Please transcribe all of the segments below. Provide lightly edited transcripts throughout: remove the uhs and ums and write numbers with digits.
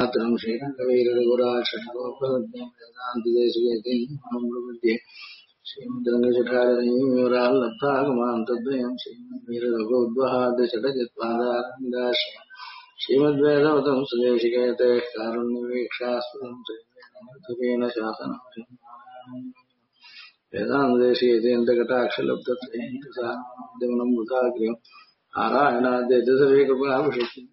गात्रम् श्रीरङ्गवीरघुराशनोपद्ये श्रीमद्रङ्गचटारनीराल्लब्धागमान् तद्वयम् श्रीमद्वीरघुद्वहाद्यषटजित्पादारङ्गाश्रयम् श्रीमद्वेदवतम् सुदेशिकेते कारुण्यवीक्षास्पदम् श्रीवेदमर्थकेन शासनम् वेदान्तदेशीयतेन्द्रकटाक्षलब्धत्वयम् बुधाग्र्यम् नारायणाद्यैतसवे कृपाभिषिक्तम्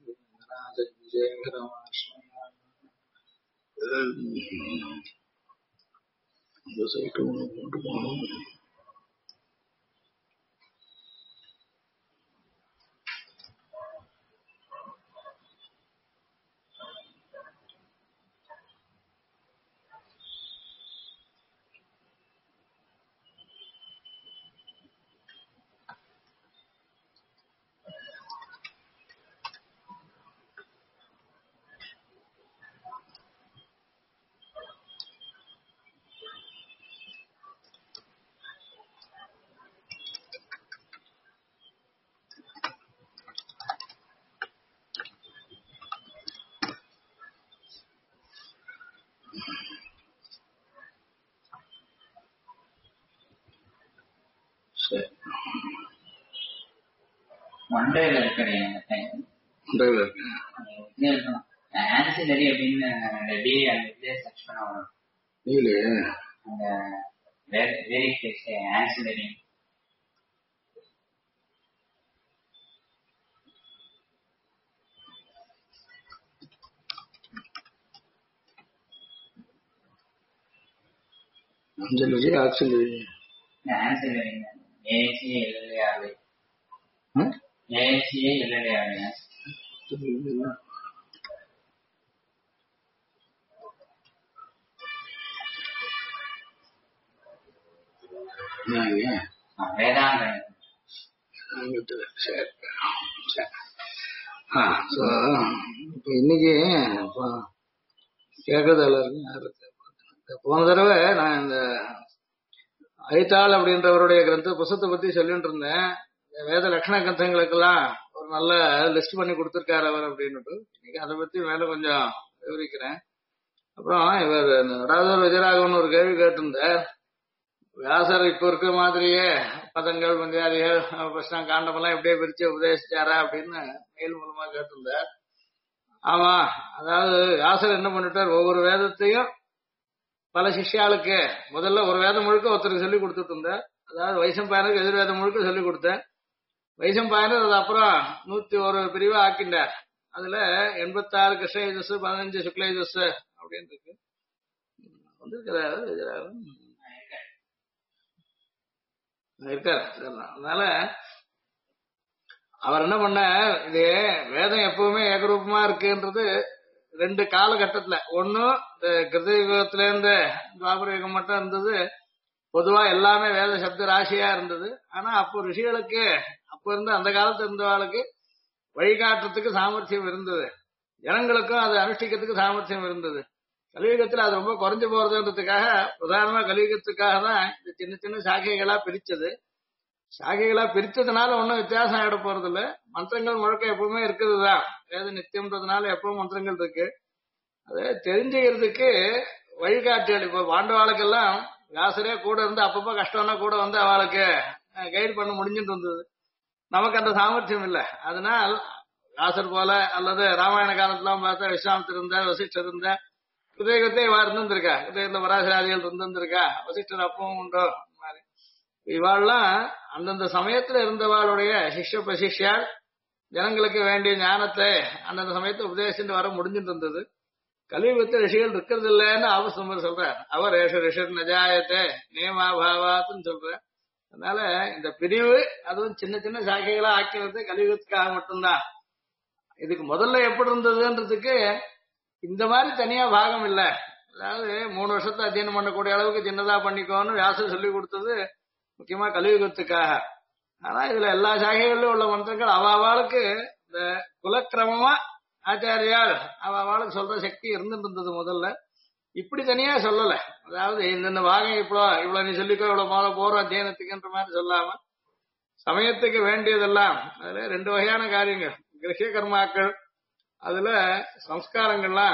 மண்டையில இருக்கிறேன் ஆன்சிலரி அப்படின்னு சர்ச் பண்ண வரும் அந்த ஆன்சிலரி ஆக்சிலரி ஆன்சிலரி ஏசிஏ இல்லையாவே ஏசிஏ இல்லையாவே வேதாந்தம் இன்னைக்கு கேட்கறது எல்லாருக்கும் போன தடவை நான் இந்த ஐத்தாள் அப்படின்றவருடைய கிரந்த புஸ்தத்தை பத்தி சொல்லிட்டு இருந்தேன். வேத லட்சண கிரந்தங்களுக்கெல்லாம் ஒரு நல்ல லிஸ்ட் பண்ணி கொடுத்திருக்காரு அவர் அப்படின்னுட்டு இன்னைக்கு அதை பத்தி மேல கொஞ்சம் விவரிக்கிறேன். அப்புறம் இவர் நடாதூர் விஜயராகவன் ஒரு கேள்வி கேட்டிருந்தார். வியாசர் இப்ப இருக்கிற மாதிரியே பதங்கள் பஞ்சாதிகள் பிரச்சனை காண்டமெல்லாம் எப்படியே பிரிச்சு உபதேசிச்சாரா அப்படின்னு மெயில் மூலமா கேட்டிருந்தார். ஆமா, அதாவது வியாசர் என்ன பண்ணிட்டார், ஒவ்வொரு வேதத்தையும் பல சிஷ்யாளுக்கு முதல்ல ஒரு வேதம் முழுக்க ஒருத்தருக்கு சொல்லி கொடுத்துட்டு இருந்தார். அதாவது வைசம்பாயனுக்கு எதிர்வேதம் முழுக்க சொல்லி கொடுத்தேன். வைசம்பாயனர் அது அப்புறம் 101 பிரிவா ஆக்கிண்டார். அதுல 86 கிருஷ்ணயுஜஸ் 15 சுக்லயுஜஸ் அப்படின்னு இருக்கு. வந்திருக்கிறாரு இருக்காரு. அதனால அவர் என்ன பண்ண, இது வேதம் எப்பவுமே ஏகரூபமா இருக்குன்றது ரெண்டு காலகட்டத்துல. ஒன்னும் இந்த கிருதயுகத்துல இருந்து துவாபர யுகம் மட்டும் இருந்தது. பொதுவா எல்லாமே வேத சப்த ராசியா இருந்தது. ஆனா அப்போ ரிஷிகளுக்கு அப்ப இருந்த அந்த காலத்துல இருந்தவாளுக்கு வழிகாட்டுறதுக்கு சாமர்த்தியம் இருந்தது, ஜனங்களுக்கும் அதை அனுஷ்டிக்கிறதுக்கு சாமர்த்தியம் இருந்தது. கலியுகத்துல அது ரொம்ப குறைஞ்சு போறதுன்றதுக்காக, உதாரணமா கலியுகத்துக்காக தான் இந்த சின்ன சின்ன சாகைகளா பிரிச்சது. சாகைகளா பிரிச்சதுனால ஒன்னும் வித்தியாசம் ஆயிட போறது இல்ல. மந்திரங்கள் முழக்கம் எப்பவுமே இருக்குதுதான். வேத நித்தியம்ன்றதுனால எப்பவும் மந்திரங்கள் இருக்கு. அதை தெரிஞ்சுக்கிறதுக்கு வழிகாட்டியல். இப்ப பாண்டவாளுக்கெல்லாம் வியாசரே கூட இருந்து அப்பப்ப கஷ்டம்னா கூட வந்து அவளுக்கு கைடு பண்ண முடிஞ்சுட்டு இருந்தது. நமக்கு அந்த சாமர்த்தியம் இல்லை. அதனால் வியாசர் போல அல்லது ராமாயண காலத்துலாம் பார்த்தா விஸ்வாமித்தர் இருந்தா, வசிஷ்டர் இருந்தா, குதேகத்தை இவா இருந்திருக்கா, குதேகத்துல பராசராதிகள் இருந்திருக்கா, வசிஷ்டர் அப்பவும் உண்டோ. இவாள்லாம் அந்தந்த சமயத்துல இருந்தவாளுடைய சிஷ்ய பிரசிஷ்யால் ஜனங்களுக்கு வேண்டிய ஞானத்தை அந்தந்த சமயத்தை உபதேசிட்டு வர முடிஞ்சுட்டு இருந்தது. கலியுகத்தில் ரிஷிகள் இருக்கிறது இல்லைன்னு ஆபஸ்தம்பர் சொல்றார். அவர் ரிஷர் நஜாயத்தை நியமாபாவாத்துன்னு சொல்ற. அதனால இந்த பிரிவு அதுவும் சின்ன சின்ன சாக்கைகளா ஆக்கிறது கலியுகத்துக்காக மட்டும்தான். இதுக்கு முதல்ல எப்படி இருந்ததுன்றதுக்கு இந்த மாதிரி தனியா பாகம் இல்லை. அதாவது 3 வருஷத்தை அத்தியனம் பண்ணக்கூடிய அளவுக்கு சின்னதா பண்ணிக்கோன்னு வியாசர் சொல்லி கொடுத்தது முக்கியமா கலியுகத்துக்காக. ஆனா இதுல எல்லா சாகைகளிலும் உள்ள மந்திரங்கள் அவாளுக்கு இந்த குலக்கிரமமா ஆச்சாரியால் அவாளுக்கு சொல்ற சக்தி இருந்துட்டு இருந்தது முதல்ல. இப்படி தனியா சொல்லல. அதாவது இந்த பாகம் இவ்வளவு நீ சொல்லிக்கோ, இவ்வளவு மேல போறோம் அத்தியனத்துக்குன்ற மாதிரி சொல்லாம சமயத்துக்கு வேண்டியதெல்லாம் அதுல 2 வகையான காரியங்கள். கிரகிய கர்மாக்கள், அதுல சம்ஸ்காரங்கள்லாம்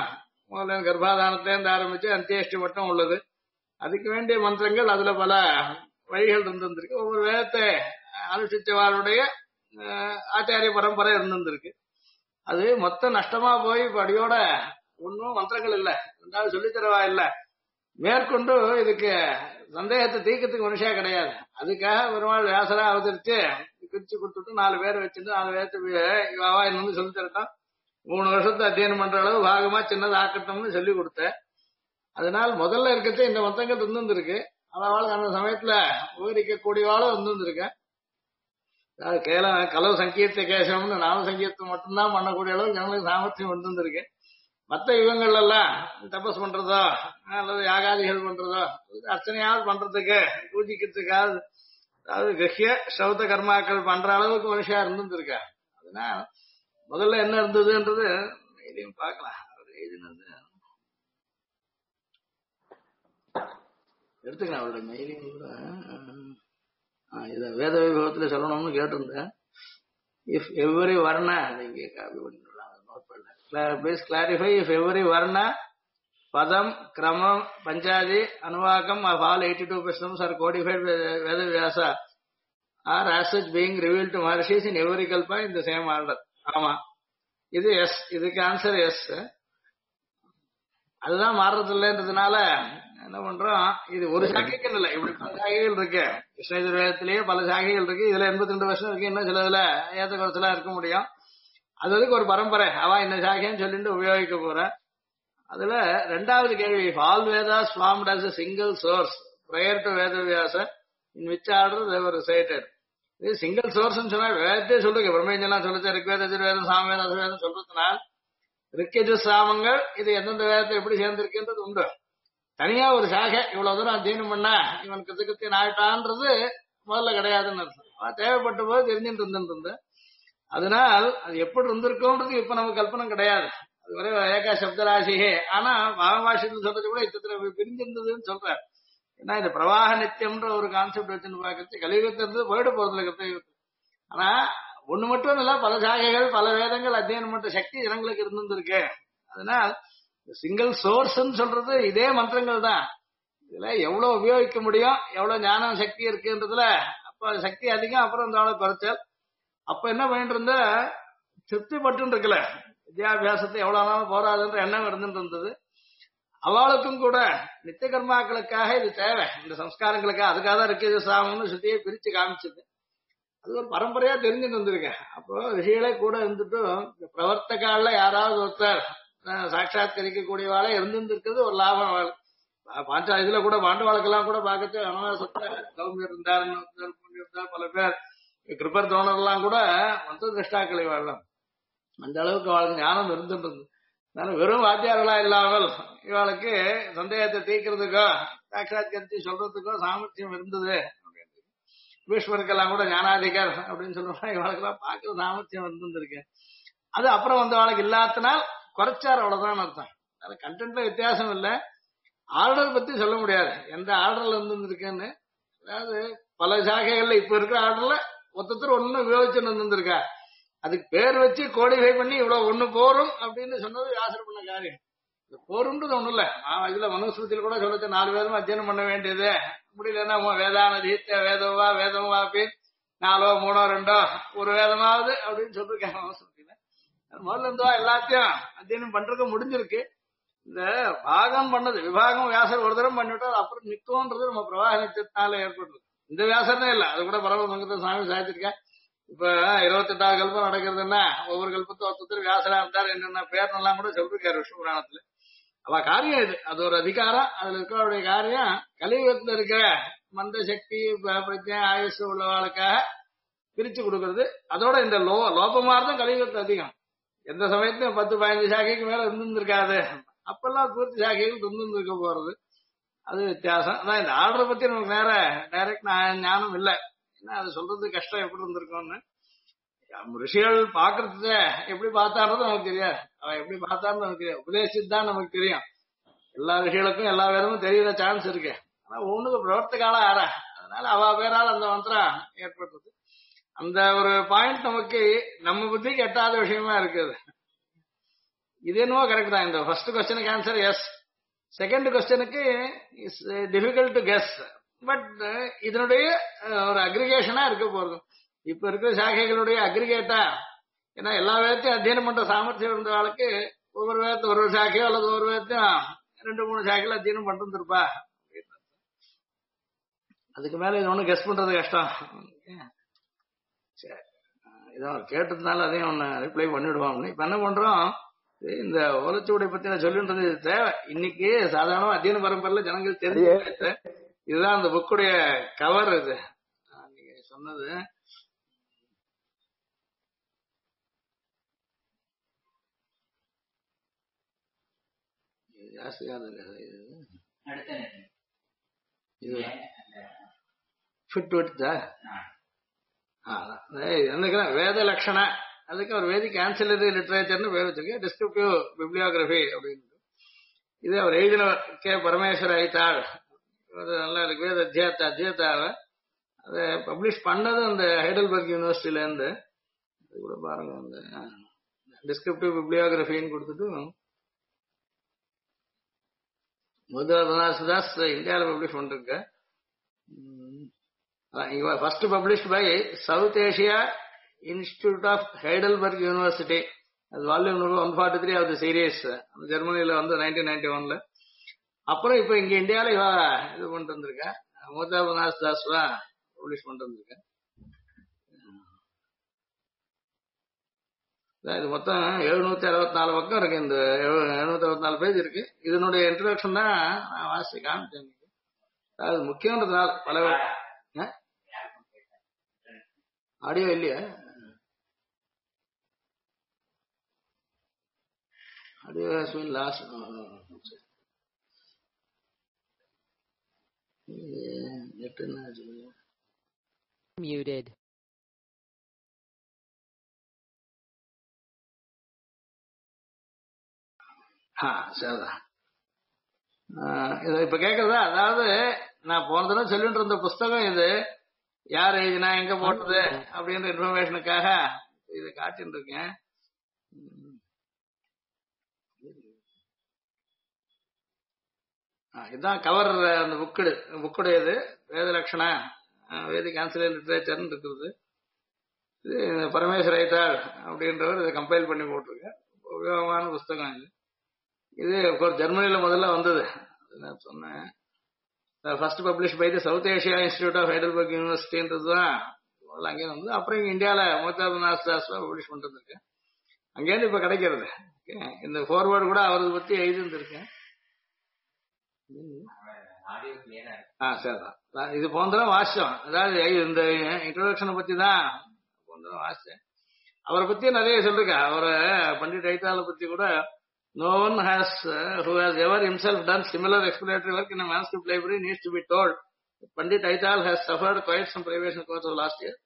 முதல்ல கர்ப்பாதானத்திலேருந்து ஆரம்பிச்சு அந்தியேஷ்டி மட்டும் உள்ளது. அதுக்கு வேண்டிய மந்திரங்கள் அதுல பல வழிகள் இருந்திருக்கு. ஒவ்வொரு வேதத்தை அனுஷ்டிச்சவாளுடைய ஆச்சாரிய பரம்பரை இருந்திருக்கு. அது மொத்தம் நஷ்டமா போய் இப்ப அடியோட ஒன்னும் மந்திரங்கள் இல்ல, ரெண்டாவது சொல்லித்தரவா இல்ல. மேற்கொண்டு இதுக்கு சந்தேகத்தை தீர்க்கறதுக்கு மனுஷா கிடையாது. அதுக்காக பெருமாள் வியாசரா அவதரிச்சு பிரிச்சு கொடுத்துட்டு 4 பேரை வச்சுட்டு 4 பேர்த்து இவாவா இன்னும் சொல்லி தரட்டும், 3 வருஷத்தை அத்தியனம் பண்ற அளவு பாகமா சின்னது ஆக்கட்டும்னு சொல்லி கொடுத்தேன். அதனால் முதல்ல இருக்கிறது இந்த மொத்தங்கள் இருந்திருக்கு. அவளுக்கு அந்த சமயத்துல விவரிக்க கூடியவாளும் இருந்திருக்கேன். கலவு சங்கீர்த்த கேசவம்னு நாம சங்கீர்த்தம் மட்டும்தான் பண்ணக்கூடிய அளவு ஜனங்களுக்கு சாமர்த்தியம் இருந்திருக்கு. மற்ற யுகங்கள்ல எல்லாம் தபஸ் பண்றதோ அல்லது யாகாதிகள் பண்றதோ அர்ச்சனையாவது பண்றதுக்கு பூஜிக்கிறதுக்காவது, அதாவது கிரஹ்ய சௌத கர்மாக்கள் பண்ற அளவுக்கு மனுஷா இருந்திருக்க. அதனால முதல்ல என்ன இருந்ததுன்றது இதையும் பார்க்கலாம். எடுத்துக்கலாம் அவருடைய மெயிலையும் கூட. இத வேத வைபவத்துல சொல்லணும்னு கேட்டிருந்தேன். இஃப் எவ்ரி வர்ண இங்கே காப்பி பண்ணிடலாம். Please clarify if every varna, padam, kramam, panchadi, anuvakam of all 82 Pishnams are codified by Veda Vyasa are as such being revealed to Maharishis in every kalpa in the same order. ஆமா, இது S. இதுக்கு answer S. அதுதான் மாறுறதில்லைன்றதுனால என்ன பண்றோம், இது ஒரு சாக்கைக்கு இல்லை, இப்படி பல சாகைகள் இருக்கு. கிருஷ்ணயஜுர்வேதத்திலேயே பல சாகைகள் இருக்கு. இதுல 82 வருஷம் இருக்கு. இன்னும் சில இதுல ஏத்த குறைச்சலா இருக்க முடியும். அது வரைக்கும் ஒரு பரம்பரை அவ இந்த சாகைன்னு சொல்லிட்டு உபயோகிக்க போற. அதுல ரெண்டாவது கேள்வி, all Vedas formed as a single source prior to Vedavyasa in which order they were recited. இது சிங்கிள் சோர்ஸ்ன்னு சொன்னா வேதத்தையே சொல்றீங்க. பிரம்மேஜெல்லாம் சொல்லிச்சு, ரிக்வேத யஜுர்வேதம் சாமவேத அசுவேதம் சொல்றதுனால் ரிக்கஜு சாமங்கள் இது எந்தெந்த வேதத்தை எப்படி சேர்ந்திருக்குன்றது உண்டு. தனியா ஒரு சாகை இவ்வளவு தூரம் அத்தியனம் பண்ணா இவன் கிருத்திகத்தின் ஆயிட்டான்றது முதல்ல கிடையாதுன்னு அர்த்தம். தேவைப்பட்ட போது தெரிஞ்சுட்டு இருந்துட்டு. அதனால் அது எப்படி இருந்திருக்கும்ன்றது இப்ப நமக்கு கல்பனை கிடையாது. அது வரை ஏகா சப்தராசியே. ஆனா மகாபாஷத்துல சொல்றது கூட இத்தனை பிரிஞ்சிருந்ததுன்னு சொல்றாரு. ஏன்னா இந்த பிரவாக நித்தியம்ன்ற ஒரு கான்செப்ட் வச்சுன்னு பாக்குறது கலியுகத்திலிருந்து போயிட போறதுல கிருத்தயுகத்து. ஆனா ஒண்ணு மட்டும் இல்ல, பல சாகைகள் பல வேதங்கள் அத்தியனம் பண்ற சக்தி ஜனங்களுக்கு இருந்திருக்கு. அதனால் சிங்கிள் சோர்ஸ்ன்னு சொல்றது இதே மந்திரங்கள் தான். இதுல எவ்வளவு உபயோகிக்க முடியும், எவ்வளவு ஞானம் சக்தி இருக்குன்றதுல அப்ப சக்தி அதிகம், அப்புறம் இந்த அளவு குறைச்சல். அப்ப என்ன பண்ணிட்டு இருந்த, திருப்தி பட்டு இருக்குல்ல, வித்யாபியாசத்தை எவ்வளவு நாளும் போராதுன்ற எண்ணம் இருந்துட்டு இருந்தது. அவளுக்கும் கூட நித்திய கர்மாக்களுக்காக இது தேவை, இந்த சம்ஸ்காரங்களுக்காக. அதுக்காக தான் இருக்கு சாமம்னு சுத்தியே பிரிச்சு காமிச்சது. அது ஒரு பரம்பரையா தெரிஞ்சுட்டு வந்திருக்கேன். அப்போ ரிஷிகளே கூட இருந்துட்டு இந்த பிரவர்த்தகால யாராவது ஒருத்தர் சாட்சாத்கரிக்கக்கூடியவாளே இருந்திருக்கிறது ஒரு லாபம். பாஞ்சா இதுல கூட பாண்டவாளுக்கெல்லாம் கூட பார்க்கச்சு அனவாசத்தை கௌமியர் இருந்தார், பல பேர் கிருபர் தோணர்லாம் கூட மந்த திருஷ்டாக்களை வாழலாம். அந்த அளவுக்கு அவளுக்கு ஞானம் இருந்துட்டு. வெறும் வாத்தியார்களா இல்லாமல் இவளுக்கு சந்தேகத்தை தீர்க்கிறதுக்கோ சாட்சாத்கரிச்சு சொல்றதுக்கோ சாமர்த்தியம் இருந்தது. பீஷ்மருக்கெல்லாம் கூட ஞானாதிகார் அப்படின்னு சொல்றோம். இவளுக்கெல்லாம் பார்க்கிற சாமர்த்தியம் இருந்திருக்கு. அது அப்புறம் வந்து அவளுக்கு இல்லாதனால் குறைச்சார், அவ்வளவுதான் அர்த்தம். அது கண்டென்ட்ல வித்தியாசம் இல்லை. ஆர்டர் பத்தி சொல்ல முடியாது, எந்த ஆர்டர்ல இருந்துருக்குன்னு. அதாவது பல சாகைகள்ல இப்ப இருக்கிற ஆர்டர்ல ஒருத்தர் ஒண்ணு உபயோகிச்சுன்னு இருந்திருக்கா. அதுக்கு பேர் வச்சு கோடிஃபை பண்ணி இவ்வளவு ஒண்ணு போரும் அப்படின்னு சொன்னது வியாசர் பண்ண காரியம். போரும்ன்றது ஒண்ணும் இல்ல. இதுல மனுஸ்மிருதியில கூட சொல்லுச்சு 4 வேதமும் அத்தியனம் பண்ண வேண்டியது. முடியலன்னா வேதானதீத்த வேதவா வேதமா பேர் 4ஓ 3ஓ 2ஓ ஒரு வேதமாவது அப்படின்னு சொல்லிருக்காங்க மனுஸ்மிருதியில. முதல்ல இருந்தவா எல்லாத்தையும் அத்தியனம் பண்றதுக்கு முடிஞ்சிருக்கு. இந்த பாகம் பண்ணது விபாகம் வியாசர் ஒரு தரம் பண்ணிவிட்டா அப்புறம் நிற்கும்ன்றது நம்ம பிரவாக நிச்சயத்தினால ஏற்படுறது. இந்த வியாசர்னே இல்ல, அது கூட பரம சாமி சாதிச்சிருக்கேன். இப்ப 28வது கல்பம் நடக்கிறதுன்னா ஒவ்வொரு கல்பத்தும் ஒருத்தர் வியாசரா இருந்தார் என்னென்ன பேர்னெல்லாம் கூட சொல்லிருக்காரு விஷ்ணு புராணத்துல. அவ காரியம் இது, அது ஒரு அதிகாரம். அதுல இருக்கிறவருடைய காரியம் கலியுகத்துல இருக்கிற மந்த சக்தி பிரஜை ஆயுஷ் உள்ளவாளுக்காக பிரிச்சு கொடுக்கறது. அதோட இந்த லோபமார்த்தம் கலியுகத்துல அதிகம். எந்த சமயத்தையும் 10-15 சாக்கைக்கு மேல இருந்திருக்காது. அப்பெல்லாம் பூர்த்தி சாக்கைகள் இருந்திருக்க போறது. அது வித்தியாசம். அதான் இந்த ஆர்டரை பத்தி நமக்கு நேர டைரக்ட் ஞானம் இல்லை. ஏன்னா அது சொல்றது கஷ்டம் எப்படி இருந்திருக்கும்னு. ரிஷிகள் பாக்குறது எப்படி பார்த்தாருன்னு நமக்கு தெரியாது. அவன் எப்படி பார்த்தாருன்னு நமக்கு தெரியாது. உபதேசிச்சுதான் நமக்கு தெரியும். எல்லா ரிஷிகளுக்கும் எல்லா வேதமும் தெரியற சான்ஸ் இருக்கு. ஆனா ஒண்ணுக்கு பிரவர்த்த காலம் ஆறா, அதனால அவ பேரால் அந்த மந்திரம் ஏற்படுறது. அந்த ஒரு பாயிண்ட் நமக்கு நம்ம புத்திக்கு எட்டாத விஷயமா இருக்குது. இது என்னவோ கரெக்ட் தான். இந்த ஃபர்ஸ்ட் கொஸ்டினுக்கு ஆன்சர் எஸ், செகண்ட் கொஸ்டினுக்கு is difficult to guess. But இதனுடைய ஒரு அக்ரிகேஷனா இருக்க போறது. இப்ப இருக்கிற சாக்கைகளுடைய அக்ரிகேட்டா, ஏன்னா எல்லா வேதத்தையும் அத்தியனம் பண்ற சாமர்த்தியம் இருந்த ஆளுக்கு ஒவ்வொரு வேதத்தை ஒரு சாக்கையோ அல்லது ஒரு வேதத்தையும் 2-3 சாக்கையில அத்தியனம் பண்ணிருப்பா. அதுக்கு மேல இது ஒண்ணு கெஸ் பண்றது கஷ்டம். சரி, இதான் கேட்டதுனால அதையும் ஒண்ணு ரிப்ளை பண்ணிவிடுவோம். இப்ப என்ன பண்றோம், இந்த ஓலைச்சுவடை பத்தி நான் சொல்லின்றது தேவை. இன்னைக்கு சாதாரண அத்தியன பரம்பரையில ஜனங்கள் தெரிஞ்சு இதுதான் அந்த புக்குடைய கவர். இது நீங்க சொன்னது ஜாஸ்தியாக இது ஃபிட் விட்டுதா வேத லட்சண, அதுக்கு ஒரு வேதிக் ஆன்சிலரி லிட்டரேச்சர்னு பேர் வச்சிருக்கேன், டிஸ்கிரிப்டிவ் பிப்ளியோகிராபி அப்படின்னு. இது அவர் எழுதின கே பரமேஸ்வர ஐத்தாள், ஒரு நல்ல வேத அத்தியத்தாவை அதை பப்ளிஷ் பண்ணது அந்த ஹைடல்பர்க் யூனிவர்சிட்டில இருந்து. அது கூட பாருங்க, அந்த டிஸ்கிரிப்டிவ் பிப்ளியோகிராபின்னு கொடுத்துட்டு முதலாதாஸ் இந்தியாவில் பப்ளிஷ் பண்ணிருக்க. First published by South Asia Institute of Heidelberg University. அது வால்யூம் 143 ஆஃப் தி சீரீஸ். ஜெர்மனியில வந்து 1991. அப்புறம் இப்ப இங்க இந்தியாவில இவ இது பண்ணிட்டு வந்திருக்க, முதலாதாஸ் தாஸ் பப்ளிஷ் பண்ணிட்டு வந்திருக்க. இது மொத்தம் 764 பக்கம் இருக்கு. இந்த 764 பேஜ் இருக்கு. இதனுடைய இன்ட்ரோடக்ஷன் தான் நான் வாசி காமிச்சேன். அது முக்கியன்றதுனால பல ஆடியோ இல்லையா, ஆடியோ லாஸ்ட் muted. சரிதான். இதை இப்ப கேக்குறதா, அதாவது நான் போன தடவை சொல்லிட்டு இருந்த புஸ்தகம் இது, யார் எழுதினா எங்க போட்டது அப்படின்ற இன்ஃபர்மேஷனுக்காக இதை காட்டிட்டு இருக்கேன். இதுதான் கவர். அந்த புக்குடையது வேதலட்சண வேதிக் ஆன்சிலரி லிட்டரேச்சர்னு இருக்குது. இது பரமேஸ்வர ஐத்தாள் அப்படின்றவர் இதை கம்பைல் பண்ணி போட்டிருக்கேன். உபயோகமான புஸ்தகம் இது. இது ஜெர்மனியில முதல்ல வந்தது, நான் சொன்னேன். First publish by the South Asia Institute of Heidelberg யூனிவர்சிட்டின்றதுதான் முதல்ல அங்கே வந்து. அப்புறம் இங்க இந்தியாவில மோத்தாபநாத் தாஸ் பப்ளிஷ் பண்றதுக்கு அங்கேருந்து இப்ப கிடைக்கிறது. இந்த ஃபார்வர்டு கூட அவரை பத்தி எழுதிருந்திருக்கேன். சரிதான். இது போன்ற வாசிச்சோம். அதாவது இந்த இன்ட்ரோடக்ஷனை பத்தி தான் போன்ற வாசிச்சேன். அவரை பத்தி நிறைய சொல்லிருக்கேன். அவரை பண்டிட் ஐத்தாளை பத்தி கூட, no one who has ever himself done similar explanatory work in a manuscript library needs to be told. Pandit Aital has suffered quite some privation course of last year.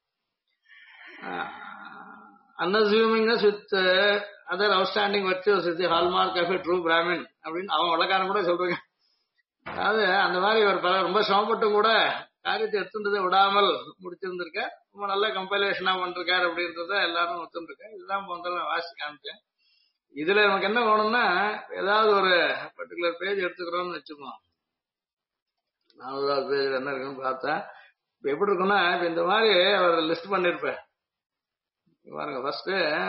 Unassumingness with other outstanding virtues is the hallmark of a true Brahmin. அப்படின்னு அவன் வழக்காரன் கூட சொல்றாங்க. அதாவது அந்த மாதிரி ஒரு ரொம்ப சிரமப்பட்டு கூட காரியத்தை எடுத்துட்டதை விடாமல் முடிச்சிருந்திருக்க, ரொம்ப நல்ல கம்பைலேஷனா பண்றாரு அப்படின்றத எல்லாரும் ஒத்துருக்க. இதுதான் போன்ற வாசி காமிச்சேன். இதுல நமக்கு என்ன வேணும்னா, ஏதாவது ஒரு பர்டிகுலர் பேஜ் எடுத்துக்கிறோம்னு வச்சுக்கோம். 4வது பேஜ்ல என்ன இருக்குன்னு பார்த்தா இப்ப எப்படி இருக்குன்னா, இப்ப இந்த மாதிரி அவர் லிஸ்ட் பண்ணிருப்பேன் பாருங்க. ஃபர்ஸ்ட்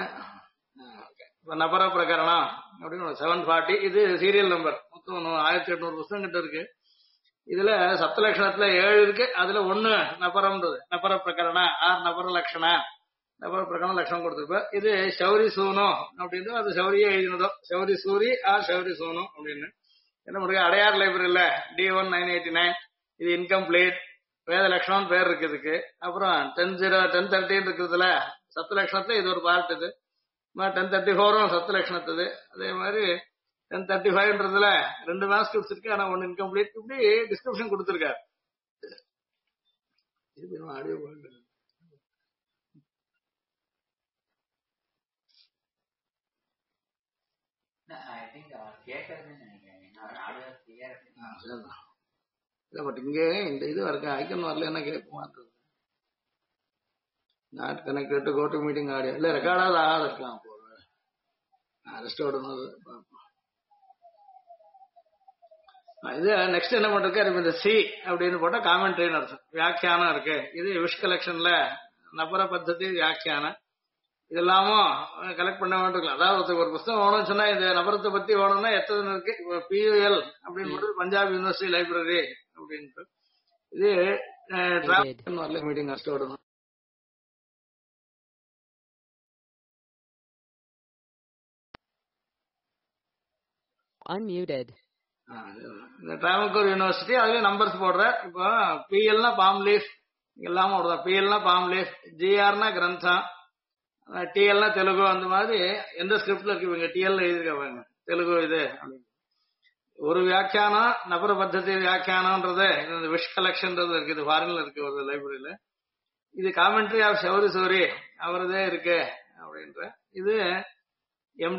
நபர பிரகரணம் அப்படின்னு 740. இது சீரியல் நம்பர். மொத்தம் 1800 புத்தகம் கிட்ட இருக்கு. இதுல சப்தலட்சணத்துல 7 இருக்கு. அதுல 1 நபரம்ன்றது நபர பிரகரண, 6 நபர லட்சண, நபர பிரகரண லட்சணம் கொடுத்துருப்பேன். இது சௌரி சூனோ அப்படின்னு, அது சௌரியே எழுதினதோ, சௌரி சூரி ஆர் சௌரி சூனோ அப்படின்னு. என்ன பண்ணுங்க, அடையார் லைப்ரரியில D1 989. இது இன்கம்ப்ளீட் வேத லட்சணம் பேர் இருக்குதுக்கு. அப்புறம் 1030 இருக்கிறதுல சப்த லட்சணத்துல இது ஒரு பார்ட். இது 1034 சப்த லட்சணத்துது. அதே மாதிரி 1035ன்றதுல 2 மேஸ்கிரிப்ட்ஸ் இருக்கு, ஆனா 1 இன்கம்ப்ளீட். இப்படி டிஸ்கிரிப்ஷன் கொடுத்திருக்காரு. ஆடியோ பட் இங்க இந்த இது வரைக்கும் ஐக்கன் வரல, என்ன கேட்க மாட்டேங்குது. Not connected to go to meeting audio இல்ல ரெக்கார்டாவது ஆகாத இருக்கலாம். அரிஸ்டோடு இது நெக்ஸ்ட் என்ன பண்றாரு, இந்த சி அப்படின்னு போட்டா காமெண்ட்ரின்னு அர்த்தம், வியாக்கியானம் இருக்கு. இது விஷ் கலெக்ஷன்ல நபர பத்ததி வியாக்கியானம் இதெல்லாமும் கலெக்ட் பண்ண வேண்டியிருக்கலாம். அதாவது ஒரு புத்தகம் வேணும்னு சொன்னா இந்த நபரத்தை பத்தி வேணும்னா எத்தனை இருக்கு, PUL அப்படின்னு போட்டு பஞ்சாப் யூனிவர்சிட்டி லைப்ரரி அப்படின்ட்டு. இது டிராவல் மீட்டிங் அரிஸ்டோடு Unmuted. இந்த டிராவல்கோர் யூனிவர்சிட்டி அதுலயும் நம்பர்ஸ் போடுற. இப்போ PLனா பாம் லீஃப் எல்லாமே வருதா, PLனா பாம் லீஃப், GRனா கிரந்தம், TLனா தெலுங்கு, அந்த மாதிரி எந்த ஸ்கிரிப்ட்ல இருக்கு TL எழுதிருக்காங்க தெலுங்கு இது. ஒரு வியாக்கியானம் நபர பத்ததி வியாக்கியானம்ன்றது இந்த விஷ் கலெக்ஷன்றது இருக்கு, இது ஃபாரின்ல இருக்கு ஒரு லைப்ரரியில. இது காமெண்ட்ரி ஆஃப் சௌரி சௌரி அவரதே இருக்கு அப்படின்ற. இது MD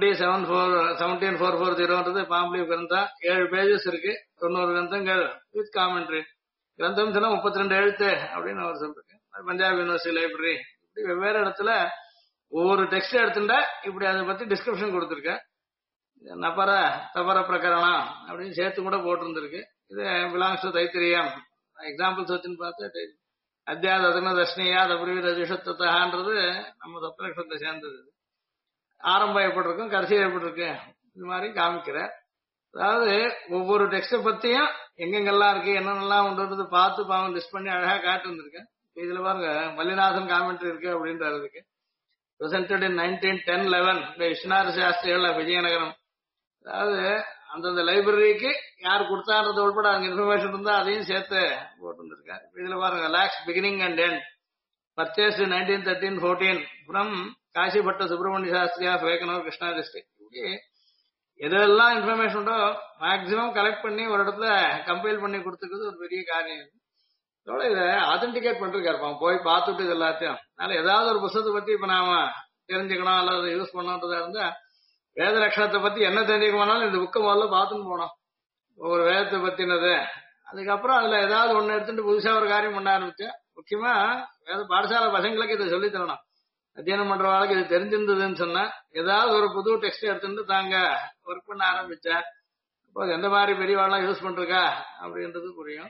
17440ன்றது பாம்லீவ் கிரந்தம், 7 பேஜஸ் இருக்கு, 90 கிரந்தங்கள் வித் காமெண்ட்ரி. கிரந்தம் சொன்னா 32 எழுத்து அப்படின்னு அவர் சொல்றாரு. பஞ்சாப் யூனிவர்சிட்டி லைப்ரரி இப்படி வெவ்வேறு இடத்துல ஒவ்வொரு டெக்ஸ்ட் எடுத்துட்டா இப்படி அதை பத்தி டிஸ்கிரிப்ஷன் கொடுத்துருக்கேன். நபர தபர பிரகரணம் அப்படின்னு சேர்த்து கூட போட்டிருந்திருக்கு. இது பிலாங்ஸ் டு தைத்திரியம். எக்ஸாம்பிள்ஸ் வச்சுன்னு பார்த்தா அத்தியாதன தர்ஷனியா தபரி ரஜிஷத்துவன்றது நம்ம சப்தலட்சத்தை சேர்ந்தது. ஆரம்பம் எப்படி இருக்கும், கடைசி எப்படி இருக்கு, இந்த மாதிரி காமிக்கிற. அதாவது ஒவ்வொரு டெக்ஸ்ட பத்தியும் எங்கெங்கெல்லாம் இருக்கு என்னென்னலாம் உண்டுன்றது பார்த்து பாவம் லிஸ்ட் பண்ணி அழகா காட்டு வந்திருக்கேன். இதுல பாருங்க மல்லிநாதன் காமெண்ட்ரி இருக்கு அப்படின்றது இருக்கு. presented in 1910-11 by விஸ்வநாத சாஸ்திரிகள் விஜயநகரம். அதாவது அந்தந்த லைப்ரரிக்கு யார் கொடுத்தான்றது உட்பட அங்க இன்ஃபர்மேஷன் இருந்தா அதையும் சேர்த்து போட்டு வந்திருக்காரு. இதுல பாருங்க lacks beginning and end purchase 1913-14 from Kashi Bhatta Subramania Shastri of Vekkanur Krishna district. இப்படி எதெல்லாம் இன்ஃபர்மேஷன் உண்டோ மேக்சிமம் கலெக்ட் பண்ணி ஒரு இடத்துல கம்பைல் பண்ணி கொடுத்துக்கிறது ஒரு பெரிய காரியம். இதோட இதை ஆத்தென்டிகேட் பண்ணிருக்காரு, போய் பார்த்துட்டு இது எல்லாத்தையும். அதனால ஏதாவது ஒரு புத்தகத்தை பத்தி இப்ப நாம தெரிஞ்சுக்கணும் அல்லது யூஸ் பண்ணணுன்றதா இருந்தா வேத லட்சணத்தை பத்தி என்ன தெரிஞ்சுக்கணும்னாலும் இந்த புக்கை முதல்ல பார்த்துன்னு போனோம், ஒவ்வொரு வேதத்தை பத்தினது. அதுக்கப்புறம் அதுல ஏதாவது ஒண்ணு எடுத்துட்டு புதுசா ஒரு காரியம் பண்ண ஆரம்பிச்சேன். முக்கியமா வேத பாடசாலை பசங்களுக்கு இதை சொல்லி தரணும். அத்தியனம் பண்றவாளுக்கு இது தெரிஞ்சிருந்ததுன்னு சொன்னா ஏதாவது ஒரு புது டெக்ஸ்ட் எடுத்துட்டு தாங்க ஒர்க் பண்ண ஆரம்பிச்சேன். அப்போ எந்த மாதிரி பெரியவாள்லாம் யூஸ் பண்றா அப்படின்றது புரியும்.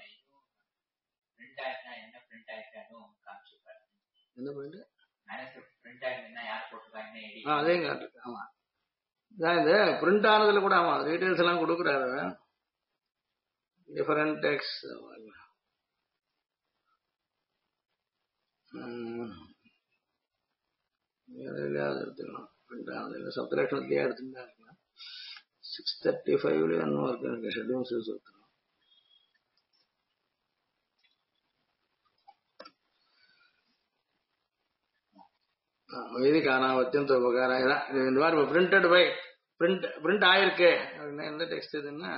என்ன பண்ணிட்டு அதையும் காட்டு. ஆமா இதான் இந்த பிரிண்ட் ஆனதுல கூட ஆமா டீடைல்ஸ் எல்லாம் கொடுக்குறாரு. டிஃபரெண்ட் டெக்ஸ்ட் எடுத்துக்கலாம். பிரிண்ட் ஆனதுல சப்தலட்சணத்திலேயே எடுத்துட்டா இருக்கலாம். 635 இன்னும் இருக்கு எனக்கு ஷெட்யூல்ஸ் எடுத்துக்கலாம். வைதிக அனாவத்தியம் உபகாரம் இந்த மாதிரி பிரிண்டட் பை பிரிண்ட் ஆயிருக்கு அப்படின்னா எந்த டெக்ஸ்ட் இதுன்னா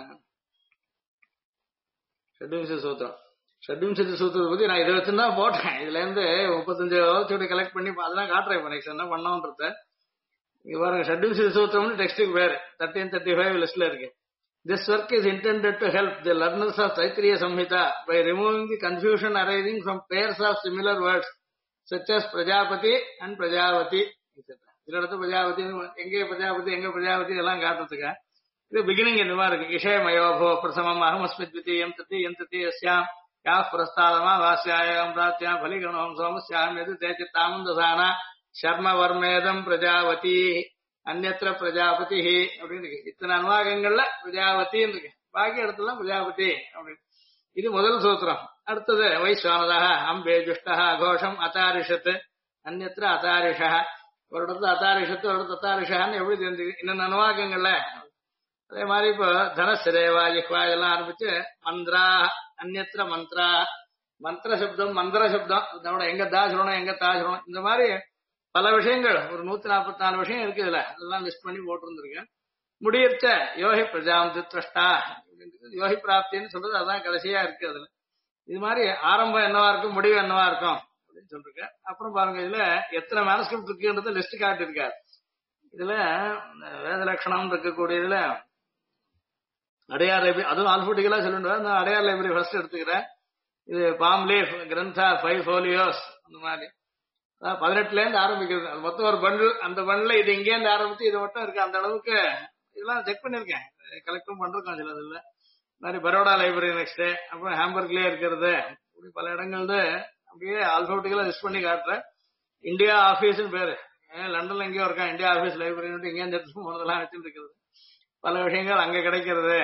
ஷட்விம்ச சூத்திரம். ஷட்விம்ச சூத்திரத்தை பத்தி நான் இதை வச்சுதான் போட்டேன். இதுல இருந்து 35 வச்சு கலெக்ட் பண்ணி அதெல்லாம் காட்டுறேன். இப்ப நெக்ஸ்ட் என்ன பண்ணோன்றத இங்க பாருங்க. ஷட்விம்ச சூத்திரம்னு டெக்ஸ்டுக்கு பேரு 1335 லிஸ்ட்ல இருக்கு. This work is intended to help the learners of Taittiriya Samhita by removing the confusion arising from pairs of similar words such as Prajapati and Prajavati etc. இதுல இடத்து பிரஜாபதி எங்க பிரஜாபதி எங்க பிரஜாபதி எல்லாம் காட்டுறதுக்கு இது பிகினிங் இந்த மாதிரி இருக்கு. இஷயமயோபோ பிரசமம் அகமஸ்மி த்விதீயம் தத்தீயம் தத்தீயஸ்யாம் யா பிரஸ்தாதமா வாஸ்யாயம் பிராத்யாம் பலிகணம் சோமஸ்யாம் எது தேச்சி தாமந்தசானா சர்ம வர்மேதம் பிரஜாவதி அந்நத்திர பிரஜாபதி அப்படின்னு இருக்கு. இத்தனை அனுவாகங்கள்ல பிரஜாவத்தின்னு இருக்கு, பாக்கி இடத்துல பிரஜாபதி அப்படின்னு. இது முதல் சூத்திரம். அடுத்தது வைஸ்வானதா அம்பே ஜுஷ்டா கோஷம் அதாரிஷத்து அந்நத்திர அதாரிஷா. ஒரு இடத்துல அதாரிஷத்து ஒரு இடத்துல அதாரிஷான்னு எப்படி தெரிஞ்சுக்க இன்னொன்னு அனுவாகங்கள்ல. அதே மாதிரி இப்போ தனசிரேவா ஜிஹ்வா இதெல்லாம் ஆரம்பிச்சு மந்திரா அந்நத்திர மந்த்ரா மந்திர சப்தம் மந்திர சப்தம் அதோட எங்க தா சொல்லணும் எங்க தா சொல்லணும் இந்த மாதிரி பல விஷயங்கள் ஒரு 144 விஷயம் இருக்கு. இதுல அதெல்லாம் மிஸ் பண்ணி போட்டிருந்திருக்கேன். முடியற்ற யோகி பிரஜாந்தி திரஷ்டா யோகி பிராப்தின்னு சொல்றது அதான் கடைசியா இருக்கு. அதுல இது மாதிரி ஆரம்பம் என்னவா இருக்கும் முடிவு என்னவா இருக்கும் அப்படின்னு சொல்லிருக்கேன். அப்புறம் பாருங்க இதுல எத்தனை மேனஸ்கிரிப்ட் இருக்குன்றது லிஸ்ட் காட்டியிருக்காரு. இதுல வேத லட்சணம் இருக்கக்கூடிய இதுல அடையார் லைப்ரரி அதுவும் ஆல்பபெட்டிக்கலா சொல்லிட்டு நான் அடையார் லைப்ரரி ஃபர்ஸ்ட் எடுத்துக்கிறேன். இது பாம் லீஃப் கிரந்தா 5 ஃபோலியோஸ் அந்த மாதிரி. 18ல இருந்து ஆரம்பிக்கிறது. அது மொத்தம் ஒரு பண்டில். அந்த பண்டில் இது இங்கே இருந்து ஆரம்பிச்சு இது மட்டும் இருக்கு. அந்த அளவுக்கு இதெல்லாம் செக் பண்ணிருக்கேன், கலெக்டும் பண்றோம் சிலது இல்ல. இந்த மாதிரி பரோடா லைப்ரரி நெக்ஸ்ட், அப்புறம் ஹாம்பர்க்லயே இருக்கிறது, இப்படி பல இடங்கள்ல அப்படியே ஆல்பபெட்டிக்கலா லிஸ்ட் பண்ணி காட்டுறேன். இந்தியா ஆபீஸ்னு பேரு. லண்டன்ல எங்கேயோ இருக்கான் இந்தியா ஆபீஸ் லைப்ரரி, இங்கே இந்த இடத்துல போனதெல்லாம் வச்சுட்டு இருக்குது. பல விஷயங்கள் அங்க கிடைக்கிறது.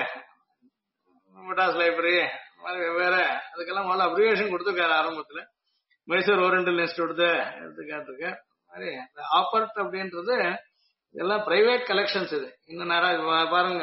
மெட்ராஸ் லைப்ரரி வெவ்வேறு, அதுக்கெல்லாம் முதல்ல அப்ரிவேஷன் கொடுத்துருக்காரு ஆரம்பத்துல. மைசூர் ஓரியண்டல் இன்ஸ்டியூட் எடுத்துக்காட்டுருக்கு. மாதிரி ஆப்பர்ட் அப்படின்றது இதெல்லாம் பிரைவேட் கலெக்ஷன்ஸ். இது இன்னும் நிறைய பாருங்க.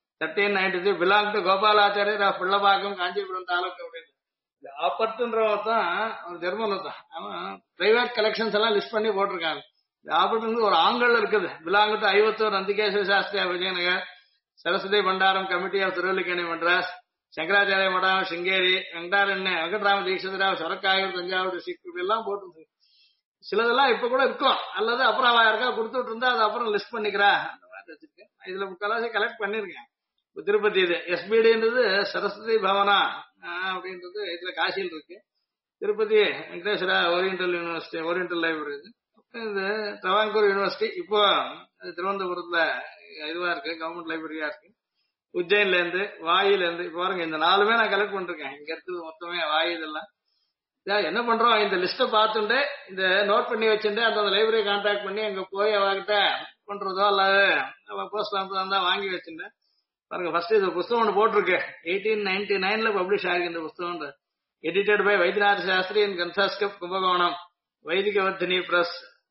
1393 belong to Gopalachariar of Pillapakkam, Kanchipuram taluk அப்படின்னு. இந்த ஆப்பர்ட்ன்றவன் தான் ஒரு ஜெர்மன் தான். அவன் பிரைவேட் கலெக்ஷன்ஸ் எல்லாம் லிஸ்ட் பண்ணி போட்டிருக்காங்க. இந்த ஆப்பர்ட் ஒரு ஆங்கிள் இருக்குது. Belong to 51 Nandikeswara Shastri Vijayanagar, Saraswati Bhandaram committee of Thiruvallikeni Madras, Sankaracharya mutt Sringeri, Venkatrama தீட்சிதராவ் சொரக்காயூர் தஞ்சாவூர் டிஸ்ட்ரிக்ட், இப்படி எல்லாம் போட்டு சிலதெல்லாம் இப்ப கூட இருக்கும். அல்லது அப்புறம் அவ யாருக்கா கொடுத்துட்டு இருந்தா அது அப்புறம் லிஸ்ட் பண்ணிக்கிறா, அந்த மாதிரி வச்சிருக்கேன். இதுல முக்கால்வாசி கலெக்ட் பண்ணிருக்கேன். இப்ப திருப்பதி இது எஸ்பிடின்றது சரஸ்வதி பவனா அப்படின்றது இதுல காசியில் இருக்கு. Tirupati Venkateswara Oriental University, Oriental Library. இது இது ட்ரவாங்கூர் யூனிவர்சிட்டி, இப்போ திருவனந்தபுரத்துல இதுவா இருக்கு, கவர்மெண்ட் லைப்ரரியா இருக்கு. உஜ்ஜைன்ல இருந்து, வாயில இருந்து, இப்ப பாருங்க இந்த 4மே நான் கலெக்ட் பண்ணிருக்கேன். இங்க இருக்குது மொத்தமே வாயு இதெல்லாம். என்ன பண்றோம், இந்த லிஸ்ட பார்த்துட்டு இந்த நோட் பண்ணி வச்சுட்டு அந்த லைப்ரரி கான்டாக்ட் பண்ணி அங்க போய் அவகிட்ட பண்றதோ அல்லது போஸ்ட் தான் வாங்கி வச்சுட்டேன். பாருங்க ஃபர்ஸ்ட் இது புத்தகம் ஒன்று போட்டிருக்கு. 1899ல பப்ளிஷ் ஆகிருக்கு இந்த புத்தகம். Edited by Vaidyanatha Shastri in கன்சாஸ்கப் கும்பகோணம், வைதிக வர்த்தினி பிரஸ்.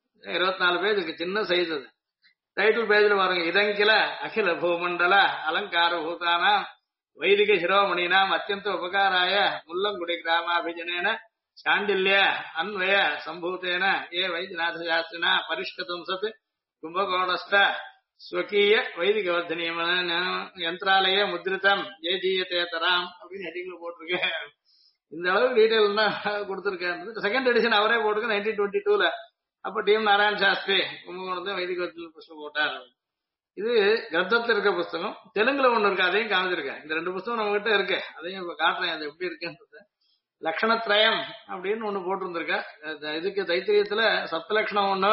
24 பேஜ் இருக்கு, சின்ன சைஸ் அது. டைட்டில் பேஜ்ல பாருங்க, இதங்கில அகில பூமண்டல அலங்கார பூதான வைதிக சிரோமணினாம் அத்தியந்த உபகாராய முல்லங்குடி கிராமாபிஜனேன சாண்டில்ய அன்வய சம்பூத்தேன ஏ வைத்தியநாத சாஸ்திரினா பரிஷ்கதம் சத் கும்பகோணஸ்த ஸ்வகீய வைதிக வர்த்தனியமான யந்திராலய முத்ரிதம் ஜெயஜீயத்தே தராம் அப்படின்னு ஹெட்டிங்ல போட்டிருக்கேன். இந்த அளவுக்கு டீடைல் தான் கொடுத்திருக்கேன். செகண்ட் எடிஷன் அவரே போட்டிருக்க 1922ல. அப்ப டிஎம் நாராயண சாஸ்திரி கும்பகோணத்தை வைதிக வர்த்தனி புத்தகம் போட்டார். இது கிரந்தத்துல இருக்க புஸ்தகம். தெலுங்குல ஒண்ணு இருக்கு, அதையும் காமிச்சிருக்கேன். இந்த 2 புத்தகம் நம்ம கிட்ட இருக்கு, அதையும் இப்ப காட்டுறேன் அது எப்படி இருக்குன்றது. லட்சணத்ரயம் அப்படின்னு ஒண்ணு போட்டிருந்திருக்க. இதுக்கு தைத்திரியத்துல சப்தலட்சணம் ஒண்ணு,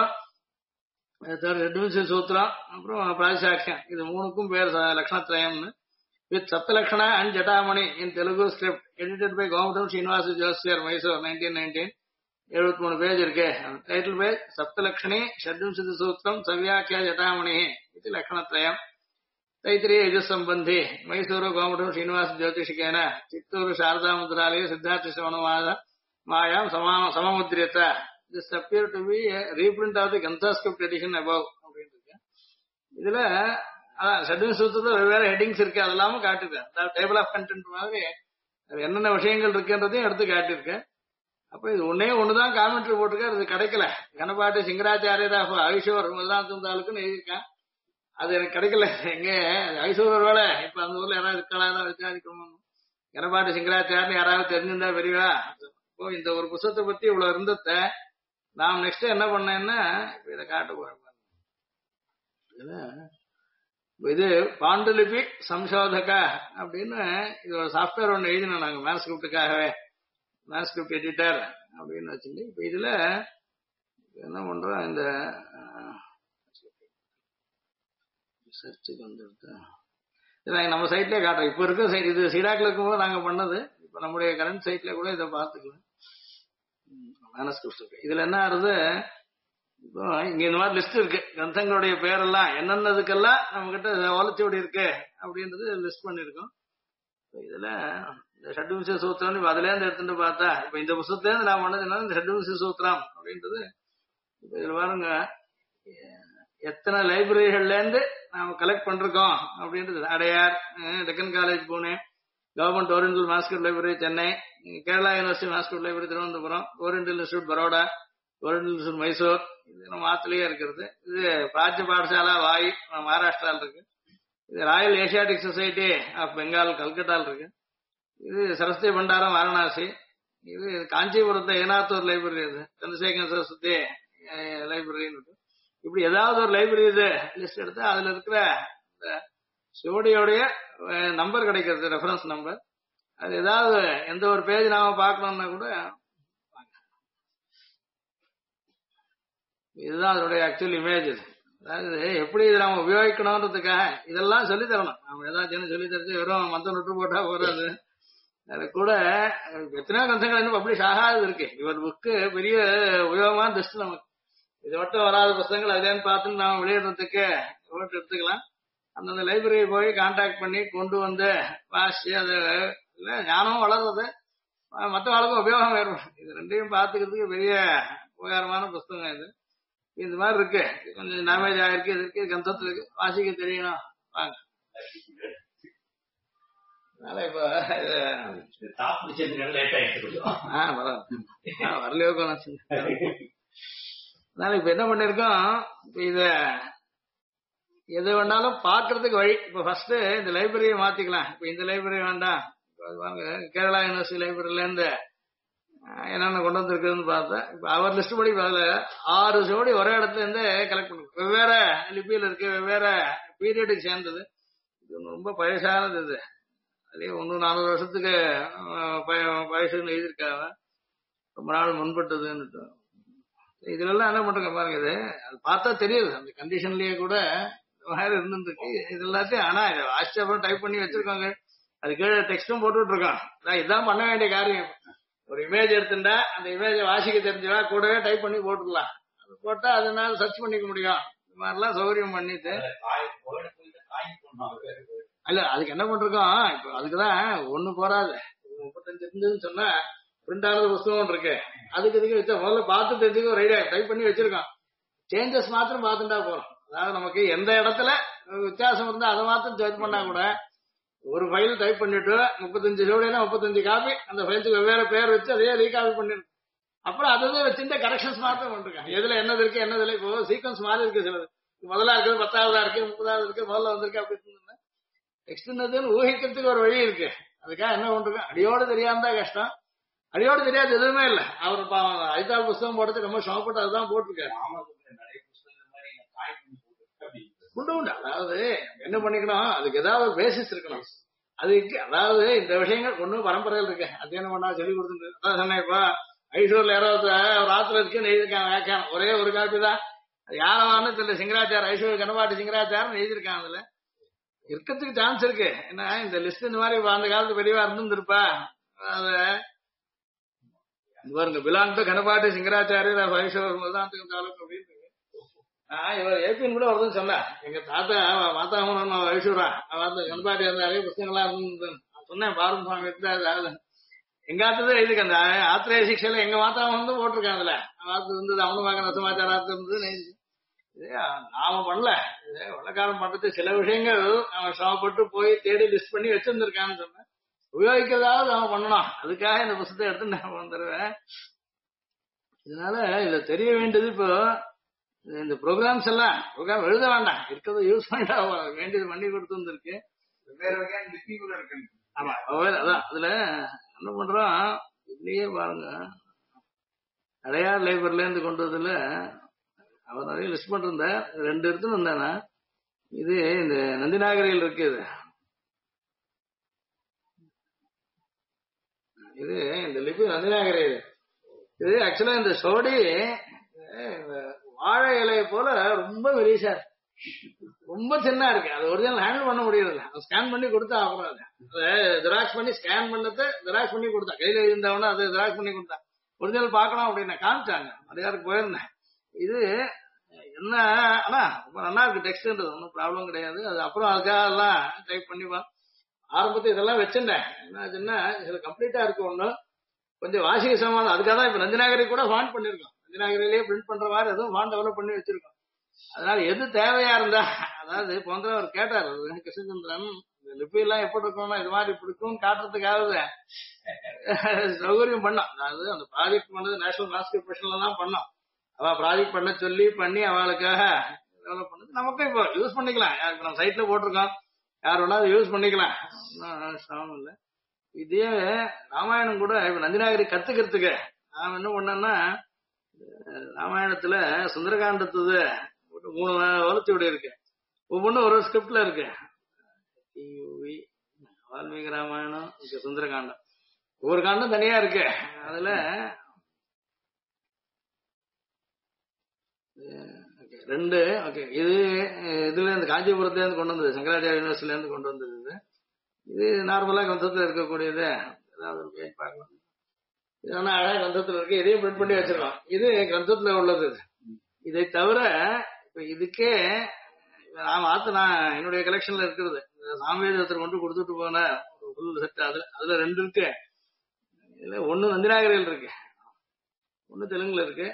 சூத்திரம், அப்புறம் பிராதிசாக்கியம், இது 3க்கும் பேர் லட்சணத்ரயம்னு. With Shabdalakshana and Jatamani in Telugu script, edited by Komadam Srinivasa Josiyar, Mysore, 1919. 73 page இருக்கு. டைட்டில் பேஜ் சப்தலட்சணி ஷட்விம்சதி சூத்திரம் சவ்யாக்கியா ஜட்டாமணி இது லட்சணத்ரயம். Taittiriya யஜுசம்பந்தி Mysuru கோமடம் Srinivasa ஜோதிஷிகேன, Chittoor Saradha முத்ராலய Siddhartha சிவனவாத மாயாம் சமமுத்ரியத. This appear to be a reprint of the Gantha script edition above அப்படின்னு இருக்கு. இதுல ஷட்விம் சூத்திரத்துல வெவ்வேறு ஹெட்டிங்ஸ் இருக்கு, அதெல்லாமும் காட்டிருக்கேன். டேபிள் ஆஃப் கண்டென்ட் மாதிரி என்னென்ன விஷயங்கள் இருக்குன்றதையும் எடுத்து காட்டியிருக்கேன். அப்ப இது ஒண்ணுதான் காமெண்ட்ரி போட்டிருக்காரு, இது கிடைக்கல. கணபாட்டி சிங்கராச்சாரியர் ஆஃப் ஐஷோர் முதலாம் தாலுக்குன்னு எழுதியிருக்கேன். அது எனக்கு கிடைக்கல. எங்க ஐஷோர் வேலை இப்ப அந்த ஊர்ல யாராவது இருக்கலாம் விசாரிக்கணும். கணபாட்டி சிங்கராச்சாரியர் யாராவது தெரிஞ்சிருந்தா பெரியவா. இப்போ இந்த ஒரு புத்தகத்தை பத்தி இவ்வளவு இருந்தத நான் நெக்ஸ்ட் என்ன பண்ணேன்னா இதை காட்ட போறேன். இது பாண்டுலிபி சம்சோதக அப்படின்னு இது ஒரு சாப்ட்வேர் ஒன்று எழுதினோம் நாங்க மேன்ஸ்கிரிப்டுக்காகவே. மேன்ஸ்கிரிப்ட் எடிட்டர் அப்படின்னு வச்சுட்டு இப்ப இதுல என்ன பண்றோம், இந்த சர்ச்சுக்கு வந்துடுது நம்ம சைட்லயே காட்டுறோம். இப்ப இருக்க சைட் இது சீடாக்ல இருக்கும்போது நாங்க பண்ணது. இப்ப நம்முடைய கரண்ட் சைட்ல கூட இதை பார்த்துக்கலாம். இதுல என்ன ஆகுது, இப்போ இங்க இந்த மாதிரி லிஸ்ட் இருக்கு. கிரந்தங்களுடைய பேரெல்லாம் என்னென்னதுக்கெல்லாம் நம்ம கிட்ட ஓலச்சோடி இருக்கு அப்படின்றது லிஸ்ட் பண்ணிருக்கோம். இதுல இந்த ஷட்விம்ச சூத்திரம் அதுல இருந்து எடுத்துட்டு பார்த்தா, இப்ப இந்த புத்தகத்துல இருந்து நான் பண்ணது என்ன, இந்த ஷட்விம்ச சூத்திரம் அப்படின்றது இப்ப இதுல பாருங்க எத்தனை லைப்ரரிகள்ல இருந்து நாம கலெக்ட் பண்றோம் அப்படின்றது. Adyar, Deccan College Pune, Government Oriental Manuscript Library Chennai, Kerala University Manuscript Library Thiruvananthapuram, Oriental Institute Baroda, Oriental Institute Mysore, இது நம்ம ஆத்திலேயே இருக்கிறது. இது பிராஜ்ய பாடசாலா வாய் மகாராஷ்டிரால இருக்கு. இது Royal Asiatic Society of Bengal கல்கட்டால இருக்கு. இது சரஸ்வதி பண்டாரம் வாரணாசி. இது காஞ்சிபுரத்தை ஏனாத்தூர் லைப்ரரி, இது சந்திரசேகர் சரஸ்வதி லைப்ரரின்னு இருக்கு. இப்படி ஏதாவது ஒரு லைப்ரரி இது லிஸ்ட் எடுத்து அதுல இருக்கிற சுவடியோடைய நம்பர் கிடைக்கிறது, ரெஃபரன்ஸ் நம்பர். அது ஏதாவது எந்த ஒரு பேஜ் நாம பார்க்கணும்னா கூட இதுதான் அதனுடைய ஆக்சுவல் இமேஜ். அதாவது எப்படி இதை நம்ம உபயோகிக்கணும்ன்றதுக்காக இதெல்லாம் சொல்லி தரணும். நம்ம ஏதாச்சும் சொல்லி தரச்சு வெறும் மந்த நுட்டு போட்டா போறாது. அது கூட எத்தனையோ கன்சங்கள் இன்னும் பப்ளிஷ் ஆகாது இருக்கு. இவர் புக்கு பெரிய உபயோகமான பெஸ்ட் நமக்கு. இது மட்டும் வராத புத்தகங்கள் அதுலேன்னு பார்த்து நாம வெளியிடுறதுக்கு ஓட்டு எடுத்துக்கலாம். அந்தந்த லைப்ரரி போய் கான்டாக்ட் பண்ணி கொண்டு வந்து வாசி அது இல்லை ஞானமும் வளர்றது, மற்றவங்களுக்கும் உபயோகம் ஏற்படும். இது ரெண்டையும் பார்த்துக்கிறதுக்கு பெரிய உபகாரமான புத்தகம் இது. இந்த மாதிரி இருக்கு, கொஞ்சம் டேமேஜ் ஆயிருக்கு, இது இருக்கு, கந்தத்துல இருக்கு, வாசிக்க தெரியணும் வாங்க. அதனால இப்ப வரலையோ. அதனால இப்ப என்ன பண்ணிருக்கோம், இத எது வேணாலும் பாக்குறதுக்கு வழி. இப்ப ஃபர்ஸ்ட் இந்த லைப்ரரியை மாத்திக்கலாம். இப்ப இந்த லைப்ரரி வேண்டாம், வாங்க கேரளா யூனிவர்சிட்டி லைப்ரரியில இருந்து என்னென்ன கொண்டு வந்திருக்குன்னு பார்த்தேன். இப்ப அவர் லிஸ்ட் படி அதுல 6 ஜோடி ஒரே இடத்துல இருந்து கலெக்ட் பண்ணி வெவ்வேறு லிபியில இருக்கு, வெவ்வேறு பீரியடுக்கு சேர்ந்தது. இது ரொம்ப பழசானது. இது அதே 400 வருஷத்துக்கு பழசுன்னு எழுதியிருக்காங்க, ரொம்ப நாள் முன்பட்டதுன்னு. இதுல எல்லாம் என்ன பண்றாங்க பாருங்க, இது அது பார்த்தா தெரியுது அந்த கண்டிஷன்லயே கூட வேற இருந்துருக்கு இது எல்லாத்தையும். ஆனா இதை வாட்ஸ்அப் டைப் பண்ணி வச்சிருக்காங்க, அது கீழே டெக்ஸ்டும் போட்டுட்டு இருக்கோம். இதான் பண்ண வேண்டிய காரியம். ஒரு இமேஜ் எடுத்துட்டா அந்த இமேஜை வாசிக்க தெரிஞ்சா கூடவே டைப் பண்ணி போட்டுக்கலாம். அது போட்டா அதனால சர்ச் பண்ணிக்க முடியும். இந்த மாதிரிலாம் சௌகரியம் பண்ணிட்டு இல்ல அதுக்கு என்ன பண்றோம். இப்ப அதுக்குதான் ஒண்ணு போறாது, 35 இருந்ததுன்னு சொன்னா பிரிண்ட் ஆனது புத்தகம் இருக்கு, அதுக்கு இதுக்கு வச்சா முதல்ல பார்த்து தெரிஞ்சுக்க ஒரு ஐடியா டைப் பண்ணி வச்சிருக்கோம். சேஞ்சஸ் மாத்திரம் பார்த்துட்டா போறோம். அதாவது நமக்கு எந்த இடத்துல வித்தியாசம் இருந்தா அதை மாத்திரம் சேர்ச் பண்ணா கூட ஒரு ஃபைல் டைப் பண்ணிட்டு 35 ஜோடினா 35 காப்பி அந்த ஃபைலுக்கு வெவ்வேறு பேர் வச்சு அதே ரீகாப்பி பண்ணிருக்கு. அப்புறம் அதை வச்சுட்டு கரெக்ஷன்ஸ் மாத்திரம் பண்ணிருக்கேன். எதுல என்னது இருக்கு என்னது இல்லை. இப்போ சீக்வன்ஸ் மாதிரி இருக்கு, சிலது முதல்ல இருக்குது 10ஆவதா இருக்கு 30ஆவது இருக்கு முதல்ல வந்திருக்கு அப்படின்னு நெக்ஸ்ட் ஊகிக்கிறதுக்கு ஒரு வழி இருக்கு. அதுக்காக என்ன பண்றேன், அடியோடு தெரியாம தான் கஷ்டம். அடியோடு தெரியாது எதுவுமே இல்லை. அவர் ஐந்தாள் புத்தகம் போடுறது ரொம்ப ஷாப்பட்டு அதுதான் போட்டிருக்காரு. உண்டு உண்டு. அதாவது என்ன பண்ணிக்கணும், அதுக்கு ஏதாவது ஒரு பேசிஸ் இருக்கணும். அதுக்கு அதாவது இந்த விஷயங்கள் ஒன்னும் பரம்பரையில் இருக்கு, அது என்ன பண்ணா சொல்லி கொடுத்துட்டு அதான் சொன்னேன். இப்ப ஐஸ்வர்ல யாராவது ஒரு ஆத்துல இருக்குன்னு எழுதியிருக்காங்க வியாக்கியானம், ஒரே ஒரு காப்பி தான். யாரவான்னு தெரியல, சிங்கராச்சார் ஐஸ்வர்ய கனபாட்டி சிங்கராச்சாரம் எழுதியிருக்காங்க. அதுல இருக்கிறதுக்கு சான்ஸ் இருக்கு. ஏன்னா இந்த லிஸ்ட் இந்த மாதிரி அந்த காலத்து பெரியவா இருந்துருப்பா. அத பாருங்க, பிலாங் டு கனபாட்டி சிங்கராச்சாரியர் ஐஸ்வர் தான் தாலுக்கு அப்படின்னு இவர் ஏபின்னு கூட வருதுன்னு சொன்னா. எங்க தாத்தா மாதாமன் ஐஸ்வரா கனபாட்டி அந்த நிறைய புத்தகங்கள்லாம் இருந்து சொன்னேன். பாரத சுவாமி இருந்தாரு எங்காத்தது எழுதிக்க. அந்த ஆத்திரேய சிக்ஷையில எங்க மாதாமன் வந்து போட்டிருக்கான். அதுல வார்த்தை இருந்தது அவனு மகன் சமாச்சாரத்து இருந்தது. நாம பண்ணல, வெள்ளக்காரன் பண்றது சில விஷயங்கள் அவன் சிரமப்பட்டு போய் தேடி லிஸ்ட் பண்ணி வச்சிருந்திருக்கான்னு சொன்னேன். உபயோகிக்கிறதாவது அவன் பண்ணணும். அதுக்காக இந்த புத்தகத்தை எடுத்து நான் வந்துடுவேன். இதனால இதுல தெரிய வேண்டியது, இப்போ இந்த ப்ரோக்ராம்ஸ் எல்லாம் ப்ரோக்ராம் எழுத வேண்டாம், இருக்கிறத யூஸ் பண்ணிட்டா வேண்டியது பண்ணி கொடுத்து வந்துருக்கு. வெவ்வேறு வகையான லிப்பி கூட இருக்கு. ஆமா அதான் அதுல என்ன பண்றோம். இல்லையே பாருங்க, அடையார் லைப்ரரியில இருந்து கொண்டு வரதுல அவர் நிறைய லிஸ்ட் பண்ணிருந்த 2 எடுத்துன்னு வந்தானா. இது இந்த நந்திநாகரியில் இருக்கு. இது இந்த லிபி நந்திநாகரியில். இது ஆக்சுவலா இந்த சோடி வாழை இலையை போல ரொம்ப மெலிசா இருக்கு, ரொம்ப சின்ன இருக்கு. அது ஒரிஜினல் ஹேண்டில் பண்ண முடியல. ஸ்கேன் பண்ணி கொடுத்தா அப்புறம் அதை ஜெராக்ஸ் பண்ணி ஸ்கேன் பண்ணது ஜெராக்ஸ் பண்ணி கொடுத்தா, கையில இருந்தவன அதை ஜெராக்ஸ் பண்ணி கொடுத்தா. ஒரிஜினல் பார்க்கணும் அப்படின்னு காமிச்சாங்க. அடையாருக்கு போயிருந்தேன். இது என்ன ஆனா ரொம்ப நல்லா இருக்கு, டெக்ஸ்ட்ன்றது ஒன்றும் ப்ராப்ளம் கிடையாது. அது அப்புறம் அதுக்காக எல்லாம் டைப் பண்ணிப்பா. ஆரம்பத்தை இதெல்லாம் வச்சிருந்தேன். என்னாச்சுன்னா இதுல கம்ப்ளீட்டா இருக்கு ஒண்ணு, கொஞ்சம் வாசிக்க சமாதானம். அதுக்காக தான் இப்ப நந்திநாகரி கூட ஃபாண்ட் பண்ணிருக்கோம். நந்திநாகரிலேயே பிரிண்ட் பண்ற மாதிரி எதுவும் ஃபாண்ட் டெவலப் பண்ணி வச்சிருக்கோம். அதனால எது தேவையா இருந்தா, அதாவது போன்ற அவர் கேட்டார் கிருஷ்ணச்சந்திரன், இந்த லிபி எல்லாம் எப்படி இருக்கணும், இது மாதிரி பிடிக்கும் காட்டுறதுக்காக சௌகரியம் பண்ணோம். அதாவது அந்த ப்ராஜெக்ட் பண்ணது நேஷனல் கான்ஸ்டிபியூஷன்ல தான் பண்ணோம். அவ ப்ராஜெக்ட் பண்ண சொல்லி பண்ணி அவளுக்காக டெவலப் பண்ணது. நமக்கு இப்போ யூஸ் பண்ணிக்கலாம். யாருக்கு நம்ம சைட்ல போட்டிருக்கோம், யார் வேணா அதை யூஸ் பண்ணிக்கலாம், சிரமம் இல்லை. இதே ராமாயணம் கூட இப்ப நந்திநாகரி கத்துக்கிறதுக்கு நான் என்ன பண்ணேன்னா, ராமாயணத்துல சுந்தரகாண்டத்துது 3 வளர்ச்சியோட இருக்கு. ஒவ்வொன்றும் ஒரு ஸ்கிரிப்ட்ல இருக்கு. வால்மீகி ராமாயணம், சுந்தரகாண்டம், ஒவ்வொரு காண்டம் தனியா இருக்கு. அதுல ரெண்டு ஓகே. இது இதுல இருந்து காஞ்சிபுரத்துல இருந்து கொண்டு வந்தது, சங்கராச்சாரிய யூனிவர்சிட்டில இருந்து கொண்டு வந்தது இது. இது நார்மலா கிரந்தத்துல இருக்கக்கூடியது. ஏதாவது ஒரு பேஜ் பார்க்கலாம். இது ஆனா அழகா கிரந்தத்துல இருக்கு. இதையும் பிரிண்ட் பண்ணி வச்சிருக்கோம். இது கிரந்தத்துல உள்ளது. இதை தவிர இப்ப இதுக்கே நான் என்னுடைய கலெக்ஷன்ல இருக்கிறது சாமவேதத்தில் கொண்டு கொடுத்துட்டு போன ஒரு ஃபுல் செட். அதுல ரெண்டு இருக்கு. இதுல ஒண்ணு நந்தினாகரியில் இருக்கு, ஒண்ணு தெலுங்குல இருக்கு.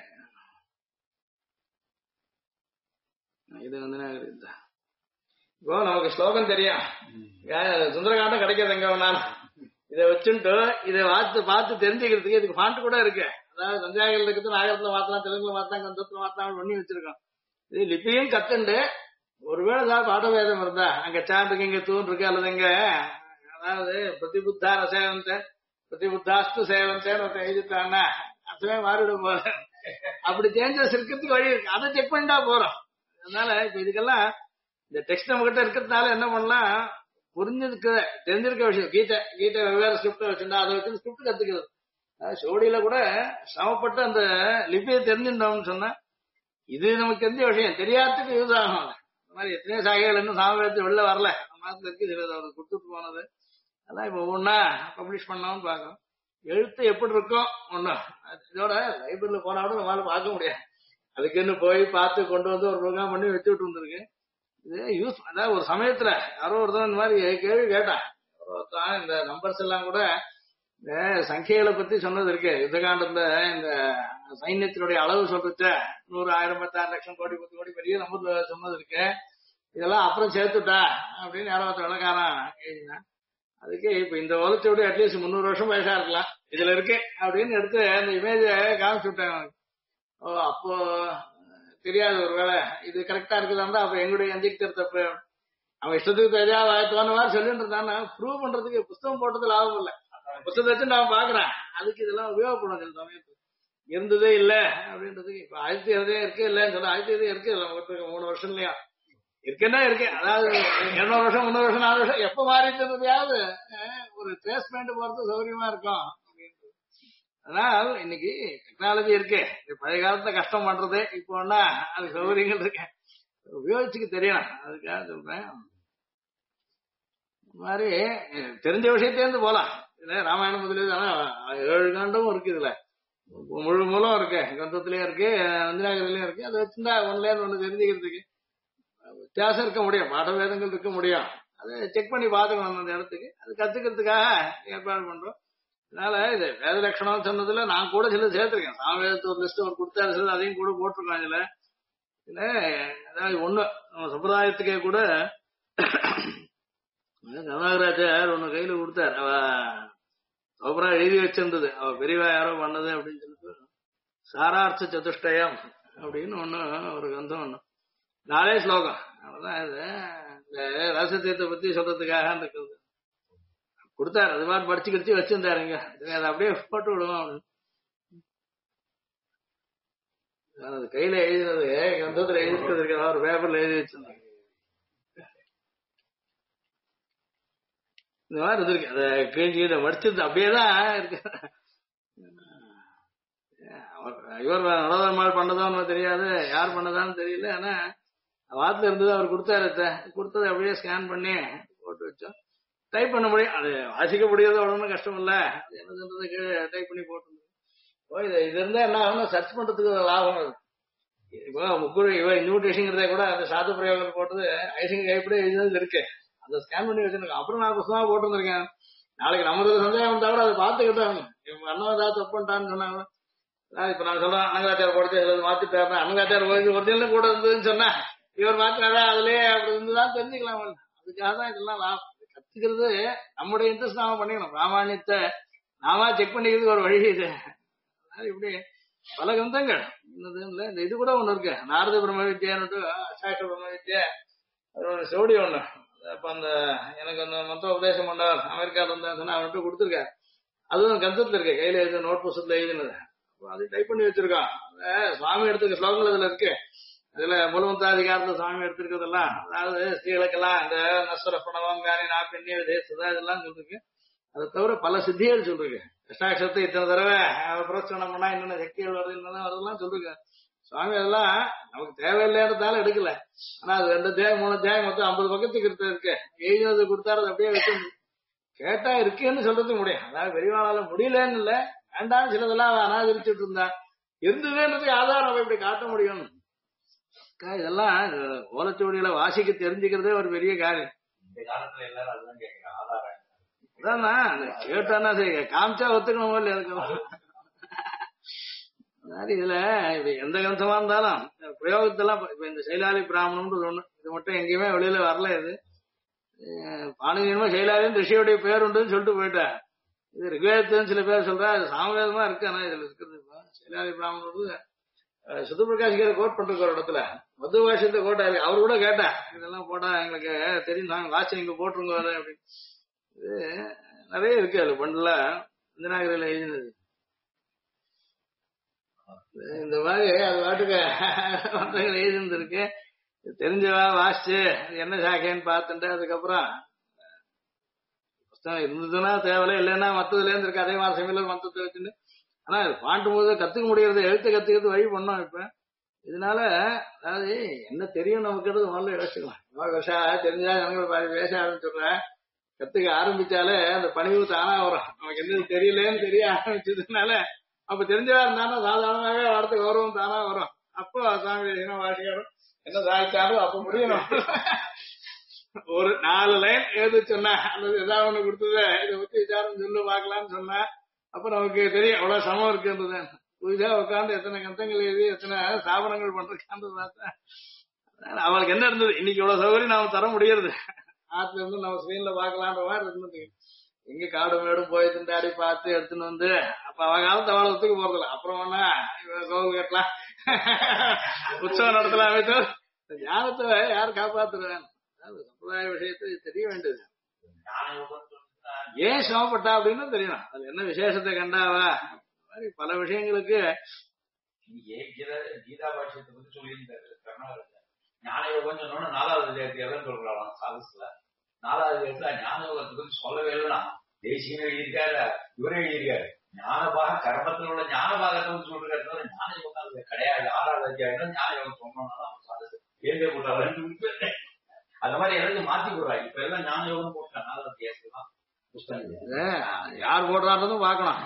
இது நந்தினாகரியில் தான். இப்போ நமக்கு ஸ்லோகம் தெரியும், சுந்தரகாண்டம் கிடைக்கிறது எங்க வேணாலும். இதை வச்சுட்டு இதை பார்த்து தெரிஞ்சுக்கிறதுக்கு இதுக்கு ஃபாண்ட் கூட இருக்கு. அதாவது நந்தினாகரியில் இருக்குது, நாகரத்துல மாத்தலாம், தெலுங்குல மாத்தலாம், கந்தத்துல மாத்தலாம் பண்ணி வச்சிருக்கோம். இது லிபியும் கத்துண்டு ஒருவேளை ஏதாவது பாடவேதம் இருந்தா அங்க சாண்டுக்கு இங்க தூண் இருக்கு, அல்லது இங்க அதாவது பிரதிபுத்தா ரசேவந்தன் பிரதிபுத்தாஸ்து சேவந்தேன்னு ஒருத்தன் எழுதிட்டான்னா அதுவே மாறிடும் போல. அப்படி சேஞ்சஸ் இருக்கிறதுக்கு வழி இருக்கு, அதை செக் பண்ணிட்டா போறோம். அதனால இப்ப இதுக்கெல்லாம் இந்த டெக்ஸ்ட் நம்ம கிட்ட இருக்கிறதுனால என்ன பண்ணலாம், புரிஞ்சிருக்க தெரிஞ்சிருக்க விஷயம். கீதை வெவ்வேறு ஸ்கிரிப்ட் வச்சுருந்தா அதை வச்சு ஸ்கிரிப்ட் கத்துக்கிறது. சோடியில கூட சமப்பட்டு அந்த லிபியை தெரிஞ்சிருந்தோம்னு சொன்னா இது நமக்கு தெரிஞ்ச விஷயம், தெரியாததுக்கு யூஸ் ஆகும். இந்த மாதிரி எத்தனையோ சாகைகள் இன்னும் சாமவேதத்து வெளில வரல, மாசத்துல இருக்கு, சில அவர் கொடுத்துட்டு போனது. அதான் இப்ப ஒவ்வொன்னா பப்ளிஷ் பண்ணாமனு பாக்கணும். எழுத்து எப்படி இருக்கும் ஒண்ணும், இதோட லைப்ரரியில போனா கூட நம்மளால பார்க்க முடியாது. அதுக்குன்னு போய் பார்த்து கொண்டு வந்து ஒரு ப்ரோக்ராம் பண்ணி வச்சு விட்டு வந்திருக்கு. இது யூஸ் அதாவது ஒரு சமயத்துல யாரோ ஒருத்தன் இந்த மாதிரி கேள்வி கேட்டான். இந்த நம்பர்ஸ் எல்லாம் கூட இந்த சங்கைகளை பத்தி சொன்னது இருக்கு. யுத்தகாண்டத்துல இந்த சைன்யத்தினுடைய அளவு சொல்லிச்ச 100, 1000, 10,000 லட்சம், கோடி, 10 கோடி பெரிய நம்பர்ல சொன்னது இருக்கு. இதெல்லாம் அப்புறம் சேர்த்துட்டா அப்படின்னு யாரோ விளக்காரன் எழுதினா. அதுக்கு இப்ப இந்த உலகத்தோட அட்லீஸ்ட் 300 வருஷம் வயசா இருக்கலாம் இதுல இருக்கு அப்படின்னு எடுத்து அந்த இமேஜ காமிச்சு விட்டாங்க. ஓ அப்போ தெரியாது, ஒருவேளை இது கரெக்டா இருக்குதாண்டா அப்ப எங்களுடைய எந்திக்கிற தப்பு. அவன் இஷ்டத்துக்கு தோண மாதிரி சொல்லிட்டு இருந்தான்னா ப்ரூவ் பண்றதுக்கு புத்தகம் போட்டது லாபம் இல்லை. புத்தகத்தை வச்சு நான் பாக்குறேன், அதுக்கு இதெல்லாம் உபயோகப்படும். சில சமயத்துக்கு இருந்ததே இல்ல அப்படின்றதுக்கு இப்ப 1000 இருக்கு இல்லன்னு சொல்ல 1000 இருக்கு 3 வருஷம்லயா இருக்குன்னா இருக்கு. அதாவது 200 வருஷம் 300 வருஷம் 400 வருஷம் எப்ப மாறிட்டதையாவது ஒரு ட்ரேஸ்மெண்ட் போறது சௌகரியமா இருக்கும். அதனால இன்னைக்கு டெக்னாலஜி இருக்கு, பழைய காலத்துல கஷ்டம் பண்றது இப்போன்னா அது சௌகரியங்கள் இருக்கு, உபயோகிச்சுக்க தெரியணும். அதுக்காக சொல்றேன். இந்த மாதிரி தெரிஞ்ச விஷயத்தேர்ந்து போலாம். இதுல ராமாயணம் முதலில் 7 காண்டமும் இருக்கு, இதுல முழு மூலம் இருக்கு, கிரந்தத்திலயும் இருக்கு, நந்தினாகரிலையும் இருக்கு. அதை வச்சுருந்தா ஒன்னுல இருந்து ஒண்ணு தெரிஞ்சுக்கிறதுக்கு வித்தியாசம் இருக்க முடியும், பாட வேதங்கள் இருக்க முடியும். அதை செக் பண்ணி பாத்துக்கணும் அந்த இடத்துக்கு. அது கத்துக்கிறதுக்காக ஏற்பாடு பண்றோம். அதனால இது வேத லட்சணம் சொன்னதுல நான் கூட சில சேர்த்திருக்கேன். சாமவேதத்து ஒரு லிஸ்ட் ஒரு கொடுத்தாரு, சில அதையும் கூட போட்டிருக்கோம். இதுல அதாவது ஒண்ணு நம்ம சம்பிரதாயத்துக்கே கூட கருணாகராச்சார் ஒண்ணு கையில கொடுத்தார். அவ அப்புறம் எழுதி வச்சிருந்தது, அவ பெரியவா யாரோ பண்ணது அப்படின்னு சொல்லிட்டு சாரார்த்த சதுஷ்டயம் அப்படின்னு ஒண்ணு ஒரு கிரந்தம் ஒண்ணு 4 ஸ்லோகம். அவ்வளவுதான். இது இந்த ரசத்தீர்த்தை பத்தி சொல்றதுக்காக இருக்கிறது கொடுத்தாரு. அது மாதிரி படிச்சு கிடிச்சு வச்சிருந்தாருங்க. அதை அப்படியே போட்டு விடுவோம் அப்படின்னு. அது கையில எழுதினது கிரந்தத்துல எழுதிட்டு இருக்க ஒரு பேப்பர்ல எழுதி வச்சிருந்தாங்க. இந்த மாதிரி இருந்திருக்கு. அதை கிழிஞ்சிக்கிட்ட படிச்சது அப்படியேதான் இருக்கு. இவர் நடனமாள் பண்ணதான்னு தெரியாது, யார் பண்ணதான்னு தெரியல. ஆனா வாரத்துல இருந்தது அவர் கொடுத்தாரு. கொடுத்தது அப்படியே ஸ்கேன் பண்ணி போட்டு வச்சோம். டைப் பண்ண முடியும், அது வாசிக்க முடியாது, அவ்வளவு கஷ்டம் இல்ல. அது என்ன சொல்றது, டைப் பண்ணி போட்டு இது இருந்தா என்ன ஆகும், சர்ச் பண்றதுக்கு லாபம். அது இப்போ முக்குழு இவ இன்விடேஷன்ங்கிறத கூட அந்த சாது பிரயோகம் போட்டது ஐசிங் கைப்படி எழுதினது இருக்கு. அதை ஸ்கேன் பண்ணி வச்சிருக்கேன். அப்புறம் நான் புத்தகமா போட்டுருக்கேன். நாளைக்கு நம்மளுக்கு சந்தேகம் தவிர அதை பார்த்துக்கிட்டாங்க. அண்ணன் ஏதாவது தப்பு பண்ணிட்டான்னு சொன்னாங்க. இப்ப நான் சொல்றேன் அன்னங்காச்சார போடுறது மாத்திட்டாரு, அன்னங்காச்சார ஒரிஜினல் கூட இருந்ததுன்னு சொன்னா இவர் மாத்தினாரா அதுலயே அப்படி இருந்துதான் தெரிஞ்சுக்கலாம். அதுக்காக தான் இதெல்லாம் கத்துக்கிறது. நம்முடைய இன்ட்ரெஸ்ட் நாம பண்ணிக்கணும். பிராமணியத்தை நாம செக் பண்ணிக்கிறதுக்கு ஒரு வழி இது. இப்படி பல கிரந்தங்கள் இல்ல. இந்த இது கூட ஒண்ணு இருக்கு, நாரத பிரம்ம வித்யான்னு அசாஷ்ட பிரம்ம வித்யா, ஒரு சோடி ஒண்ணு. அப்ப அந்த எனக்கு அந்த மொத்த உபதேசம் பண்ணார் அமெரிக்கால இருந்தா அவன்கிட்ட கொடுத்துருக்காரு. அதுவும் கிரந்தத்துல இருக்கு, கையில எழுது நோட் புஸ்தகத்துல எழுதினது. அது டைப் பண்ணி வச்சிருக்கான். சுவாமி எடுத்துக்க ஸ்லோகங்கள் இதுல இருக்கு. அதுல மூலமந்தாதிகாரத்துல சுவாமி எடுத்திருக்கிறதெல்லாம், அதாவது ஸ்ரீகளுக்கெல்லாம் இந்த நஸ்வர பிரணவம் காணி நாப்பின்னி விதேசதா இதெல்லாம் சொல்லிருக்கு. அதை தவிர பல சித்திகள் சொல்லிருக்கு. அஷ்டாட்சரத்தை இத்தனை தடவை பிரச்சனை பண்ணா என்னென்ன சக்திகள் வருது என்னென்ன அதெல்லாம் சொல்லிருக்கு. சுவாமி அதெல்லாம் நமக்கு தேவையில்லைன்றதால எடுக்கல. ஆனா அது 2 அத்தியாயம் 3 அத்தியாயம் மொத்தம் 50 பக்கத்துக்கு இருக்கு. எழுதினது கொடுத்தாரு, அது அப்படியே வச்சு கேட்டா இருக்குன்னு சொல்றது முடியும். அதாவது பெரியவாளால முடியலன்னு இல்ல, வேண்டாம் சிலதெல்லாம் அவன் அனாதரிச்சுட்டு இருந்தான். இருந்ததுன்றதுக்கு ஆதாரம் அவன் இப்படி காட்ட முடியும். இதெல்லாம் ஓலைச்சுவடிகளை வாசிக்க தெரிஞ்சுக்கிறதே ஒரு பெரிய காரியம். இந்த காலத்துல எல்லாரும் அதுதான் கேட்கிறாங்க, ஆதாரம். அதான் கேட்டானா சரி, காமிச்சா ஒத்துக்கணும் இல்லையா இருக்கும். அதாவது இதுல இப்ப எந்த கிரந்தமா இருந்தாலும் பிரயோகத்தெல்லாம் இப்ப இந்த சைலாலி பிராமணம்ன்றது ஒண்ணு, இது மட்டும் எங்கேயுமே வெளியில வரல. இது பாணினியமா சைலாலின்னு ரிஷியோடைய பேர் உண்டுன்னு சொல்லிட்டு போயிட்டேன். இது ரிக்வேதத்துன்னு சில பேர் சொல்றா, இது சாமவேதமா இருக்கு. ஆனா இதுல இருக்கிறது சைலாலி பிராமணம் சுதப்பிரகாசிக்கிற கோட் பண்ற ஒரு இடத்துல மது பாஷத்தை கோட்டா இருக்கு. அவரு கூட கேட்டேன், இதெல்லாம் போட்டா எங்களுக்கு தெரியும், நாங்க வாட்சி நீங்க போட்டுருங்க அப்படின்னு. இது நிறைய இருக்கு அது பண்ல இந்திராகிரியில எழுதினது. இந்த மாதிரி அது பாட்டுக்கு எழுதிருக்கு. தெரிஞ்சவா வாசிச்சு என்ன சாக்கைன்னு பார்த்துட்டு அதுக்கப்புறம் புத்தகம் இருந்ததுன்னா தேவையில்ல, இல்லைன்னா மத்ததுல இருந்து இருக்கு. அதே மாதிரி சமையல மத்தத்தை வச்சுட்டு ஆனா பாண்டும் போது கத்துக்க முடியறது, எழுத்து கத்துக்கிறது வழி பண்ணோம். இப்ப இதனால அதாவது என்ன தெரியும் நமக்கு முதல்ல யோசிக்கலாம். விஷா தெரிஞ்சா எனக்கு பேச ஆரம்பிச்சுடுறேன். கத்துக்க ஆரம்பிச்சாலே அந்த பணிவு தானா வரும். நமக்கு என்ன தெரியலன்னு தெரிய ஆரம்பிச்சதுனால அப்ப தெரிஞ்சதா இருந்தாலும் சாதாரணமாகவே வார்த்தை கௌரவம் தானா வரும். அப்போ சாமி வாசிக்காரும் என்ன சாதிச்சாலும் அப்ப முடியணும். ஒரு 4 லைன் எழுத சொன்ன அல்லது ஏதாவது ஒண்ணு கொடுத்தத இதை பத்தி விசாரம் சொல்லு பார்க்கலாம்னு சொன்ன அப்ப நமக்கு தெரியும் அவ்வளவு சமம் இருக்குன்றது. புதிதா உட்காந்து எத்தனை கந்தங்கள் எழுதி எத்தனை ஸ்தாபனங்கள் பண்றதுக்கான்றது பார்த்தா அவளுக்கு என்ன இருந்தது, இன்னைக்கு இவ்வளவு சௌகரியம் நாம தர முடியறது. ஆத்துல இருந்து நம்ம ஸ்கிரீன்ல பாக்கலான்ற மாதிரி இருந்தது. எங்க காடு மேடும் போய் திண்டாடி பார்த்து எடுத்துன்னு வந்து அப்ப அவ காலத்து அவளை ஒத்துக்க போறதில்ல. அப்புறம் வேணா கோவில் கட்டலாம், உற்சவம் நடத்தலாம். ஞானத்தை யார் காப்பாத்துறேன்? சம்பிரதாய விஷயத்தை தெரிய வேண்டியது. ஏன் சிரமப்பட்டா அப்படின்னு தெரியணும். அது என்ன விசேஷத்தை கண்டாவா மாதிரி பல விஷயங்களுக்கு. கீதா பாஷ்யத்தை பத்தி சொல்லியிருந்தாரு கருணாகரன். ஞான யோகம் சொன்னோன்னு 4வது அத்தியாயத்துல சொல்றாங்க சாதஸ்ல. 4வது அத்தியாயத்துல ஞான யோகத்தை பத்தி சொல்லவே இல்லைன்னா தேசியம் எழுதியிருக்காரு, இவரே எழுதியிருக்காரு. ஞானபாக கர்மத்தில் உள்ள ஞானபாகத்தை வந்து சொல்றாரு, ஞான யோகம் அது கிடையாது. 6வது அத்தியாயத்துல ஞான யோகம் சொன்னோம்னா சாதஸ் எழுதிய போட்டாரு. அந்த மாதிரி எல்லாத்தையும் மாத்தி போடுறாங்க. இப்ப எல்லாம் ஞான யோகம் போட்டாங்க 4வது அத்தியாயத்துல தான் புஸ்தகம். யார் போடுறான்றதும் பாக்கணும்.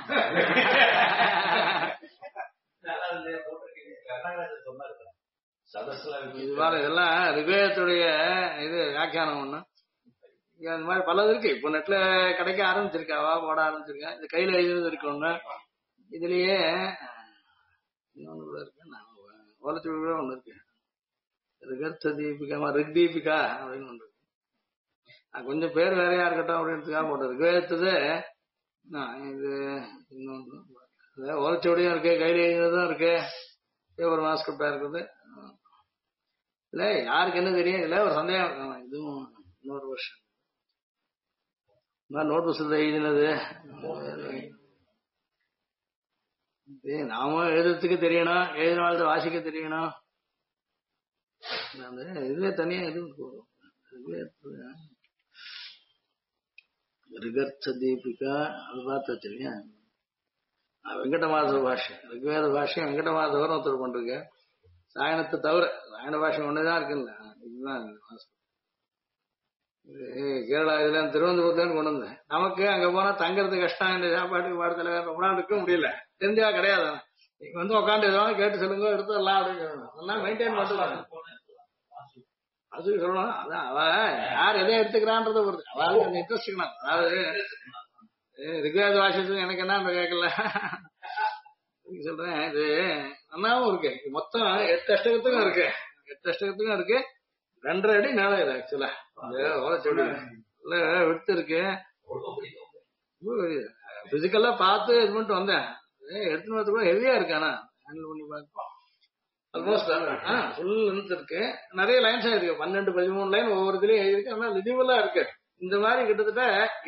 இதெல்லாம் ரிவேதத்துடைய இது வியாக்கியானம் ஒண்ணு. அந்த மாதிரி பலது இருக்கு. இப்போ நெட்ல கிடைக்க ஆரம்பிச்சிருக்காவா, போட ஆரம்பிச்சிருக்கேன். இந்த கையில எழுதுறது இருக்கு ஒண்ணு. இதுலயே இன்னொன்னு இருக்கு, ஓலச்சுவடி ஒண்ணு இருக்கு, ரிகர்த்த தீபிகா ரிக் தீபிகா அப்படின்னு ஒன்று. கொஞ்சம் பேர் வேறையா இருக்கட்டும் அப்படின்றதுக்காக போட்டது. ரிக்வேதத்து இது இன்னொன்று ஓலச்சுவடியும் இருக்கு, கையில எழுதுறதும் இருக்கு, ஒரு மாஸ்கிரிப்டா இருக்குது. இல்ல யாருக்கு என்ன தெரியும், இல்ல ஒரு சந்தேகம் இருக்காங்க. இதுவும் இன்னொரு வருஷம் நோட் புஸ்தகத்தை எழுதினது. நாம எழுதுறதுக்கு தெரியணும், எழுதினாலும் வாசிக்க தெரியணும். இதுவே தனியா இது ரிகர்த்த தீபிகா அது பார்த்து வச்சிருக்கேன். வெங்கடமாதவ பாஷ்யம், ரிக்வேத பாஷ்யம் வெங்கடமாதவரும் ஒருத்தர் பண்றீங்க. சாயனத்தை தவிர சாயன பாஷ்யம் ஒண்ணுதான் இருக்குல்ல. இதுதான் கேரளா இதுல திருவனந்தபுரத்துல கொண்டு வந்தேன். நமக்கு அங்க போனா தங்கறது கஷ்டம், இந்த சாப்பாட்டுக்கு பாடத்துல ரொம்ப நாள் இருக்க முடியல. தெரிஞ்சா கிடையாது. நீங்க வந்து உட்காந்து எதாவது கேட்டு சொல்லுங்க, எடுத்துடலாம் அப்படின்னு சொல்லணும். அதெல்லாம் மெயின்டைன் பண்ணுறாங்க. அது சொல்லணும். அதான் அவ யார் எதை எடுத்துக்கிறான்றத பொறுத்து அவளுக்கு அந்த இன்ட்ரெஸ்ட் இருக்கணும். அதாவது ரிக்வேத வாசியத்துக்கு எனக்கு என்ன கேட்கல சொல்றேன். இது நல்லாவும் இருக்கு. மொத்தம் 8 அஷ்டகத்துக்கும் இருக்கு, 8 அஷ்டகத்துக்கும் இருக்கு. 2.5 அடி மேல இது ஆக்சுவலா ஓலச்சொடி விட்டு இருக்கு. பிசிக்கலா பார்த்து இது பண்ணிட்டு வந்தேன். எடுத்துன்னு வரது கூட ஹெவியா இருக்கு. ஆனா ஹேண்டில் பண்ணி பார்க்க ஆல்மோஸ்ட் ஃபுல் லென்த் இருக்கு. நிறைய லைன்ஸ் இருக்கு, 12-13 லைன் ஒவ்வொரு இதுலயும் எழுதிருக்கு. ஆனா லிஜிபிளா இருக்கு. இந்த மாதிரி கிட்டத்தட்ட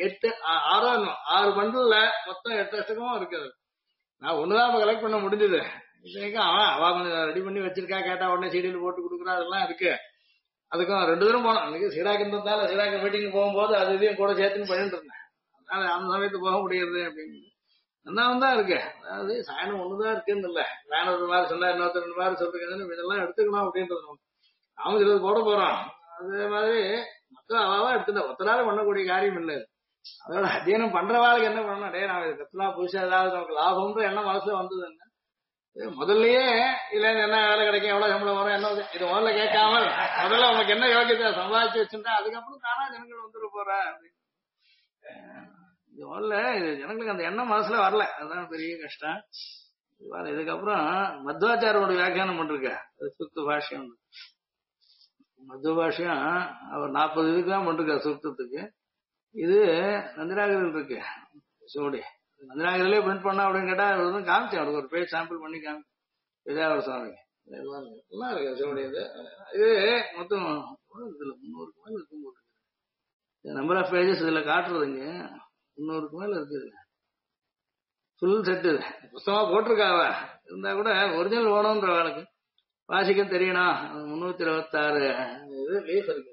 6 பண்டில்ல மொத்தம் 8 அஷ்டகமும் இருக்குது. நான் ஒண்ணுதான் கலெக்ட் பண்ண முடிஞ்சது. அவ கொஞ்சம் ரெடி பண்ணி வச்சிருக்கா, கேட்டா உடனே சீடியில் போட்டு கொடுக்குறா, அதெல்லாம் இருக்கு. அதுக்கும் 2 தூரம் போனோம். அன்னைக்கு சீராக்கின்றதால சீராக்க மீட்டிங் போகும்போது அது இதையும் கூட சேர்த்துன்னு பண்ணிட்டு இருந்தேன். அதனால அந்த சமயத்து போக முடியாது அப்படின்னு. நன்னாவும் தான் இருக்கு. அதாவது சாயனம் ஒண்ணுதான் இருக்குன்னு இல்ல, வேணும் ஒரு மாதிரி சொன்னா இன்னொருத்தர் ரெண்டு மாதிரி சொல்றீங்கன்னு இதெல்லாம் எடுத்துக்கணும் அப்படின்றது நம்ம. நாம சிலது போட போறோம். அதே மாதிரி மொத்தம் அவாவா எடுத்துட்டா ஒத்தனால பண்ணக்கூடிய காரியம் இல்லை. அதோட அத்தியனம் பண்றவாளுக்கு என்ன பண்ணணும், டே நான் இது கத்துனா புதுசா ஏதாவது நமக்கு லாபம்ன்ற எண்ணம் மனசுல வந்தது என்ன முதல்லயே இல்ல என்ன வேலை கிடைக்கும், எவ்வளவு சம்பளம் வரும், என்ன இது முதல்ல கேட்காம முதல்ல உனக்கு என்ன யோகியத்தை சம்பாதிச்சு வச்சுட்டா அதுக்கப்புறம் தானா ஜனங்கள் வந்துட்டு போற அப்படின்னு. இது முதல்ல இது ஜனங்களுக்கு அந்த எண்ணம் மனசுல வரல, அதுதான் பெரிய கஷ்டம். இதுக்கப்புறம் மத்வாச்சாரோட வியாக்கியானம் பண்ணிருக்க சுத்த பாஷ்யம். மத்வ பாஷ்யம் அவர் 40 இதுக்கு தான் பண்ணிருக்கார் சுத்தத்துக்கு. இது நந்திராகரில் இருக்கு சோடி. நந்திராகரிலே பிரிண்ட் பண்ணா அப்படின்னு கேட்டா இவரு காமிச்சேன், அவருக்கு ஒரு பேஜ் சாம்பிள் பண்ணி காமி விஜயாவர் சுவாமிக்கு எல்லாம் இருக்கு சோடி. இது மொத்தம் இதுல 300க்கு மேல இருக்கும்போது நம்பர் ஆஃப் பேஜஸ் இதுல காட்டுறதுங்க 300க்கு மேல இருக்குது. ஃபுல் செட்டு புத்தகமா போட்டிருக்காவ இருந்தா கூட ஒரிஜினல் ஓணுன்ற வேலைக்கு வாசிக்க தெரியணும். 326 இது லீஃப் இருக்கு.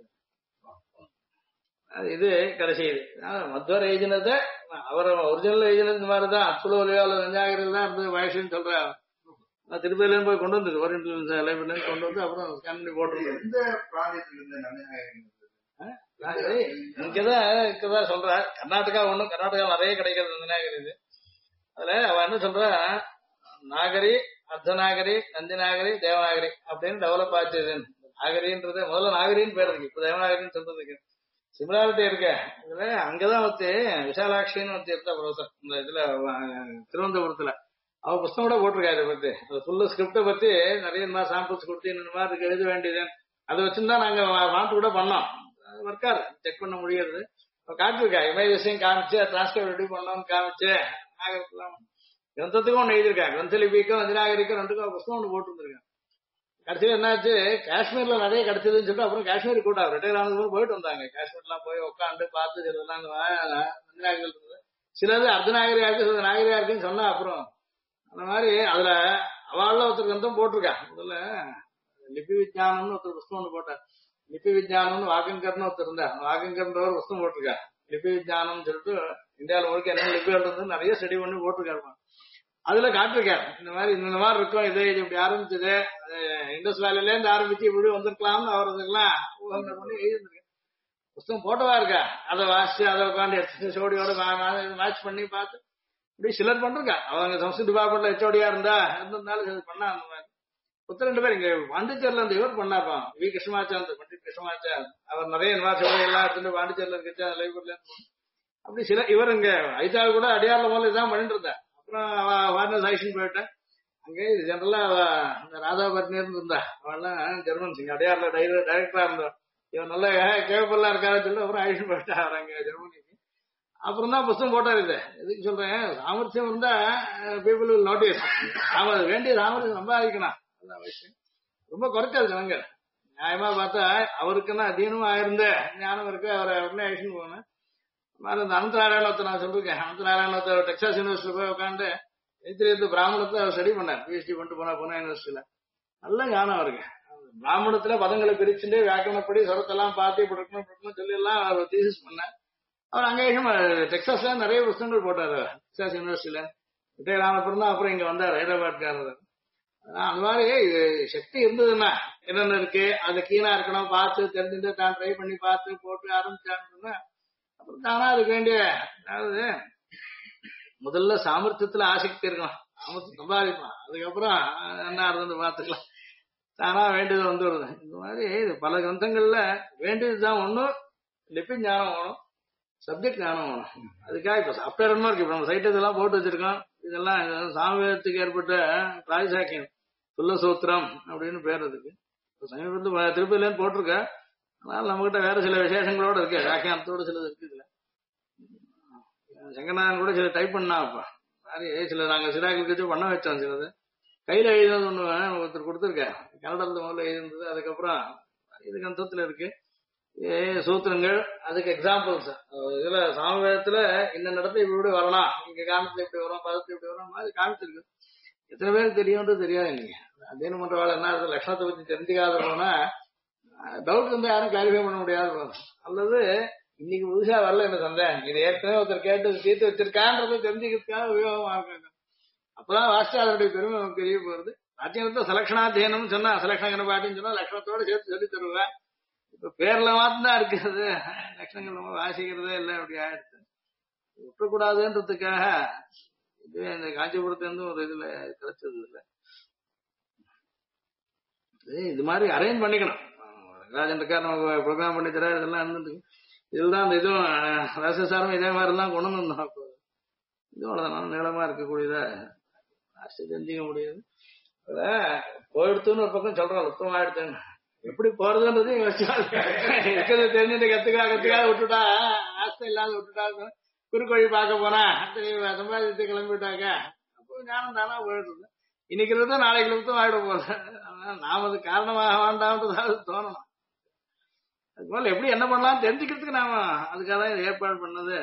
இது கடைசி இது மத்வர் எழுதினதை அவர் ஒரிஜினல் எழுதினது மாதிரிதான் அப்புலோலியோ அல்லது நஞ்சாகிரில் தான் இருந்தது வயசுன்னு சொல்ற. திருப்பதியில போய் கொண்டு வந்து ஓரியன்டல் லைப்ரரி கொண்டு வந்து அப்புறம் ஸ்கேன் பண்ணி போட்டுருக்கோம். இங்கதான் சொல்ற கர்நாடகா ஒண்ணும் கர்நாடகா நிறைய கிடைக்கிறது நந்தினாகரி. இது அதுல அவ என்ன சொல்ற, நாகரி, அர்த்தநாகரி, நந்திநாகரி, தேவநாகரி அப்படின்னு டெவலப் ஆச்சு. நாகரின்றது முதல்ல நாகரின்னு பேர் இருக்கு, இப்ப தேவநாகரின்னு சொல்றதுக்கு சிமிலாரிட்டி இருக்க. இதுல அங்கதான் ஒருத்தி விஷாலாட்சின்னு ஒருத்தி இருந்த ப்ரொஃபசர் இந்த இதுல திருவனந்தபுரத்துல அவ புத்தகம் கூட போட்டிருக்கா இதை பத்தி. அது ஃபுல்லு ஸ்கிரிப்டை பத்தி நிறைய இந்த மாதிரி சாம்பிள்ஸ் கொடுத்து இந்த மாதிரி இருக்கு எழுத வேண்டியது. அதை வச்சுருந்தா நாங்க வாண்ட் கூட பண்ணோம். ஒர்க்காரு செக் பண்ண முடியாது. காட்டிருக்கா இமேஜஸையும் காமிச்சு டிரான்ஸ்கிரைப் ரெடி பண்ணோம்னு காமிச்சு நாகரிகெல்லாம் கிரந்தத்துக்கும் ஒன்று எழுதியிருக்காங்க. கிரந்தலிபிக்கும் வஞ்சநாகரிக்கும் ரெண்டுக்கும் புத்தகம் ஒன்று போட்டுருந்துருக்காங்க. கடைசியில் என்னாச்சு, காஷ்மீர்ல நிறைய கிடைச்சதுன்னு சொல்லிட்டு அப்புறம் காஷ்மீர் கூட ரிட்டையர் ஆனதுக்கு போயிட்டு வந்தாங்க. காஷ்மீர்லாம் போய் உட்காந்து பார்த்து சிலதெல்லாம் வஞ்சநாகரிகள் இருந்தது, சிலது அர்த்தநாகரியா இருக்கு, சில நாகரியா இருக்குன்னு சொன்னா அப்புறம் அந்த மாதிரி அதுல அவள்ல ஒருத்தர் கிரந்தம் போட்டிருக்கா. முதல்ல லிபி விஜயானம்னு ஒருத்தர் புத்தகம் ஒன்று போட்டார். லிபி விஜயானம்னு வாகங்கர்னு ஒருத்தர் இருந்தார். வாகங்கர்ன்ற ஒரு புத்தகம் போட்டிருக்கா. லிபி விஜயானம்னு சொல்லிட்டு இந்தியாவில் முழுக்க என்ன லிபிகள் இருந்து நிறைய ஸ்டடி பண்ணி போட்டிருக்காரு. அதுல காட்டிருக்காரு இந்த மாதிரி இருக்கும், இது இப்படி ஆரம்பிச்சது இண்டஸ் வேலையில இருந்து ஆரம்பிச்சு இப்படி வந்திருக்கலாம்னு அவர் அதுக்கெல்லாம் ஊகங்களை பண்ணி எழுதிருக்கு. புத்தகம் போட்டவா இருக்கா. அதை வாசிச்சு அதை உட்காந்து எடுத்து சோடியோட மேட்ச் பண்ணி பார்த்து இப்படி சிலர் பண்றா. அவங்க சம்ஸ்கிருத் டிபார்ட்மெண்ட்ல ஹெச்ஓடியா இருந்திருந்தாலும் இது பண்ணா. அந்த மாதிரி புத்தர் 2 பேர் இங்க பாண்டிச்சேரியில இருந்து இவர் பண்ணாப்பா, வி கிருஷ்ணமாச்சார், பண்டிட் கிருஷ்ணமாச்சார். அவர் நிறைய யூனிவர்சிட்டி எல்லாம் எடுத்துட்டு பாண்டிச்சேரியில இருந்துச்சு லைப்ரரியில. அப்படி சில இவர் இங்க ஐதாள் கூட அடியார்ல போல இதான் பண்ணிட்டு இருந்தா. அப்புறம் வார்னர் சைஷன் போயிட்டேன். அங்கே இது ஜெனரலா ராதா பத்னியர் இருந்தா. அவெல்லாம் ஜெர்மன்ஸ் இங்க அடையாறுல டைரக்டரா இருந்தார். இவன் நல்ல கேப்பெல்லாம் இருக்காருன்னு சொல்லிட்டு அப்புறம் ஐஷன் போயிட்டா அவர் அங்க ஜெர்மனிக்கு. அப்புறம் தான் புத்தகம் போட்டார். இது எதுக்கு சொல்றேன், சாமர்த்தியம் இருந்தா பீப்புள் வில் நோட்டீஸ். வேண்டிய சாமர்த்தியம் சம்பாதிக்கணும். ரொம்ப குறைச்சாது ஜனங்க. நியாயமா பார்த்தா அவருக்குன்னா அதீனமா ஆயிருந்த ஞானம் இருக்கு, அவரை உடனே ஐஷன் போனேன். இந்த அனந்தநாராயணத்தை நான் சொல்லிருக்கேன். அனந்தநாராயணத்தை டெக்சாஸ் யூனிவர்சிட்டியில போய் உட்காந்து எதிர்த்து பிராமணத்தை அவர் ஸ்டடி பண்ணார். பிஹெச்டி பண்ணிட்டு போனா புனே யூனிவர்சிட்டியில. நல்ல ஞானம் இருக்கு. பிராமணத்துல பதங்களை பிரிச்சுட்டு வியாக்கரணப்படி சொரத்தெல்லாம் பார்த்து இப்படி இருக்கணும் சொல்லி எல்லாம் அவர் தீசிஸ் பண்ணார். அவர் அங்கே டெக்சாஸ்ல நிறைய புத்தகங்கள் போட்டாரு. டெக்சாஸ் யூனிவர்சிட்டியில ரிட்டையர் ஆனப்புறம் தான் அப்புறம் இங்க வந்தார், ஹைதராபாத்காரர். அந்த மாதிரி சக்தி இருந்ததுன்னா என்னென்ன இருக்கு அது கீழா இருக்கணும் பார்த்து தெரிஞ்சுட்டு தான் ட்ரை பண்ணி பார்த்து போட்டு ஆரம்பிச்சாங்கன்னா அப்புறம் தானா அதுக்கு வேண்டிய, அதாவது முதல்ல சாமர்த்தியத்துல ஆசக்தி இருக்கணும், சாமர்த்தியம் சம்பாதிக்கலாம், அதுக்கப்புறம் என்ன இருந்து பார்த்துக்கலாம். தானா வேண்டியது வந்து வருது. இந்த மாதிரி பல கிரந்தங்கள்ல வேண்டியதுதான் ஒன்றும் லிபி ஞானம் வேணும், சப்ஜெக்ட் ஞானம் வேணும். அதுக்காக இப்ப சாப்ட்வேர் இருக்கு. இப்ப நம்ம சைட் இதெல்லாம் போட்டு வச்சிருக்கோம். இதெல்லாம் சாமவேதத்துக்கு ஏற்பட்ட பிராயசாக்கியம் சுல்லசூத்திரம் அப்படின்னு பேர். அதுக்கு சமீபத்தில் திருப்பதியில போட்டிருக்க. அதனால நம்ம கிட்ட வேற சில விசேஷங்களோட இருக்கு, வியாக்கியானத்தோட சிலது இருக்கு. இதுல சங்கநாதன் கூட சில டைப் பண்ணா அப்ப மாதிரி சில நாங்க சிறாக்களுக்கு பண்ண வச்சோம். சிலது கையில எழுதினது ஒண்ணு ஒருத்தர் கொடுத்துருக்க, கன்னடத்துல முதல்ல எழுதினது. அதுக்கப்புறம் இது கந்தத்துல இருக்கு சூத்திரங்கள், அதுக்கு எக்ஸாம்பிள்ஸ். இதுல சாமவேதத்துல இந்த இடத்துல இப்படி வரலாம், இங்க காமித்துல இப்படி வரும், பதத்துல இப்படி வரும் மாதிரி காமிச்சிருக்கு. எத்தனை பேருக்கு தெரியும்ன்றது தெரியாது. நீங்க அத்தியனம் பண்ற வேலை என்ன லட்சணத்தை பத்தி தெரிஞ்சுக்காதவங்கன்னா டவுட் வந்து யாரும் கிளாரிஃபை பண்ண முடியாது. அல்லது இன்னைக்கு புதுசா வரல என்ன சந்தேகம், இது ஏற்கனவே ஒருத்தர் கேட்டு தீர்த்து வச்சிருக்கான்றது தெரிஞ்சுக்கிறதுக்காக உபயோகமா இருக்காங்க. அப்பதான் வாசிச்சு அதனுடைய பெருமை நமக்கு தெரிய போறது. ராஜ்யத்தை சலக்ஷணாத்தியனம் சொன்னா சலக்ஷண பாட்டின்னு சொன்னா லட்சணத்தோட சேர்த்து சொல்லி தருவேன். இப்ப பேர்ல மாத்திரம் இருக்குது, லட்சணங்கள் நம்ம வாசிக்கிறதே இல்லை, அப்படி ஆயிடுச்சு. விட்டுக்கூடாதுன்றதுக்காக இது இந்த காஞ்சிபுரத்துல இருந்து ஒரு இதுல கிடைச்சது இல்லை. இது மாதிரி அரேஞ்ச் பண்ணிக்கணும். ராஜன் இருக்கார் நமக்கு ப்ரோக்ராம் பண்ணி தர இதெல்லாம் இருந்துட்டு இதுதான் அந்த இதுவும் ரசசாரம் இதே மாதிரி எல்லாம் கொண்டு வந்தோம். அப்போ இதோட நீளமா இருக்கக்கூடியத ஆசை தெரிஞ்சுக்க முடியாது. அத போயிடுத்துன்னு ஒரு பக்கம் சொல்றோம், உத்தமம் ஆயிடுச்சுன்னு எப்படி போறதுன்றது இருக்கிறது தெரிஞ்சுட்டு கத்துக்காக விட்டுட்டா ஆசை இல்லாத விட்டுட்டா குறுக்கோழி பார்க்க போனா சம்பாதித்து கிளம்பிட்டாங்க. அப்போ ஞானம் தானா போயிடுறது. இன்னைக்கு இருந்தா நாளைக்கு இருந்து ஆயிட போறது. நாம அது காரணமாக வேண்டாம்ன்றதாவது தோணணும். அது போல எப்படி என்ன பண்ணலாம் தெரிஞ்சுக்கிறதுக்கு நாம அதுக்காக தான் இதை ஏற்பாடு பண்ணது.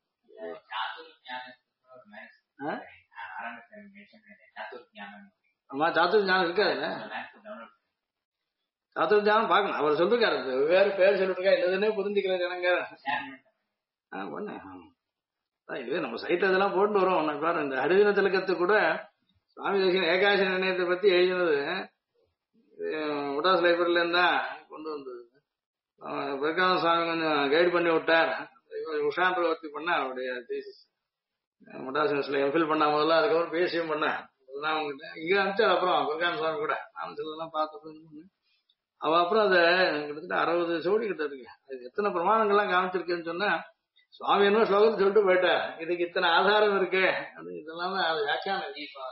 ஆமா சாத்துர் ஞானம் இருக்காது. சாத்துர் ஞானம் பார்க்கணும். அவர் சொல்லிருக்காரு வேறு பேர் சொல்லிருக்கா என்னதுன்னே புரிஞ்சுக்கிற ஜனங்க பண்ண இதுவே நம்ம சைட்ல இதெல்லாம் போட்டு வரோம். பாரு இந்த ஹரிதின திலகத்து கூட சுவாமி தேசிகன் ஏகாசி நிர்ணயத்தை பத்தி எழுதினது உடாஸ் லைப்ரரியில இருந்தா கொண்டு வந்தது. பிரகாஷ் சுவாமி கொஞ்சம் கைடு பண்ணி விட்டார். உஷான் பிரவர்த்தி பண்ண அவருடைய தீசிஸ் முடாசில எம்ஃபில் பண்ண முதல்ல, அதுக்கப்புறம் பிஎஸ்சியும் பண்ணேன். இங்க அனுப்பிச்சார். அப்புறம் பிரகாஷ் சுவாமி கூட நான் சிலதெல்லாம் பார்த்து அவ அப்புறம் அதை கிட்டத்தட்ட 60 சோடி கிட்ட இருக்கு. அது எத்தனை பிரமாணங்கள்லாம் காமிச்சிருக்குன்னு சொன்னா சுவாமி என்ன ஸ்லோகத்தை சொல்லிட்டு போயிட்டார், இதுக்கு இத்தனை ஆதாரம் இருக்கு. அது இதெல்லாம் அது வியாக்கியானம்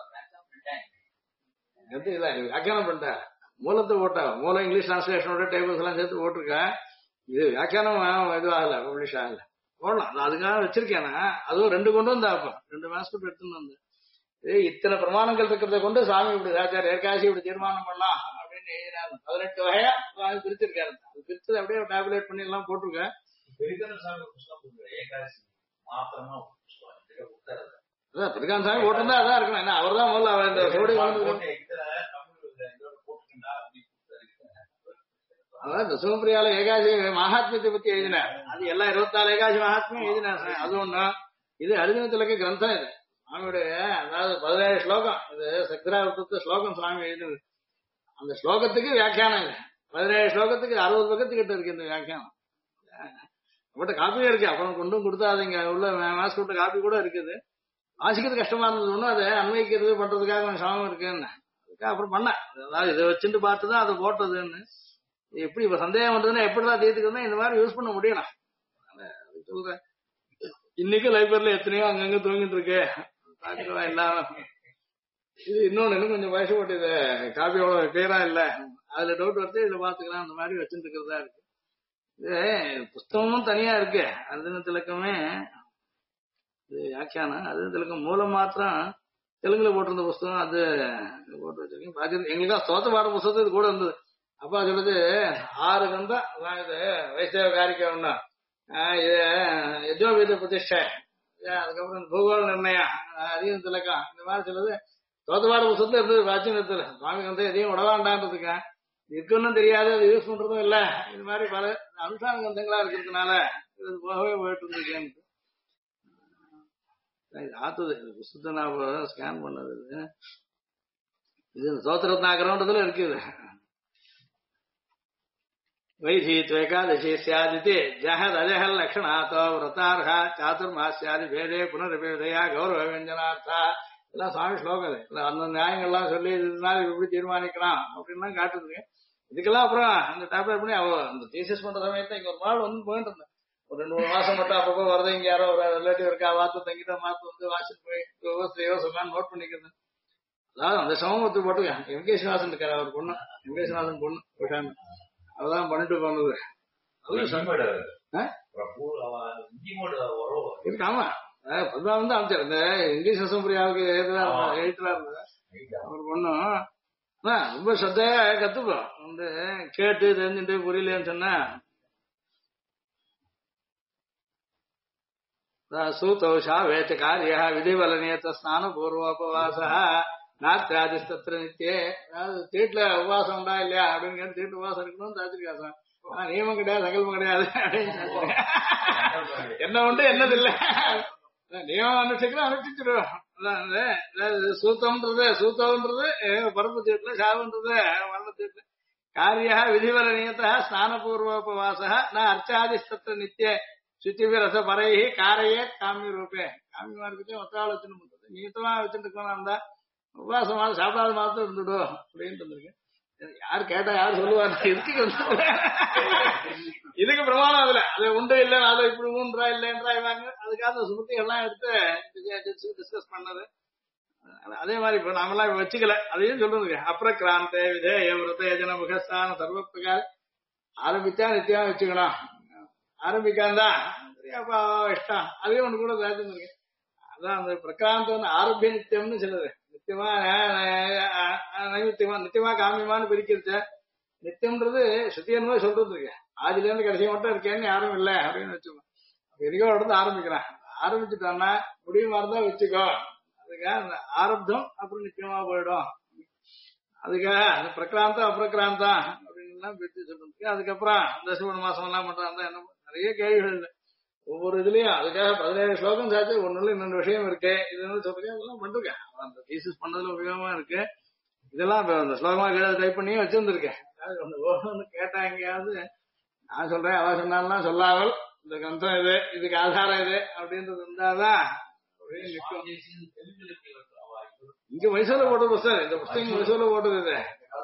இல்ல, வியாக்கியானம் பண்ணிட்டார். மூலத்தை போட்டா மூலம் இங்கிலீஷ் டிரான்ஸ்லேஷனோட டேபிள்ஸ் எல்லாம் சேர்த்து போட்டிருக்கேன். இது வியாக்கியானம் இது ஆகல, பப்ளிஷ் ஆகல. போடலாம் அதுக்காக வச்சிருக்கேன்னா அதுவும் 2 கொண்டு வந்தா அப்ப 2 மாஸ்கட் எடுத்துன்னு வந்து இத்தனை பிரமாணங்கள் இருக்கிறத கொண்டு சாமி இப்படி ஆச்சார் ஏற்காசி இப்படி தீர்மானம் பண்ணலாம் அப்படின்னு எழுதினாரு. 18 வகையா சுவாமி பிரிச்சிருக்காரு. அது பிரிச்சது அப்படியே டேபுலேட் பண்ணி எல்லாம் போட்டிருக்கேன். பிரகாந்த் சாமி போட்டிருந்தா அதான் இருக்கணும். ஏன்னா அவர் தான் முதல்ல அவர் இந்த சோடி அதான் இந்த சிவபிரியால ஏகாசி மகாத்மியத்தை பத்தி எழுதினார். அது எல்லாம் 24 ஏகாசி மகாத்மியம் எழுதினார். அது ஒண்ணு. இது அரிதினத்திலக்க கிரந்தம். இது சுவாமியுடைய அதாவது 17 ஸ்லோகம். இது சக்திராவர்த்தத்தை ஸ்லோகம் சுவாமி எழுதுது. அந்த ஸ்லோகத்துக்கு வியாக்கியானம் இல்லை. 17 ஸ்லோகத்துக்கு 60 பக்கத்துக்கிட்ட இருக்கு இந்த வியாக்கியானம். அவட்ட காப்பியே இருக்கு. அப்புறம் கொண்டும் கொடுத்தா அது இங்க உள்ள மாஸ்க் விட்ட காப்பி கூட இருக்குது. வாசிக்கிறது கஷ்டமா இருந்தது ஒன்றும் அதை அன்வைக்கிறது பண்றதுக்காக கொஞ்சம் சிரமம் இருக்குன்னு அதுக்காக அப்புறம் பண்ணேன். அதாவது இதை வச்சுட்டு பார்த்துதான் அதை போட்டதுன்னு. எப்படி இப்ப சந்தேகம் வந்ததுன்னா எப்படிதான் தீர்த்துக்கணும் இந்த மாதிரி யூஸ் பண்ண முடியணும். சொல்றேன் இன்னைக்கு லைப்ரரியில எத்தனையோ அங்கங்க தூங்கிட்டு இருக்கு பாக்குறவா இல்லாம. இது இன்னொன்னு இன்னும் கொஞ்சம் வயசு போட்டு இது காப்பி அவ்வளவு கிளியரா இல்ல, அதுல டவுட் வருது இதுல பாத்துக்கலாம் அந்த மாதிரி வச்சுட்டு இருக்கிறதா இருக்கு. இது புஸ்தகமும் தனியா இருக்கு. அர்ஜுன திலக்கமே இது வியாக்கியானம். அர்ஜுன திலக்கம் மூலம் மாத்திரம் தெலுங்குல போட்டிருந்த புஸ்தகம் அது போட்டு வச்சிருக்கேன். பாத்து எங்களுக்கு ஸ்தோத்த பாட புஸ்தகத்து இது கூட இருந்தது. அப்பா சொல்றது 6 கந்தம் இது வைஷ்ணவ காரிக்கம்னா இது யஜ்னோபீத பிரதிஷ்டை, அதுக்கப்புறம் பூகோள நிர்ணயம், அதிக திலக்கம், இந்த மாதிரி சொல்றது தோத்தபாட புத்தகத்துல இருந்தது. பிராச்சீனத்துல சுவாமி வந்து எதையும் விடவாண்டான்றதுக்கா இருக்குன்னு தெரியாது, அது யூஸ் பண்றதும் இல்ல. இது மாதிரி பல அனுஷ்டான கந்தங்களா இருக்கிறதுனால இது போகவே போயிட்டு இருந்துருக்கு. ஆத்துது புத்தகத்தை நான் ஸ்கேன் பண்ணது. இது சோத்திரத்னாகரம்ன்றதுல இருக்குது. வைதீத்வேகாதசி சியாதிதி ஜஹத் அஜஹல் லக்ஷணாத்தோ விரதார்ஹா சாதுர்மாஸ்யாதி பேதே புனர்பேதையா கௌரவ வியஞ்சனார்த்தா எல்லாம் சுவாமி ஸ்லோகம். அந்த நியாயங்கள்லாம் சொல்லி இதனால எப்படி தீர்மானிக்கலாம் அப்படின்னு காட்டுதுங்க. இதுக்கெல்லாம் அப்புறம் அந்த டேப்லெட் பண்ணி அந்த தீசிஸ் பண்ற சமயத்தை இங்க ஒரு நாள் வந்து போயிட்டு இருந்தேன். ஒரு 2-3 மாசம் மட்டும் அப்பப்போ வரது இங்க யாரோ ஒரு ரிலேட்டிவ் இருக்கா வாத்து தங்கிட்ட மாத்து வந்து வாசிட்டு போய் சொல்லான்னு நோட் பண்ணிக்கிறது. அதாவது அந்த சமூகத்துக்கு போட்டுக்கேன். எம்கே ஸ்ரீனிவாசன் இருக்காரு, அவர் பொண்ணு எம்கே ஸ்ரீனிவாசன் பொண்ணு விஷாமி அதான் பண்ணிட்டு போனது. ஆமா பத்மா வந்து அமைச்சார். இந்த இங்கிலீஷ் அசம்பிளியாவுக்கு எழுத்துறா இருந்தது அவர் பொண்ணும். ரொம்ப சத்தையா கத்துப்போம். வந்து கேட்டு தெரிஞ்சுட்டு புரியலன்னு சொன்னா சூதௌஷா வேச்ச காரியா விதிவலனியத்த ஸ்நான பூர்வோபவாச நாத்தியாதிஸ்தத்திர நித்தியே. அதாவது தீட்டுல உபவாசம் உண்டா இல்லையா அப்படின்னு கேட்டு தீட்டு உபவாசம் இருக்கணும்னு தாச்சிருக்காசம். நியமம் கிடையாது சகல்பம் கிடையாது அப்படின்னு சொல்றேன். என்ன உண்டு என்னது இல்ல நியமம் அனுஷ்டிக்கிறோம் அனுஷ்டிச்சிருவோம். சூத்தம்ன்றது பரப்பு தீட்டுல சாவுன்றது வர்ண தீட்டுல காரியா விதிவர நியதா ஸ்நானபூர்வோபவாச நான் அர்ச்சாதிஸ்தத்த நித்திய சுச்சிபி ரச பரைஹி காரையே காமி ரூபே காமியமா இருக்கட்டும் ஒத்தாள் வச்சுன்னு பண்றது நீத்தமா வச்சுட்டு இருக்கணும் அந்த உபவாசமா சாப்பிடாத மாதம் இருந்துடும் அப்படின்ட்டு இருந்திருக்கேன். யாரு கேட்டா யாரு சொல்லுவாங்க இதுக்கு பிரமாணம் அதுல அது உண்டு இல்ல அதை இப்படி ஊன்றா இல்லைன்றா இவாங்க அதுக்காக சுமத்தி எல்லாம் எடுத்து டிஸ்கஸ் பண்ணது. அதே மாதிரி இப்ப நாமெல்லாம் வச்சுக்கல அதையும் சொல்லுங்க அப்ரக்ராந்த விதேய விரத யஜன முகஸ்தான சர்வ பிரகாரம் ஆரம்பிச்சா நித்தியமா வச்சுக்கணும் ஆரம்பிக்காந்தா சரியாப்பா இஷ்டம் அதையும் ஒண்ணு கூட பேசுங்க. அதான் அந்த பிரகாந்தம் ஆரோக்கிய நித்தியம்னு சொல்லுது நித்தியமா நைமித்தியமா நித்தியமா காமியமானு பிரிக்கிறது நித்தியம்ன்றது சுத்தியன்மே சொல்றது இருக்கு ஆதில இருந்து கடைசி மட்டும் இருக்கேன்னு யாரும் இல்லை அப்படின்னு வச்சுக்கோ எதுக்கோ இடத்துல ஆரம்பிக்கிறான் ஆரம்பிச்சுட்டான்னா முடியுமா இருந்தா வச்சுக்கோ அதுக்காக அந்த ஆரப்தம் அப்புறம் நிச்சயமா போயிடும் அதுக்காக அந்த பிரக்ராந்தம் அப்பிரக்ராந்தம் அப்படின்னு எல்லாம் பிரிச்சு சொல்றதுக்கு அதுக்கப்புறம் தசமண மாசம் எல்லாம் பண்றாங்க என்ன நிறைய கேள்விகள் இல்லை ஒவ்வொரு இதுலயும் அதுக்காக 17 ஸ்லோகம் சாச்சு ஒண்ணுல இன்னொரு விஷயம் இருக்கு இது சொல்றேன் அதெல்லாம் பண்ணிருக்கேன் அந்த தீசிஸ் பண்ணதுல உபயோகமா இருக்கு இதெல்லாம் அந்த ஸ்லோகமா டைப் பண்ணி வச்சிருந்திருக்கேன் கேட்டா எங்கேயாவது நான் சொல்றேன் அவ சொன்னாலும் சொல்லாமல் இந்த கிரந்தம் இது இதுக்கு ஆதாரம் இது அப்படின்றது இருந்தாதான் இங்க மைசூர்ல போட்ட புஸ்தகம் இந்த புஸ்தகம் மைசூர்ல போட்டது இது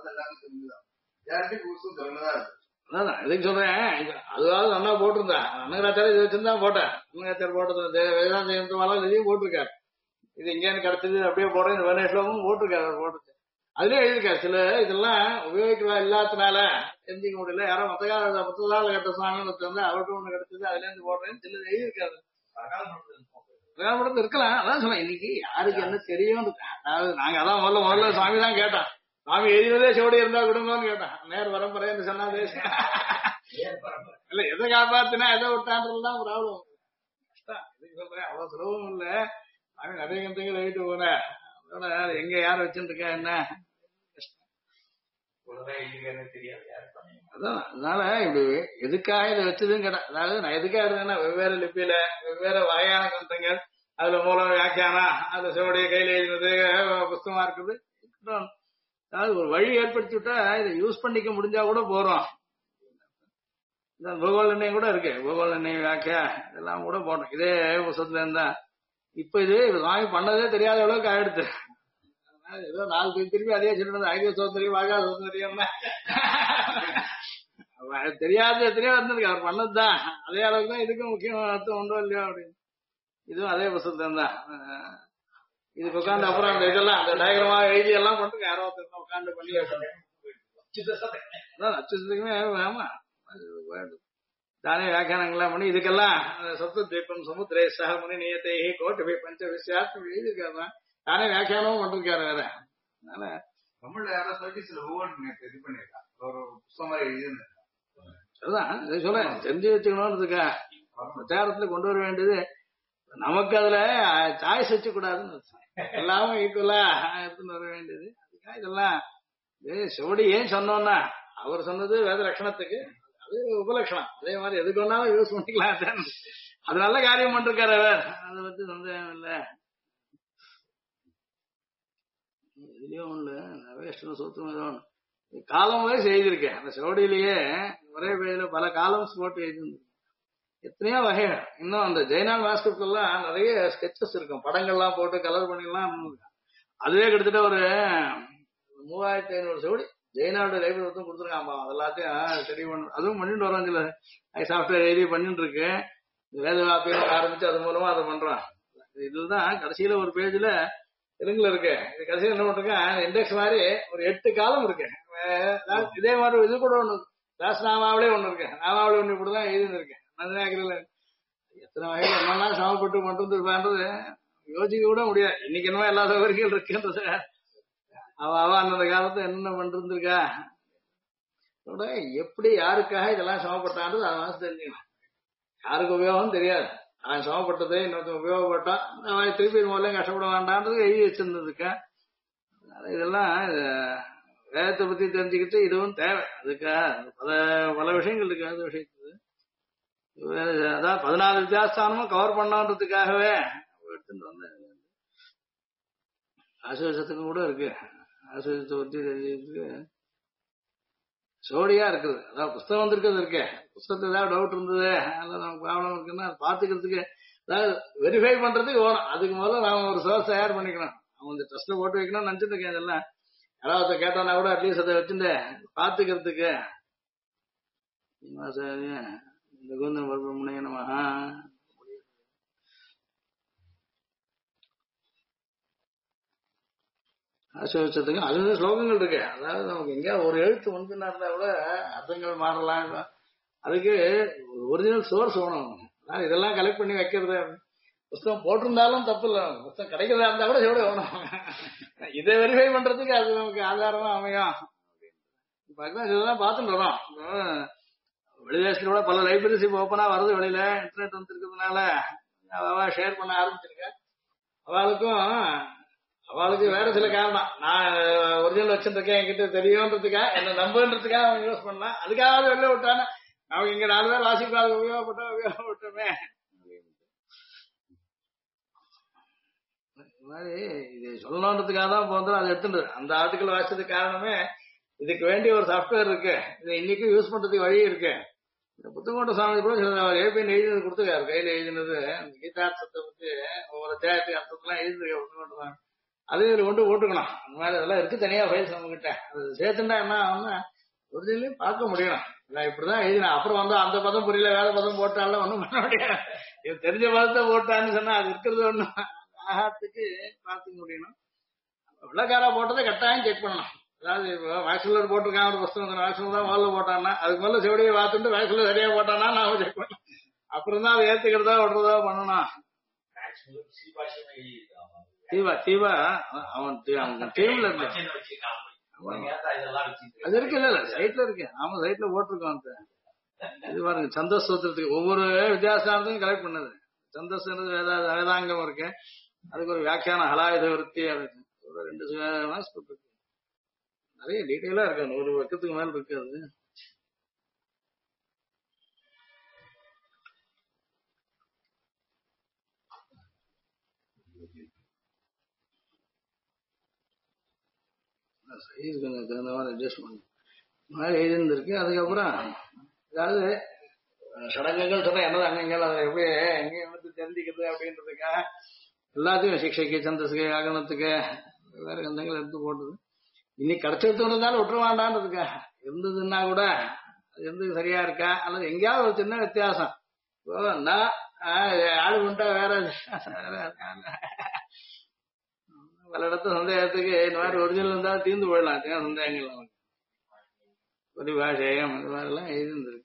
அதான் இதுக்கு சொல்றேன் அதுவாவது நல்லா போட்டிருந்தேன் அன்னகராச்சாரம் இது வச்சிருந்தா போட்டேன் அன்னகராச்சாரம் போட்டது வேதாந்த யந்திரமாலாம் இதையும் போட்டிருக்காரு இது இங்கேன்னு கிடைச்சது அப்படியே போடுறேன் இந்த வேணேஸ்லமும் போட்டிருக்காரு போட்டது அதுலயே எழுதிருக்காரு சில இதெல்லாம் உபயோகிக்கிறா இல்லாதனால தெரிஞ்சுக்க முடியல யாரோ மொத்தகால கட்ட சுவாமி வந்து அவர்கிட்ட ஒண்ணு கிடைச்சது அதுல இருந்து போடுறேன்னு சில எழுதியிருக்காரு பிரகாரப்படத்து இருக்கலாம் அதான் சொல்ல இன்னைக்கு யாருக்கு என்ன தெரியும் அதாவது நாங்க அதான் முதல்ல சுவாமி தான் கேட்டோம் சுவாமி எழுதினதே சோடி இருந்தா கொடுங்கன்னு கேட்டான் நேர் பரம்பரைன்னு சொன்னாதே இல்ல எதை காப்பாத்தினா எதை விட்டான்றதுதான் ப்ராப்ளம் கஷ்டம் இதுக்கு சொல்றேன் அவ்வளவு சுலபம் இல்ல சுவாமி நிறைய கந்தங்கள் எழுதிட்டு போனேன் அதோட எங்க யார் வச்சுட்டு இருக்கா என்ன அதான் அதனால இப்படி எதுக்காக இதை வச்சதுன்னு கேட்டேன் அதாவது நான் எதுக்காக இருந்தேன்னா வெவ்வேறு லிப்பியில வெவ்வேறு வகையான கிரந்தங்கள் அதுல மூலம் வியாக்கியானம் அதுல சிவடைய கையில எழுதினது புஸ்தகமா இருக்குது அதாவது ஒரு வழி ஏற்படுத்தி விட்டா இதை யூஸ் பண்ணிக்க முடிஞ்சா கூட போறோம் பூகோள் எண்ணெய் கூட இருக்கு பூகோள் எண்ணெய் வியாக்கியா இதெல்லாம் கூட போட்டோம் இதே புஸ்தகத்துல இருந்தா இப்ப இது வாங்கி பண்ணதே தெரியாத அளவுக்கு ஆயிடுச்சு ஏதோ 4 திருப்பி அதே சொல்றது ஐக்கிய சோதரியம் வாகா சோதரியம் தெரியாது எத்தனையோ இருந்திருக்கு அவர் பண்ணதுதான் அதே அளவுக்கு தான் இதுக்கும் முக்கியம் அர்த்தம் உண்டோ இல்லையோ அப்படின்னு இதுவும் அதே புத்தகத்தான் தான் இதுக்கு உட்காந்து அப்புறம் அந்த இதெல்லாம் அந்த டயக்ராமா எழுதி எல்லாம் பண்ணிட்டு யாரோ உட்காந்து பண்ணி அச்சுத்துக்குமே ஆமா தானே வியாக்கியானங்கள்லாம் பண்ணி இதுக்கெல்லாம் சப்த தீபம் சமுத்திரே சகமுனி நியத்தை கோட்டபை பஞ்ச விஷயார்த்தம் எழுதியிருக்காரு தானே வியாக்கியானமும் பண்ணிருக்காரு வேற அதனால தமிழ்ல யாராவது சொல்லி சில ஒவ்வொரு இது பண்ணிருக்கான் ஒரு புத்தகம் மாதிரி எழுதியிருந்தேன் அதுதான் இதை சொல்றேன் தெரிஞ்சு வச்சுக்கணும்ன்றதுக்கா பிரச்சாரத்துல கொண்டு வர வேண்டியது நமக்கு அதுல சாய்ஸ் வச்சு கூடாதுன்னு எல்லாமே ஈக்குவலா எடுத்துன்னு வர வேண்டியது அதுக்காக இதெல்லாம் சிவடி ஏன் சொன்னோம்னா அவர் சொன்னது வேத லட்சணத்துக்கு அது உபலட்சணம் அதே மாதிரி எதுக்கு வேணாலும் யூஸ் பண்ணிக்கலாம் அது நல்ல காரியம் பண்ணிருக்காரு அவர் அதை பத்தி சந்தேகம் இல்லை இதுலயும் ஒண்ணு நிறைய சூத்திரம் ஏதோ ஒண்ணு காலம் வரை செய்திருக்கேன் அந்த சிவடியிலேயே ஒரே பேஜ்ல பல காலம்ஸ் போட்டு எழுதிருந்தேன் எத்தனையோ வகைகள் இன்னும் அந்த ஜெயநாள் மாஸ்டருக்கு எல்லாம் நிறைய ஸ்கெச்சஸ் இருக்கும் படங்கள்லாம் போட்டு கலர் பண்ணிலாம் அதுவே கிட்டத்தட்ட ஒரு 3500 சிவடி ஜெயநாடு லைப்ரரி ஒருத்தம் கொடுத்துருக்காம்பா அதெல்லாத்தையும் சரி பண்ணு அதுவும் பண்ணிட்டு வரோம் சில சாஃப்ட்வேர் எழுதி பண்ணிட்டு இருக்கு வேத வாப்பியம் ஆரம்பிச்சு அது மூலமா அதை பண்றோம் இதுதான் கடைசியில ஒரு பேஜ்ல தெலுங்குல இருக்கு இது கடைசியில் என்ன பண்றேன் இண்டெக்ஸ் மாதிரி ஒரு 8 காலம் இருக்கு இதே மாதிரி இது கூட ஒண்ணு தாஸ் நாமாவிலே ஒண்ணு இருக்கு நாமாவிலே ஒண்ணு இப்படிதான் எழுதிருக்கேன் நந்தனாகிரில எத்தனை வகையில் என்னெல்லாம் சமப்பட்டு பண்றது யோசிக்க கூட முடியாது இன்னைக்கு என்னமோ எல்லா சௌகரியங்கள் இருக்குன்றது அவ அந்த காலத்துல என்ன பண்றதுக்கா எப்படி யாருக்காக இதெல்லாம் சமப்பட்டான்றது அது மாதிரி தெரிஞ்சுக்கணும் யாருக்கு உபயோகம் தெரியாது அவன் சமப்பட்டது இன்னொருத்தன் உபயோகப்பட்டான் அவன் திருப்பி முதல்ல கஷ்டப்பட வேண்டான்றது எழுதி வச்சிருந்ததுக்கா இதெல்லாம் வேதத்தை பத்தி தெரிஞ்சுக்கிட்டு இதுவும் தேவை. அதுக்காக பல பல விஷயங்கள் இருக்கு. அந்த விஷயத்துக்கு அதான் 14 வித்தியாசமும் கவர் பண்ணோன்றதுக்காகவே எடுத்துட்டு வந்தேன். ஆசிரியத்துக்கும் கூட இருக்கு. ஆசிரியத்தை பத்தி தெரிஞ்சதுக்கு சோடியா இருக்குது. அதாவது புஸ்தகம் வந்திருக்கிறது இருக்கு. புஸ்தகத்துல ஏதாவது டவுட் இருந்தது அல்ல நமக்கு ப்ராப்ளம் இருக்குன்னா அது பாத்துக்கிறதுக்கு அதாவது வெரிஃபை பண்றதுக்கு வேணும். அதுக்கு முதல்ல நாம ஒரு சோர்ஸ் தயார் பண்ணிக்கணும். அவன் இந்த ட்ரஸ்ட்ல போட்டு வைக்கணும்னு நினைச்சிட்டு இருக்கேன். இதெல்லாம் யாராவது கேட்டோம்னா கூட அட்லீஸ்ட் அதை வச்சுட்டு பாத்துக்கிறதுக்கு இந்த கோந்த முனைய நமஹா ஆசிரியத்துக்கு அது ஸ்லோகங்கள் இருக்கு. அதாவது நமக்கு எங்க ஒரு எழுத்து வந்துன்னா இருந்தா கூட அர்த்தங்கள் மாறலாம். அதுக்கு ஒரிஜினல் சோர்ஸ் வேணும். இதெல்லாம் கலெக்ட் பண்ணி வைக்கிறது புஸ்தகம் போட்டிருந்தாலும் தப்பு இல்லை. புஸ்தகம் கிடைக்கிறதா இருந்தா கூட எவ்வளவு வேணும். இதை வெரிஃபை பண்றதுக்கு அது நமக்கு ஆதாரமா அமையும். இதெல்லாம் பார்த்துட்டு வரோம். வெளிதேசத்துல கூட பல லைப்ரரிஸ் இப்ப ஓப்பனா வருது. வெளியில இன்டர்நெட் வந்துருக்கிறதுனால அவ ஷேர் பண்ண ஆரம்பிச்சிருக்கேன். அவளுக்கு வேற சில காரணம். நான் ஒரிஜினல் வச்சுருக்கேன் என்கிட்ட தெரியும்ன்றதுக்காக என்ன நம்புன்றதுக்காக அவன் யூஸ் பண்ணலாம். அதுக்காக வெளில விட்டானா நமக்கு இங்க 4 பேர் வாசிப்பாடு உபயோகப்பட்டோமே. இது மாதிரி இது சொல்லணுன்றதுக்காக தான் போந்தோம். அதை எடுத்துட்டு அந்த ஆர்டிக்கல் வாசிச்சதுக்கு காரணமே இதுக்கு வேண்டிய ஒரு சாஃப்ட்வேர் இருக்கு. இதை இன்னைக்கு யூஸ் பண்றதுக்கு வழி இருக்கு. இந்த புத்தகோட்ட சாமி கூட ஏபிஎன் எழுதினது கொடுத்துருக்காரு. கையில எழுதினது கீதார்த்தத்தை பத்தி ஒவ்வொரு அத்தியாயத்துக்கு அர்த்தத்தெல்லாம் எழுதிருக்க புத்தகோட்ட அது இதுல கொண்டு போட்டுக்கணும். அந்த மாதிரி அதெல்லாம் இருக்கு. தனியா ஃபைல்ஸ் நம்ம கிட்ட அது சேர்த்துட்டா என்ன ஆகும்னா ஒரிஜினலையும் பார்க்க முடியணும். நான் இப்படிதான் எழுதினேன். அப்புறம் வந்து அந்த பதம் புரியல வேற பதம் போட்டாலும் ஒண்ணும் பண்ண முடியாது. இது தெரிஞ்ச பதத்தை போட்டான்னு சொன்னா அது இருக்கிறது ஒண்ணும் ஆகாத்துக்கு பார்த்துக்க முடியணும். வெள்ளக்காரா போட்டதை கட்டாயம் செக் பண்ணணும். அதாவது வேக்சிலர் போட்டிருக்கான் ஒரு புஸ்தகம் வேக்சிலர் தான் முதல்ல போட்டான்னா அதுக்கு முதல்ல செவடியை பார்த்துட்டு வேக்சிலர் சரியா போட்டானா நாம செக் பண்ணணும். அப்புறம் தான் அதை ஏத்துக்கிறதா விடுறதா பண்ணணும். தீவா அவன் டீம்ல இருக்கு. அது இருக்கு இல்ல சைட்ல இருக்கு. ஆமா சைட்ல போட்டிருக்கோம். இது பாருங்க சந்தஸ் சூத்திரத்துக்கு ஒவ்வொரு வித்தியாசத்தையும் கலெக்ட் பண்ணது. சந்தஸ் வேதாங்கம் இருக்கு. அதுக்கு ஒரு வியாக்கியான ஹலாயுத விருத்தி ஒரு 2 மாசம் இருக்கு. நிறைய டீட்டெயிலா இருக்கு. 100 பக்கத்துக்கு மேல இருக்கு. அது சைஸ் கொஞ்சம் தகுந்த மாதிரி அட்ஜஸ்ட் பண்ணி மாதிரி எழுதிருக்கு. அதுக்கப்புறம் அதாவது சடங்குகள் சொன்னா என்னது அங்கங்கள் அதை எப்படி எங்கேயும் வந்து தெரிஞ்சுக்கிறது அப்படின்றதுக்காக எல்லாத்தையும் சிக்ஷைக்கு சந்தஸுக்கு ஆகணத்துக்கு வேற கந்தங்கள் எடுத்து போட்டது. இன்னைக்கு கிடைச்சிருந்தாலும் விட்டுற வேண்டான்றதுக்காக இருந்ததுன்னா கூட அது எந்த சரியா இருக்கா அல்லது எங்கேயாவது ஒரு சின்ன வித்தியாசம் ஆளு கொண்டா வேற பல இடத்துல சந்தேகத்துக்கு இந்த மாதிரி ஒரிஜினல் இருந்தாலும் தீர்ந்து போயிடலாம். சந்தேகங்கள் பரிபாஷயம் இந்த மாதிரி எல்லாம் எழுதிருக்கு.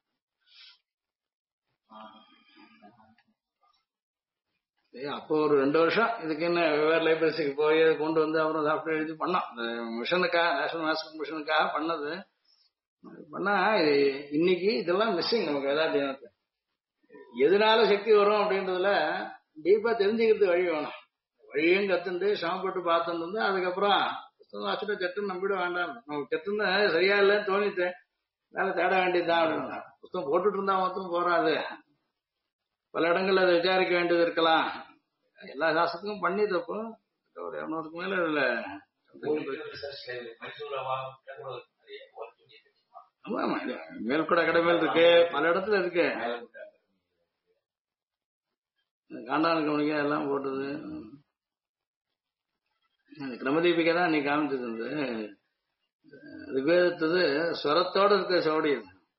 அப்போ ஒரு 2 வருஷம் இதுக்கு என்ன வெவ்வேறு லைப்ரரிஸுக்கு போய் கொண்டு வந்து அப்புறம் சாஃப்ட்வேர் எழுதி பண்ணோம். இந்த மிஷனுக்காக நேஷனல் மாஸ்டர் மிஷனுக்காக பண்ணது. பண்ணா இன்னைக்கு இதெல்லாம் மிஸ்ஸிங் நமக்கு வேதாத்தியனத்தை. எதனால சக்தி வரும் அப்படின்றதுல டீப்பா தெரிஞ்சுக்கிறது வழி வேணும். வழியும் கத்துண்டு சமப்பட்டு பார்த்துட்டு அதுக்கப்புறம் புத்தகம் வாசிட்டு சட்டுன்னு நம்பிட வேண்டாம். நமக்கு சட்டுன்னு சரியா இல்லைன்னு தோணிட்டு வேலை தேட வேண்டியதுதான் அப்படின்னு. புத்தகம் போட்டுட்டு இருந்தா மொத்தம் போறாது. பல இடங்கள்ல அதை விசாரிக்க வேண்டியது இருக்கலாம். எல்லா சாஸ்திரத்துக்கும் பண்ணி தப்போ ஒரு 200க்கு மேல இதுல மேல்கூட அகாடமியில் இருக்கு. பல இடத்துல இருக்கு. காண்டான கவனிக்க எல்லாம் போட்டது. கிரமதீபிகை தான் நீ காமிச்சது. ரிக்வேதத்தது ஸ்வரத்தோட இருக்க சோடி.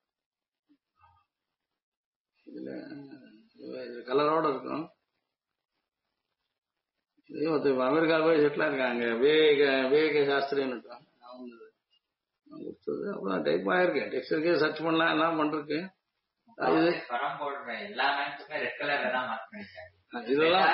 இதுல கலரோட இருக்கும். அமெரிக்கா போய் செட்டிலா இருக்காங்க. விவேக சாஸ்திரின்னு கொடுத்தது. அப்புறம் டைப் ஆயிருக்கு. டெக்ஸ்ட் இருக்கு. சர்ச் பண்ணலாம் எல்லாம் பண்றதுக்கு. இதெல்லாம்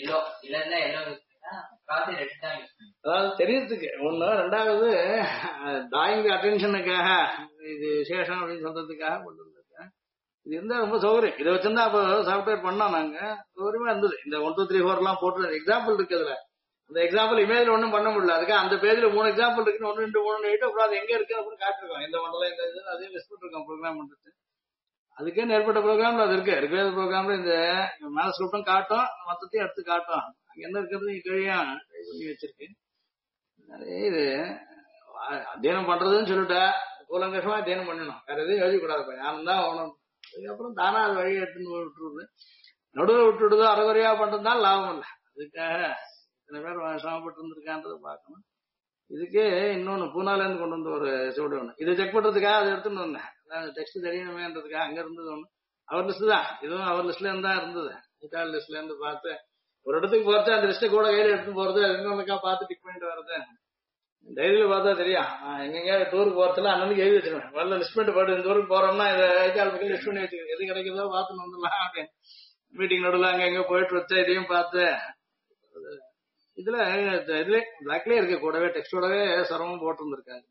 அதாவது தெரியறதுக்கு ஒண்ணு. 2வது டிராயிங் அட்டென்ஷனுக்காக இது விசேஷம் அப்படின்னு சொல்றதுக்காக கொண்டு வந்திருக்கேன். இது இருந்தா ரொம்ப சௌகரியம். இதை வச்சிருந்தா அப்போ சாஃப்ட்வேர் பண்ணோம். நாங்க சௌகரியமா இருந்தது. இந்த 1 2 3 4 எல்லாம் போட்டு எக்ஸாம்பிள் இருக்கு. அதுல அந்த எக்ஸாம்பிள் இமேஜ்ல ஒண்ணும் பண்ண முடியல. அதுக்கு அந்த பேஜ்ல 3 எக்ஸாம்பிள் இருக்கு, 1 2 3 8 அப்புறம் அது எங்க இருக்கு அப்படின்னு காட்டிருக்கோம். இந்த மண்டலம் இந்த இது அதையும் லிஸ்ட் பண்ணிருக்கோம் ப்ரோக்ராம் பண்றது. அதுக்கே நேர்பட்ட ப்ரோக்ராம்ல அது இருக்கு. ரிக்வேத ப்ரோக்ராம்ல இந்த மேல ஸ்கிரிப்டும் காட்டும், மொத்தத்தையும் எடுத்து காட்டும். அங்க என்ன இருக்கிறது நீங்க கழியும் பண்ணி வச்சிருக்கேன். இது அத்தியனம் பண்றதுன்னு சொல்லிட்டா கூலங்கஷமா அத்தியனம் பண்ணணும், வேற எதுவும் எழுதிக்கூடாது. யாரும் தான் ஓணும். அதுக்கப்புறம் தானா அது வழி எடுத்துன்னு விட்டுருது. நடுவில் விட்டுடுதோ அறகுறையா பண்றதுதான் லாபம் இல்லை. அதுக்காக இத்தனை பேர் சிரமப்பட்டு இருந்திருக்கான்றதை பார்க்கணும். இதுக்கு இன்னொன்னு பூனால இருந்து கொண்டு வந்து ஒரு சூடு ஒண்ணு இதை செக் பண்றதுக்காக அதை எடுத்துன்னு வந்தேன். டெக்ஸ்ட் தெரியணுமேன்றதுக்காக அங்க இருந்தது ஒண்ணு. அவர் லிஸ்ட் தான், இதுவும் அவர் லிஸ்ட்ல இருந்து தான் இருந்தது. இட்டால் லிஸ்ட்ல இருந்து பார்த்து ஒரு இடத்துக்கு போறது அந்த லிஸ்ட்டை கூட கையில எடுத்து போறது, இன்னொன்னுக்கா பார்த்து டிக் பண்ணிட்டு வர்றது. டைரியில பார்த்தா தெரியும். எங்கெங்க டூருக்கு போறதுல அன்னன்னைக்கு எழுதி வச்சிருவேன். வரல லிஸ்ட் பண்ணிட்டு போட்டு இந்த ஊருக்கு போறோம்னா இதை ஐட்டால் பக்கம் லிஸ்ட் பண்ணி வச்சுக்கோங்க, எது கிடைக்குதோ பார்த்துன்னு வந்துடலாம் அப்படின்னு. மீட்டிங் நடுவில் அங்க எங்க போயிட்டு வச்சா இதையும் பார்த்து இதுல பிளாக்லயே இருக்கு, கூடவே டெக்ஸ்டோடவே சரமும் போட்டு இருந்திருக்காங்க.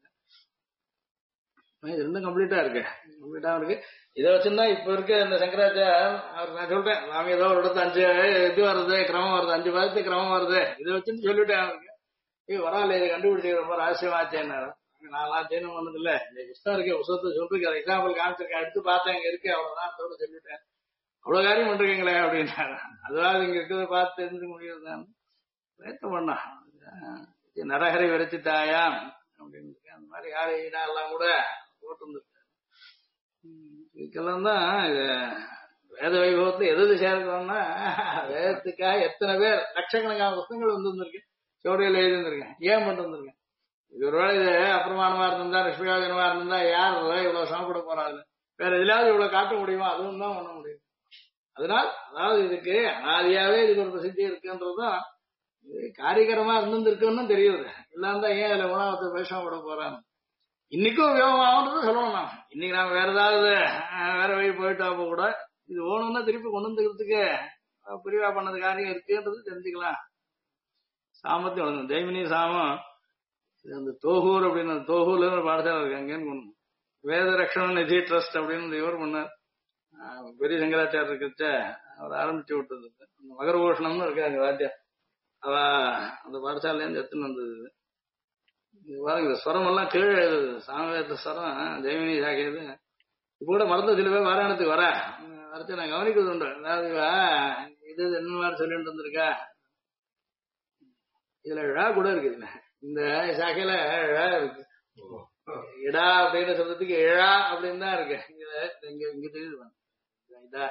இது ரெண்டும் கம்ப்ளீட்டா இருக்கு. இதை வச்சிருந்தா இப்ப இருக்க இந்த சங்கராச்சார் அவர் நான் சொல்றேன், நாம ஏதோ ஒரு இடத்துல 5 இது வருது கிரமம் வருது, 5 பதத்து கிரமம் வருது, இதை வச்சுன்னு சொல்லிட்டேன் அவருக்கு. வரல இதை கண்டுபிடிச்சி ரொம்ப ரகசியமாச்சேன்னு. நான் ஜெயனம் பண்ணது இல்ல, இந்த புஸ்தகம் இருக்கு, புத்தகத்தை சொல்றேன், எக்ஸாம்பிள் காமிச்சிருக்கேன், எடுத்து பார்த்தேன், இங்க இருக்கு, அவ்வளவுதான் அதோட சொல்லிட்டேன். அவ்வளவு காரியம் பண்றீங்களே அப்படின்னாரு. அதுவாது இங்க இருக்கிறத பார்த்து தெரிஞ்சுக்க முடியுதுதான் பிரயத்தனம் பண்ணா. நரஹரி விரச்சி தாயாம் அப்படின்னு அந்த மாதிரி யாரு எல்லாம் கூட போட்டு இருந்திருக்காரு. இதுக்கெல்லாம் தான் இது வேத வைபவத்துல எது சேர்க்கணும்னா வேதத்துக்காக எத்தனை பேர் லட்சக்கணக்கான புத்தகங்கள் வந்துருந்துருக்கு, சோடியில் எழுதி இருந்திருக்கேன். ஏன் பண்ணிட்டு இருந்திருக்கேன்? இது ஒருவேளை இது அப்பிரமாணமா இருந்தா நிஷ்பிரயோஜனமா இருந்தா யார் இவ்வளவு சமப்பட போறாங்க, வேற எதுலாவது இவ்வளவு காட்ட முடியுமா? அதுவும் தான் பண்ண முடியும். அதனால் அதாவது இதுக்கு அனாதியாவே இதுக்கு ஒரு பிரசித்தி இருக்குன்றதும் காரியகரமா இருந்திருக்குன்னு தெரியுது. இல்லாம தான் ஏன் அதுல உணவத்தை பேசாமப்பட போறாங்க. இன்னைக்கும் உபயோகமாகன்றது சொல்லணும். நாம் இன்னைக்கு நாம வேற ஏதாவது வேற வழி போயிட்டா கூட இது ஓணும்னா திருப்பி கொண்டு வந்துக்கிறதுக்கு பிரிவா பண்ணது காரியம் இருக்குன்றது தெரிஞ்சுக்கலாம். சாமத்தையும் வளர்ந்து ஜெய்மினி சாமம் அந்த தோகூர் அப்படின்னு தோகூர்ல ஒரு பாடசாலை இருக்கு, அங்கேன்னு கொண்டு வேத ரக்ஷண நிதி ட்ரஸ்ட் அப்படின்னு இவர் பண்ணார். பெரிய சங்கராச்சாரியர் இருக்கிறச்ச அவர் ஆரம்பிச்சு விட்டது. மகரபூஷணம்னு இருக்காங்க வாத்தியா, அவ அந்த பாடசாலையில இருந்து எடுத்துன்னு வந்தது. இந்த ஸ்வரம் எல்லாம் கீழே எழுதுது, சாமவேத ஸ்வரம் ஜெய்மினி சாக்கியது. இப்ப கூட மறந்த சில பேர் வாராயணத்துக்கு வரச்சு நான் கவனிக்கிறது உண்டு. அதாவது இது என்ன மாதிரி சொல்லிட்டு இருந்திருக்கா, இதுல ழா கூட இருக்குது. இந்த சாக்கையில ழா இருக்கு, இடா அப்படின்னு சொல்றதுக்கு இழா அப்படின்னு தான் இருக்கு. இங்க தெரியுது இதா,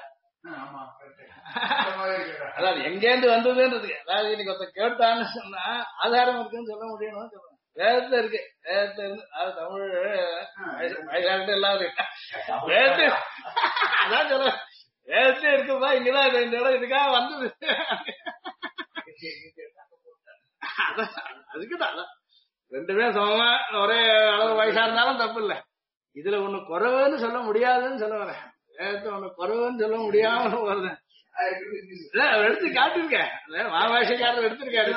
அதாவது எங்கேருந்து வந்ததுன்றது. அதாவது இன்னைக்கு ஒருத்த கேட்டான்னு சொன்னா ஆதாரம் இருக்குன்னு சொல்ல முடியணும்னு சொல்றேன். வேதத்துல இருக்கு, வேதத்துல இருந்து அது தமிழ் வயசாகிட்ட எல்லாம் இருக்கு. வேதத்து அதான் சொல்றேன், வேதத்துல இருக்குப்பா, இங்கதான் இந்த இடம் இதுக்காக வந்தது. அதுக்குதான் ரெண்டுமே சமமா ஒரே அளவு வயசா இருந்தாலும் தப்பு இல்லை. இதுல ஒண்ணு குறைவுன்னு சொல்ல முடியாதுன்னு சொல்ல வரேன். வேதத்தை ஒண்ணு குறைவுன்னு சொல்ல முடியாம வருது. எடுத்து காட்டிருக்கேன், மகாபாஷக்காரர் எடுத்திருக்காரு.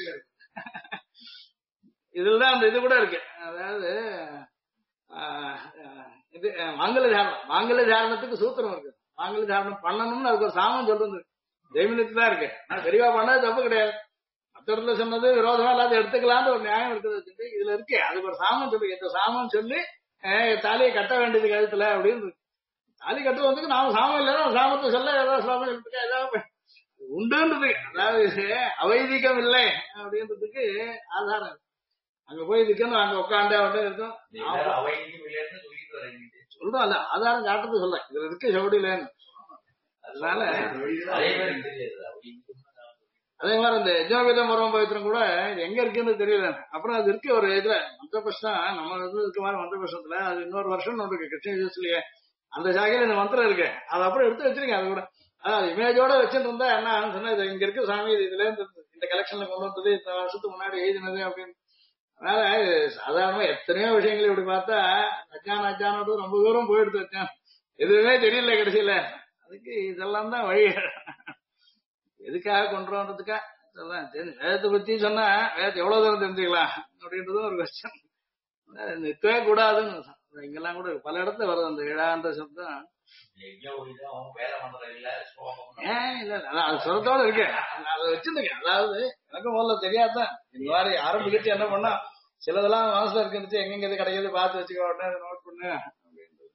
இதுலதான் அந்த இது கூட இருக்கு. அதாவது இது மாங்கல்ய தாரணம், மாங்கல்ய தாரணத்துக்கு சூத்திரம் இருக்கு. மாங்கல்ய தாரணம் பண்ணணும்னு அதுக்கு ஒரு சாமம் சொல்றது ஜெய்மினுக்கு தான் இருக்கு. நான் தெளிவா பண்ணது தப்பு கிடையாது. மற்றவர்ல சொன்னது விரோதமா இல்லாத எடுத்துக்கலான்னு ஒரு நியாயம் இருக்குது. இதுல இருக்கு, அதுக்கு ஒரு சாமம் சொல்லு, இந்த சாமம் சொல்லி தாலியை கட்ட வேண்டியது கழுத்துல அப்படின்னு. தாலி கட்டுறதுக்கு நாம சாமம் இல்லைன்னா சாமத்தை சொல்ல ஏதாவது சாமம் இருக்கு ஏதாவது உண்டுன்றது. அதாவது அவைதிகம் இல்லை அப்படின்றதுக்கு ஆதாரம் அங்க போய் இருக்கணும். அங்க உட்காண்டே இருக்கும் சொல்றோம், அல்ல ஆதாரம் காட்டுறது சொல்றேன். இதுல இருக்கு செவடியிலேன்னு. அதனால அதே மாதிரி இந்த யஜ்னோபேதம் மரம் பவித்திரம் கூட இது எங்க இருக்குன்னு தெரியல. அப்புறம் அது இருக்கு ஒரு இதுல மந்திரபட்சம், நம்ம இருக்க மாதிரி மந்திரபட்சத்துல அது இன்னொரு வருஷம் இருக்கு கிருஷ்ண யூஸ்லயே அந்த சாகையில இந்த மந்திரம் இருக்கு. அதை அப்புறம் எடுத்து வச்சிருக்கேன். அது கூட அதாவது இமேஜோட வச்சுட்டு இருந்தா என்ன சொன்னா, இது இங்க இருக்கு சாமி, இதுல இருந்து இந்த கலெக்ஷன்ல கொண்டு வந்தது இத்தனை வருஷத்துக்கு முன்னாடி எழுதினது அப்படின்னு. அதனால சாதாரணமா எத்தனையோ விஷயங்கள் இப்படி பார்த்தா அஜானோடு ரொம்ப தூரம் போயிடுத்து வச்சான், எதுவுமே தெரியல கடைசியில. அதுக்கு இதெல்லாம் தான் வழி. எதுக்காக கொண்டுறோன்றதுக்கா இதெல்லாம் தெரிஞ்சு வேதத்தை பத்தி சொன்னா வேதத்தை எவ்வளவு தூரம் தெரிஞ்சுக்கலாம் அப்படின்றதும் ஒரு கஷ்டம். நிற்கவே கூடாதுன்னு இங்கெல்லாம் கூட பல இடத்துல வருது அந்த இழான்ற சப்தம். எங்கேயோ போயிட்டு அவங்க வேற மந்திரம் இல்ல ஸ்லோகம் இல்ல அதான் அது சொல்றதோட இருக்கு. அதை வச்சிருந்தேன். அதாவது எனக்கும் முதல்ல தெரியாதான் இந்த மாதிரி ஆரம்பிக்கிட்டு என்ன பண்ணா சிலதெல்லாம் மனசுல இருக்கிறது எங்கெங்க இது கிடைக்கிறது பார்த்து வச்சுக்க உடனே அதை நோட் பண்ணு அப்படின்றது.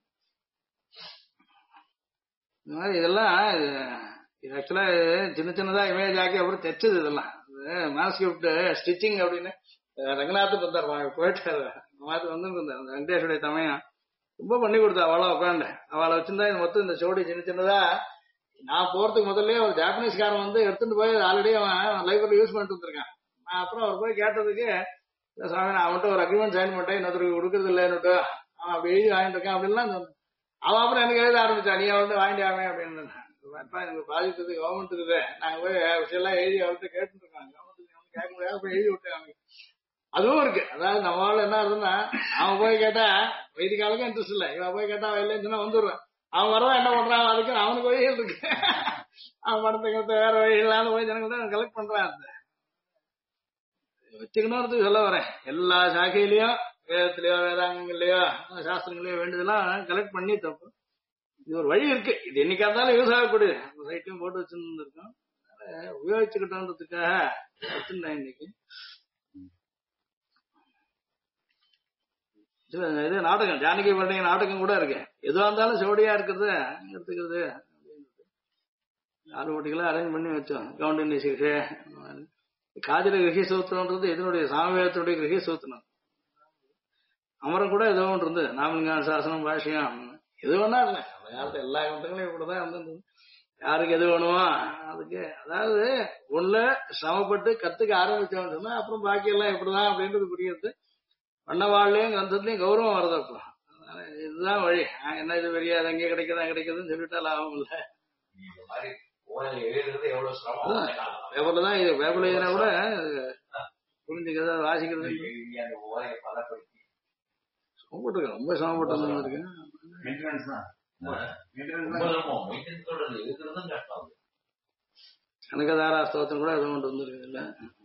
இந்த மாதிரி இதெல்லாம் இது ஆக்சுவலா சின்ன சின்னதா இமேஜ் ஆக்கி அப்புறம் தைச்சது இதெல்லாம் மேஸ்கிரிப்ட் ஸ்டிச்சிங் அப்படின்னு ரங்கநாத் இருந்தார் போயிட்டாரு மாதிரி வந்து இருந்தார். அந்த வெங்கடேஷுடைய தமையம் ரொம்ப பண்ணி கொடுத்தா அவளா உட்காந்து அவளை வச்சிருந்தா இது மொத்தம் இந்த சோடி சின்ன சின்னதா நான் போறதுக்கு முதல்ல ஒரு ஜாப்பனீஸ்காரன் வந்து எடுத்துட்டு போய் ஆல்ரெடி அவன் லைப்ரரி யூஸ் பண்ணிட்டு வந்திருக்கான். நான் அப்புறம் அவர் போய் கேட்டதுக்கு சாமி நான் அவன்கிட்ட ஒரு அக்ரிமெண்ட் சைன் பண்ணிட்டேன் இன்னொருத்தருக்கு கொடுக்கறது இல்லைன்னுட்டு அவன் அப்படி எழுதி வாங்கிட்டு இருக்கான் அப்படின்லாம் அவன் அப்புறம் எனக்கு எழுத ஆரம்பிச்சான் நீ அவன்கிட்ட வாங்கிட்டாமே அப்படின்னு. எனக்கு ப்ராஜெக்ட் இருக்குது கவர்மெண்ட் இருக்குது நாங்க போய் விஷயம்லாம் எழுதி அவர்கிட்ட கேட்டுட்டு இருக்காங்க கவர்மெண்ட் கேட்க முடியாது போய் எழுதி விட்டேன் அவனுக்கு. அதுவும் இருக்கு. அதாவது நம்மளால என்ன இருக்குன்னா அவன் போய் கேட்டா வைதிகாலுக்கும் இன்ட்ரெஸ்ட் இல்லை இவன் போய் கேட்டா இல்லைன்னு சொன்னா வந்துடுவான். அவன் வரதான் என்ன பண்றான் அதுக்கு அவனுக்கு வழிகள் இருக்கு. அவன் படத்துக்கு வேற வழிகளாலும் போய் ஜனங்கள்ட்ட கலெக்ட் பண்றான். வச்சுக்கணும்னு சொல்ல வரேன். எல்லா சாக்கையிலயும் வேதத்திலயோ வேதாங்கங்களையோ சாஸ்திரங்களையோ வேண்டியதெல்லாம் கலெக்ட் பண்ணி தப்பு. இது ஒரு வழி இருக்கு. இது என்னைக்கா இருந்தாலும் யூஸ் ஆகக்கூடிய சைட்டையும் போட்டு வச்சிருந்துருக்கோம். உபயோகிச்சுக்கிட்டோன்றதுக்காக வச்சிருந்தேன் இன்னைக்கு. இது நாடகம் ஜானகி பண்டிகை நாடகம் கூட இருக்கு. எதுவா இருந்தாலும் சோடியா இருக்கிறது எடுத்துக்கிறது ஆறு ஓட்டிகளை அரேஞ்ச் பண்ணி வச்சோம். கவுண்டனி சிகிச்சை காதில கிரகி சூத்திரம்ன்றது இதனுடைய சாமவேதத்துடைய கிரகி சூத்திரம். அமரம் கூட ஏதோ ஒன்று இருந்து நாமலிங்கான சாசனம் பாஷியம் எது வேணா இல்லை. அந்த காலத்துல எல்லா கவுண்டங்களும் இப்படிதான் இருந்தது. யாருக்கு எது வேணுமோ அதுக்கு அதாவது ஒண்ணு சிரமப்பட்டு கத்துக்க ஆரம்பிச்சோம்னு சொன்னா அப்புறம் பாக்கி எல்லாம் எப்படிதான் அப்படின்றது புரியுது. வண்ணவாழ்லையும் கிரந்தத்துலயும் கௌரவம் வருது. அப்போ இதுதான் வழி. என்ன இது பெரிய அது அங்கே கிடைக்குது கிடைக்குதுன்னு சொல்லிட்டா லாபம் இல்லை. இந்த மாதிரி எழுதுறது எவ்வளவு சிரமம். பேப்பர்லதான் இது பேப்பர்ல எழுதினா கூட புரிஞ்சுக்கிறது வாசிக்கிறது சிரமப்பட்டிருக்கேன். ரொம்ப சிரமப்பட்டு இருக்கேன். கனகதாரா ஸ்தோத்திரம் கூட எதுவும் கொண்டு வந்துருக்கு இல்ல.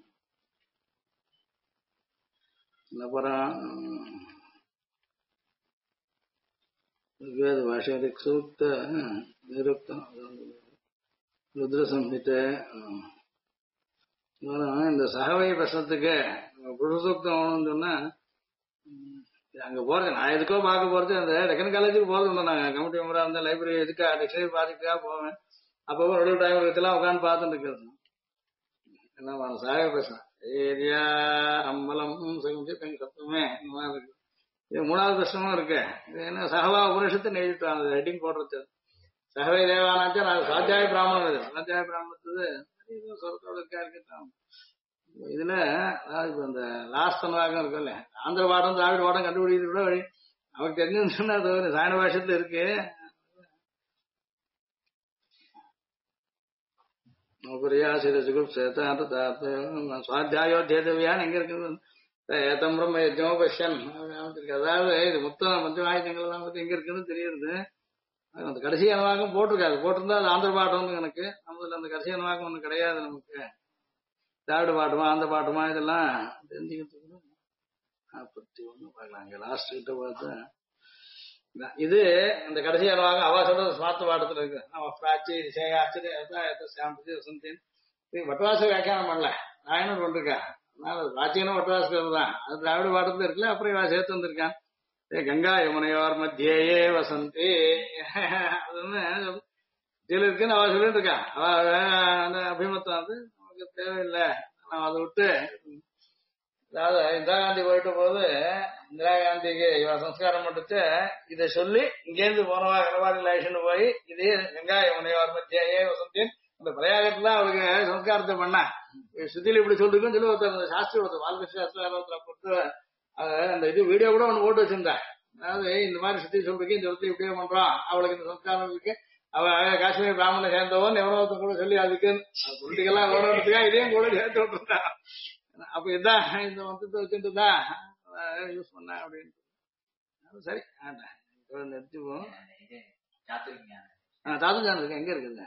அப்புறம் வேத பாஷை சூக்த நிருக்தம் ருத்ர சம்ஹிதை இந்த சகவை பிரசனத்துக்கு புருஷசூக்தம் ஆகணும்னு சொன்னா அங்க போறது நான் எதுக்கோ பார்க்க போறது அந்த டெக்கன் காலேஜுக்கு போறது நாங்க கமிட்டி மெம்பரா இருந்த லைப்ரரி எதுக்கா டிக்ஷனரி பாதிக்கா போவேன். அப்போ நடுவு டைம் இதெல்லாம் உட்காந்து பார்த்துட்டு இருக்கிறது என்ன சகவை பிரசனம் ஏரியா அம்பலம் சப்தமே இந்த மாதிரி இருக்கு. இது மூணாவது பிரச்சனமும் இருக்கு. இது என்ன சகவா உபனிஷத்து எழுதிட்டான் அந்த ஹெட்டிங் போடுறது சகவை தேவானாச்சா நான் சாத்தியாய பிராமணம் இது சாத்தியாய பிராமணத்துது சொரத்தோட இருக்கா இருக்கட்டும். இதுல அதாவது இப்ப இந்த லாஸ்ட் வாகம் இருக்குல்ல ஆந்திர பாடம் திராவிட பாடம் கண்டுபிடிக்கிறது கூட வழி அவருக்கு தெரிஞ்சுன்னா அது ஒரு சாயன பாஷத்துல இருக்கு. சுவாத்தியாயோத்தியான்னு எங்க இருக்குது ஏத்தம் பிரம்ம யஜ்ஞமோ பஷ்யன் அதாவது இது மொத்தம் பஞ்சமாயுதங்கள்லாம் பத்தி எங்க இருக்குன்னு தெரியுது. அந்த கடைசி அனுவாகம் போட்டிருக்காது போட்டிருந்தா அது ஆந்திர பாட்டம் எனக்கு நம்மதுல அந்த கடைசி அனுவாகம் ஒண்ணு கிடையாது. நமக்கு திராவிட பாட்டுமா ஆந்திர பாட்டுமா இதெல்லாம் தெரிஞ்சுக்கிறதுக்கு 41 பார்க்கலாம். அங்க லாஸ்ட் கிட்ட பார்த்தா இது இந்த கடைசி அனுவாகம் அவ சொல்றது ஸ்மார்த்த பாட்டத்துல இருக்கு. வட்டவாச வியாக்கியானம் பண்ணல நாயனும் கொண்டிருக்கா. அதனால பிராச்சீனம் வட்டவாசம் தான் அது திராவிட பாட்டத்துல இருக்குல்ல. அப்புறம் இவன் சேர்த்து வந்திருக்கான் கங்கா யமுனையோர் மத்தியே வசந்தி அதுன்னு இதுல இருக்குன்னு அவ சொல்லிட்டு இருக்கா. அவ அந்த அபிமத்தம் வந்து நமக்கு தேவையில்லை. நான் அதை விட்டு அதாவது இந்திரா காந்தி போயிட்ட போது இந்திரா காந்திக்கு இவன் சம்ஸ்காரம் பண்ணிட்டு இதை சொல்லி இங்கேருந்து போனவா கனவாடி லைசன் போய் இதே கங்கா யமுனையோர் மத்தியே வசந்தி அந்த பிரயாகத்துல அவருக்கு சம்ஸ்காரத்தை பண்ண சுத்தில இப்படி சொல்லிருக்குன்னு சொல்லி ஒருத்தர் சாஸ்திரி ஒருத்தர் பாலகிருஷ்ண சாஸ்திரி போட்டு அந்த இது வீடியோ கூட ஒண்ணு போட்டு வச்சிருந்தேன். அதாவது இந்த மாதிரி சுத்தி சொல்றதுக்கு இந்த இடத்துல இப்படியே பண்றான் அவளுக்கு இந்த சம்ஸ்காரம் இருக்கு அவ காஷ்மீர் பிராமண சேர்ந்தவன் எவனோத்த கூட சொல்லி அதுக்கு பொலிட்டிக்கெல்லாம் ஓடுறதுக்கா இதையும் கூட சேர்த்து விட்டுருந்தான். அப்ப இதான் இந்த மொத்தத்தை வச்சுட்டு தான் யூஸ் பண்ண அப்படின்ட்டு சரி நிறுத்திப்போம். தாத்துஜான் இருக்கு எங்க இருக்குங்க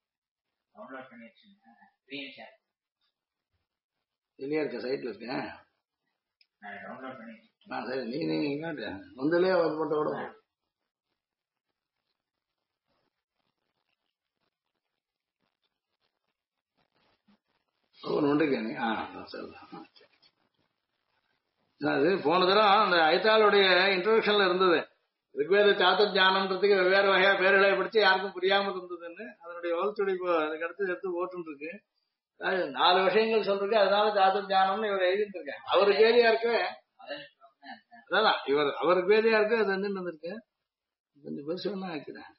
இல்லையா இருக்க சைட்ல இருக்கேன். சரி நீ வந்துலயே போட்ட விட ஒன்று உண்டுக்கானே சொல்லலாம். அது போன தரம் அந்த ஐத்தாளுடைய இன்ட்ரோடக்ஷன்ல இருந்தது. ரிக்வேத சாத்துர் ஞானம்ன்றதுக்கு வெவ்வேறு வகையா பேர்களை படிச்சு யாருக்கும் புரியாம இருந்ததுன்னு அதனுடைய வளர்ச்சி இப்போ அதுக்கு அடுத்து எடுத்து போட்டு இருக்கு. 4 விஷயங்கள் சொல்றேன், அதனால சாத்துர் ஞானம்னு இவர் எழுதிட்டு இருக்கேன். அவருக்கு வேதியா இருக்கு, அதான் இவர் அவருக்கு வேதியா இருக்கு. அது வந்து வந்திருக்கு, கொஞ்சம் பெருசு வேணா ஆக்கிறேன்.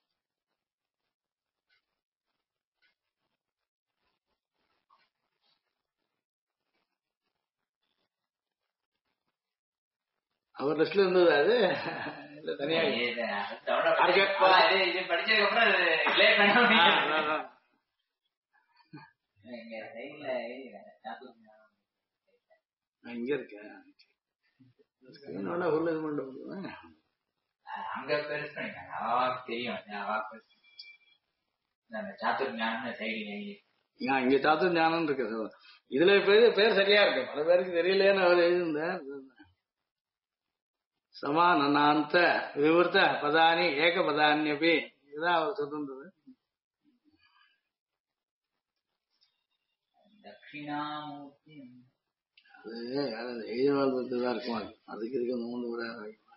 அவர் லிஸ்ட்ல இருந்தது அது இல்ல தனியா படிச்சதுக்கு அப்புறம் இங்க இருக்கேன். அங்க பெருசு பண்ணிட்டாங்க. அவாக்கு தெரியும், சாத்துர் ஞானம் சைடு இங்க சாத்துர் ஞானம் இருக்கு. இதுல பேர் சரியா இருக்கு, பல பேருக்கு தெரியலேன்னு அவர் எழுதியிருந்தார். சமானநாந்த விவருத்த பதானி ஏக பதான்யபி, இதுதான் அவர் சொல்றது. தட்சிணாமூர்த்தி அது எழுதிதான் இருக்குமா, அதுக்கு இருக்கு மூணு கூட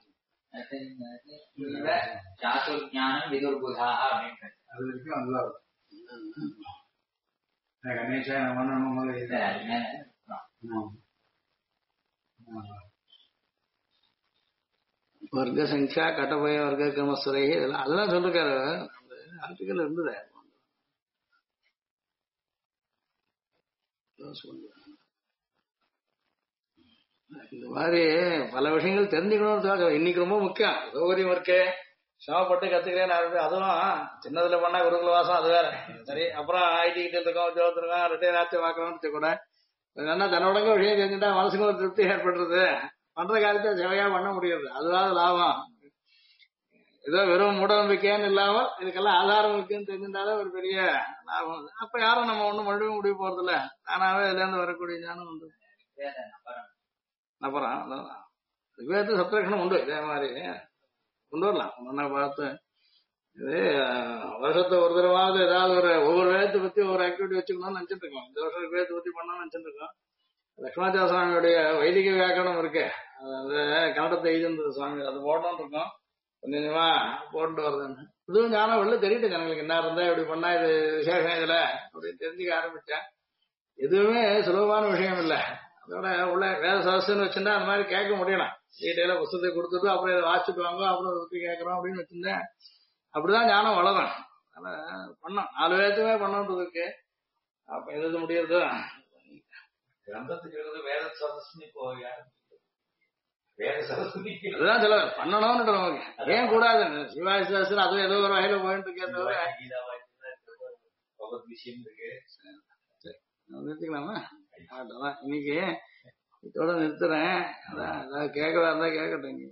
சாத்துர் ஞானம் விதுர்புதாக அப்படின்னு அது வரைக்கும் நல்லா இருக்கும். கணேஷா வர்க்க சங்கியா கட்டபய வர்க்க கிரமஸ்வரை இதெல்லாம் அதெல்லாம் சொல்லிருக்காரு. அந்த ஆர்டிக்கல் இருந்தது. இந்த மாதிரி பல விஷயங்கள் தெரிஞ்சுக்கணும். இன்னைக்கு ரொம்ப முக்கியம். சௌகரியம் இருக்கு, சிரமப்பட்டு கத்துக்கிறேன். அதுவும் சின்னதுல பண்ணா குருகுல வாசம் அது வேற. சரி, அப்புறம் ஐடி கிட்ட இருக்கோம், உத்தியோகத்துல இருக்கோம், ரிட்டையர் ஆச்சு பார்க்கணும்னு கூட என்னன்னா தன்னோட விஷயம் தெரிஞ்சுட்டா மனசுக்கு ஒரு திருப்தி ஏற்படுறது. பண்ற காலத்தை சேவையா பண்ண முடியாது, அதுவாக லாபம். ஏதோ வெறும் மூட நம்பிக்கையான்னு இல்லாம இதுக்கெல்லாம் ஆதாரம் இருக்குன்னு தெரிஞ்சிருந்தாலே ஒரு பெரிய லாபம். அப்ப யாரும் நம்ம ஒண்ணும் மறுபடியும் முடிவு போறது இல்ல, தானாவே இதுல இருந்து வரக்கூடிய ஞானம் உண்டு. அப்புறம் ரிக்வேத சப்தலட்சணம் உண்டு, இதே மாதிரி கொண்டு வரலாம். ஒன்னா பார்த்து இது வருஷத்தை ஒரு தடவாவது ஏதாவது ஒரு ஒவ்வொரு வேதத்தை பத்தி ஒவ்வொரு ஆக்டிவிட்டி வச்சுக்கணும்னு நினைச்சிட்டு இருக்கோம். இந்த வருஷம் ரிக்வேதத்தை பத்தி பண்ணணும்னு நினைச்சிட்டு இருக்கோம். லட்சுமாச்சார சுவாமியுடைய வைதிக வியாக்கரணம் இருக்கு, அது கன்னடத்தை எழுதிருந்தது சுவாமி, அது போடணும்னு இருக்கோம். கொஞ்சம் கொஞ்சமா போட்டு வருதுன்னு இதுவும் ஞானம் வெளில தெரியுது ஜனங்களுக்கு. என்ன இருந்தா இப்படி பண்ணா இது விசேஷம் இதுல அப்படின்னு தெரிஞ்சுக்க ஆரம்பிச்சேன். எதுவுமே சுலபமான விஷயம் இல்லை. அதோட உள்ள வேத சதஸ்ன்னு வச்சிருந்தா அந்த மாதிரி கேட்க முடியலாம். டீட்டெயிலா புத்தகத்தை கொடுத்துட்டு அப்புறம் இதை வாசிச்சுட்டு வாங்க, அப்புறம் அதை பத்தி கேட்கறோம் அப்படின்னு வச்சிருந்தேன். அப்படிதான் ஞானம் வளரும். அதனால பண்ணோம், 4 பேர்த்துமே பண்ணோன்றது இருக்கு. அப்ப எது முடியாது கிரந்தத்துக்கு வேத சதஸ்னு இப்போ வேத சதஸ்னி அதுதான் சில பண்ணணும்னு நமக்கு ஏன் கூடாது. சிவாஜி சதஸ்ன்னு அதுவும் ஏதோ ஒரு வகையில போயிட்டு இருக்கேன். விஷயம் இருக்கு, நிறுத்திக்கலாமா? அதான் இன்னைக்கு இதோட நிறுத்துறேன். அதான் ஏதாவது கேட்கறதா இருந்தா கேட்கட்டும்.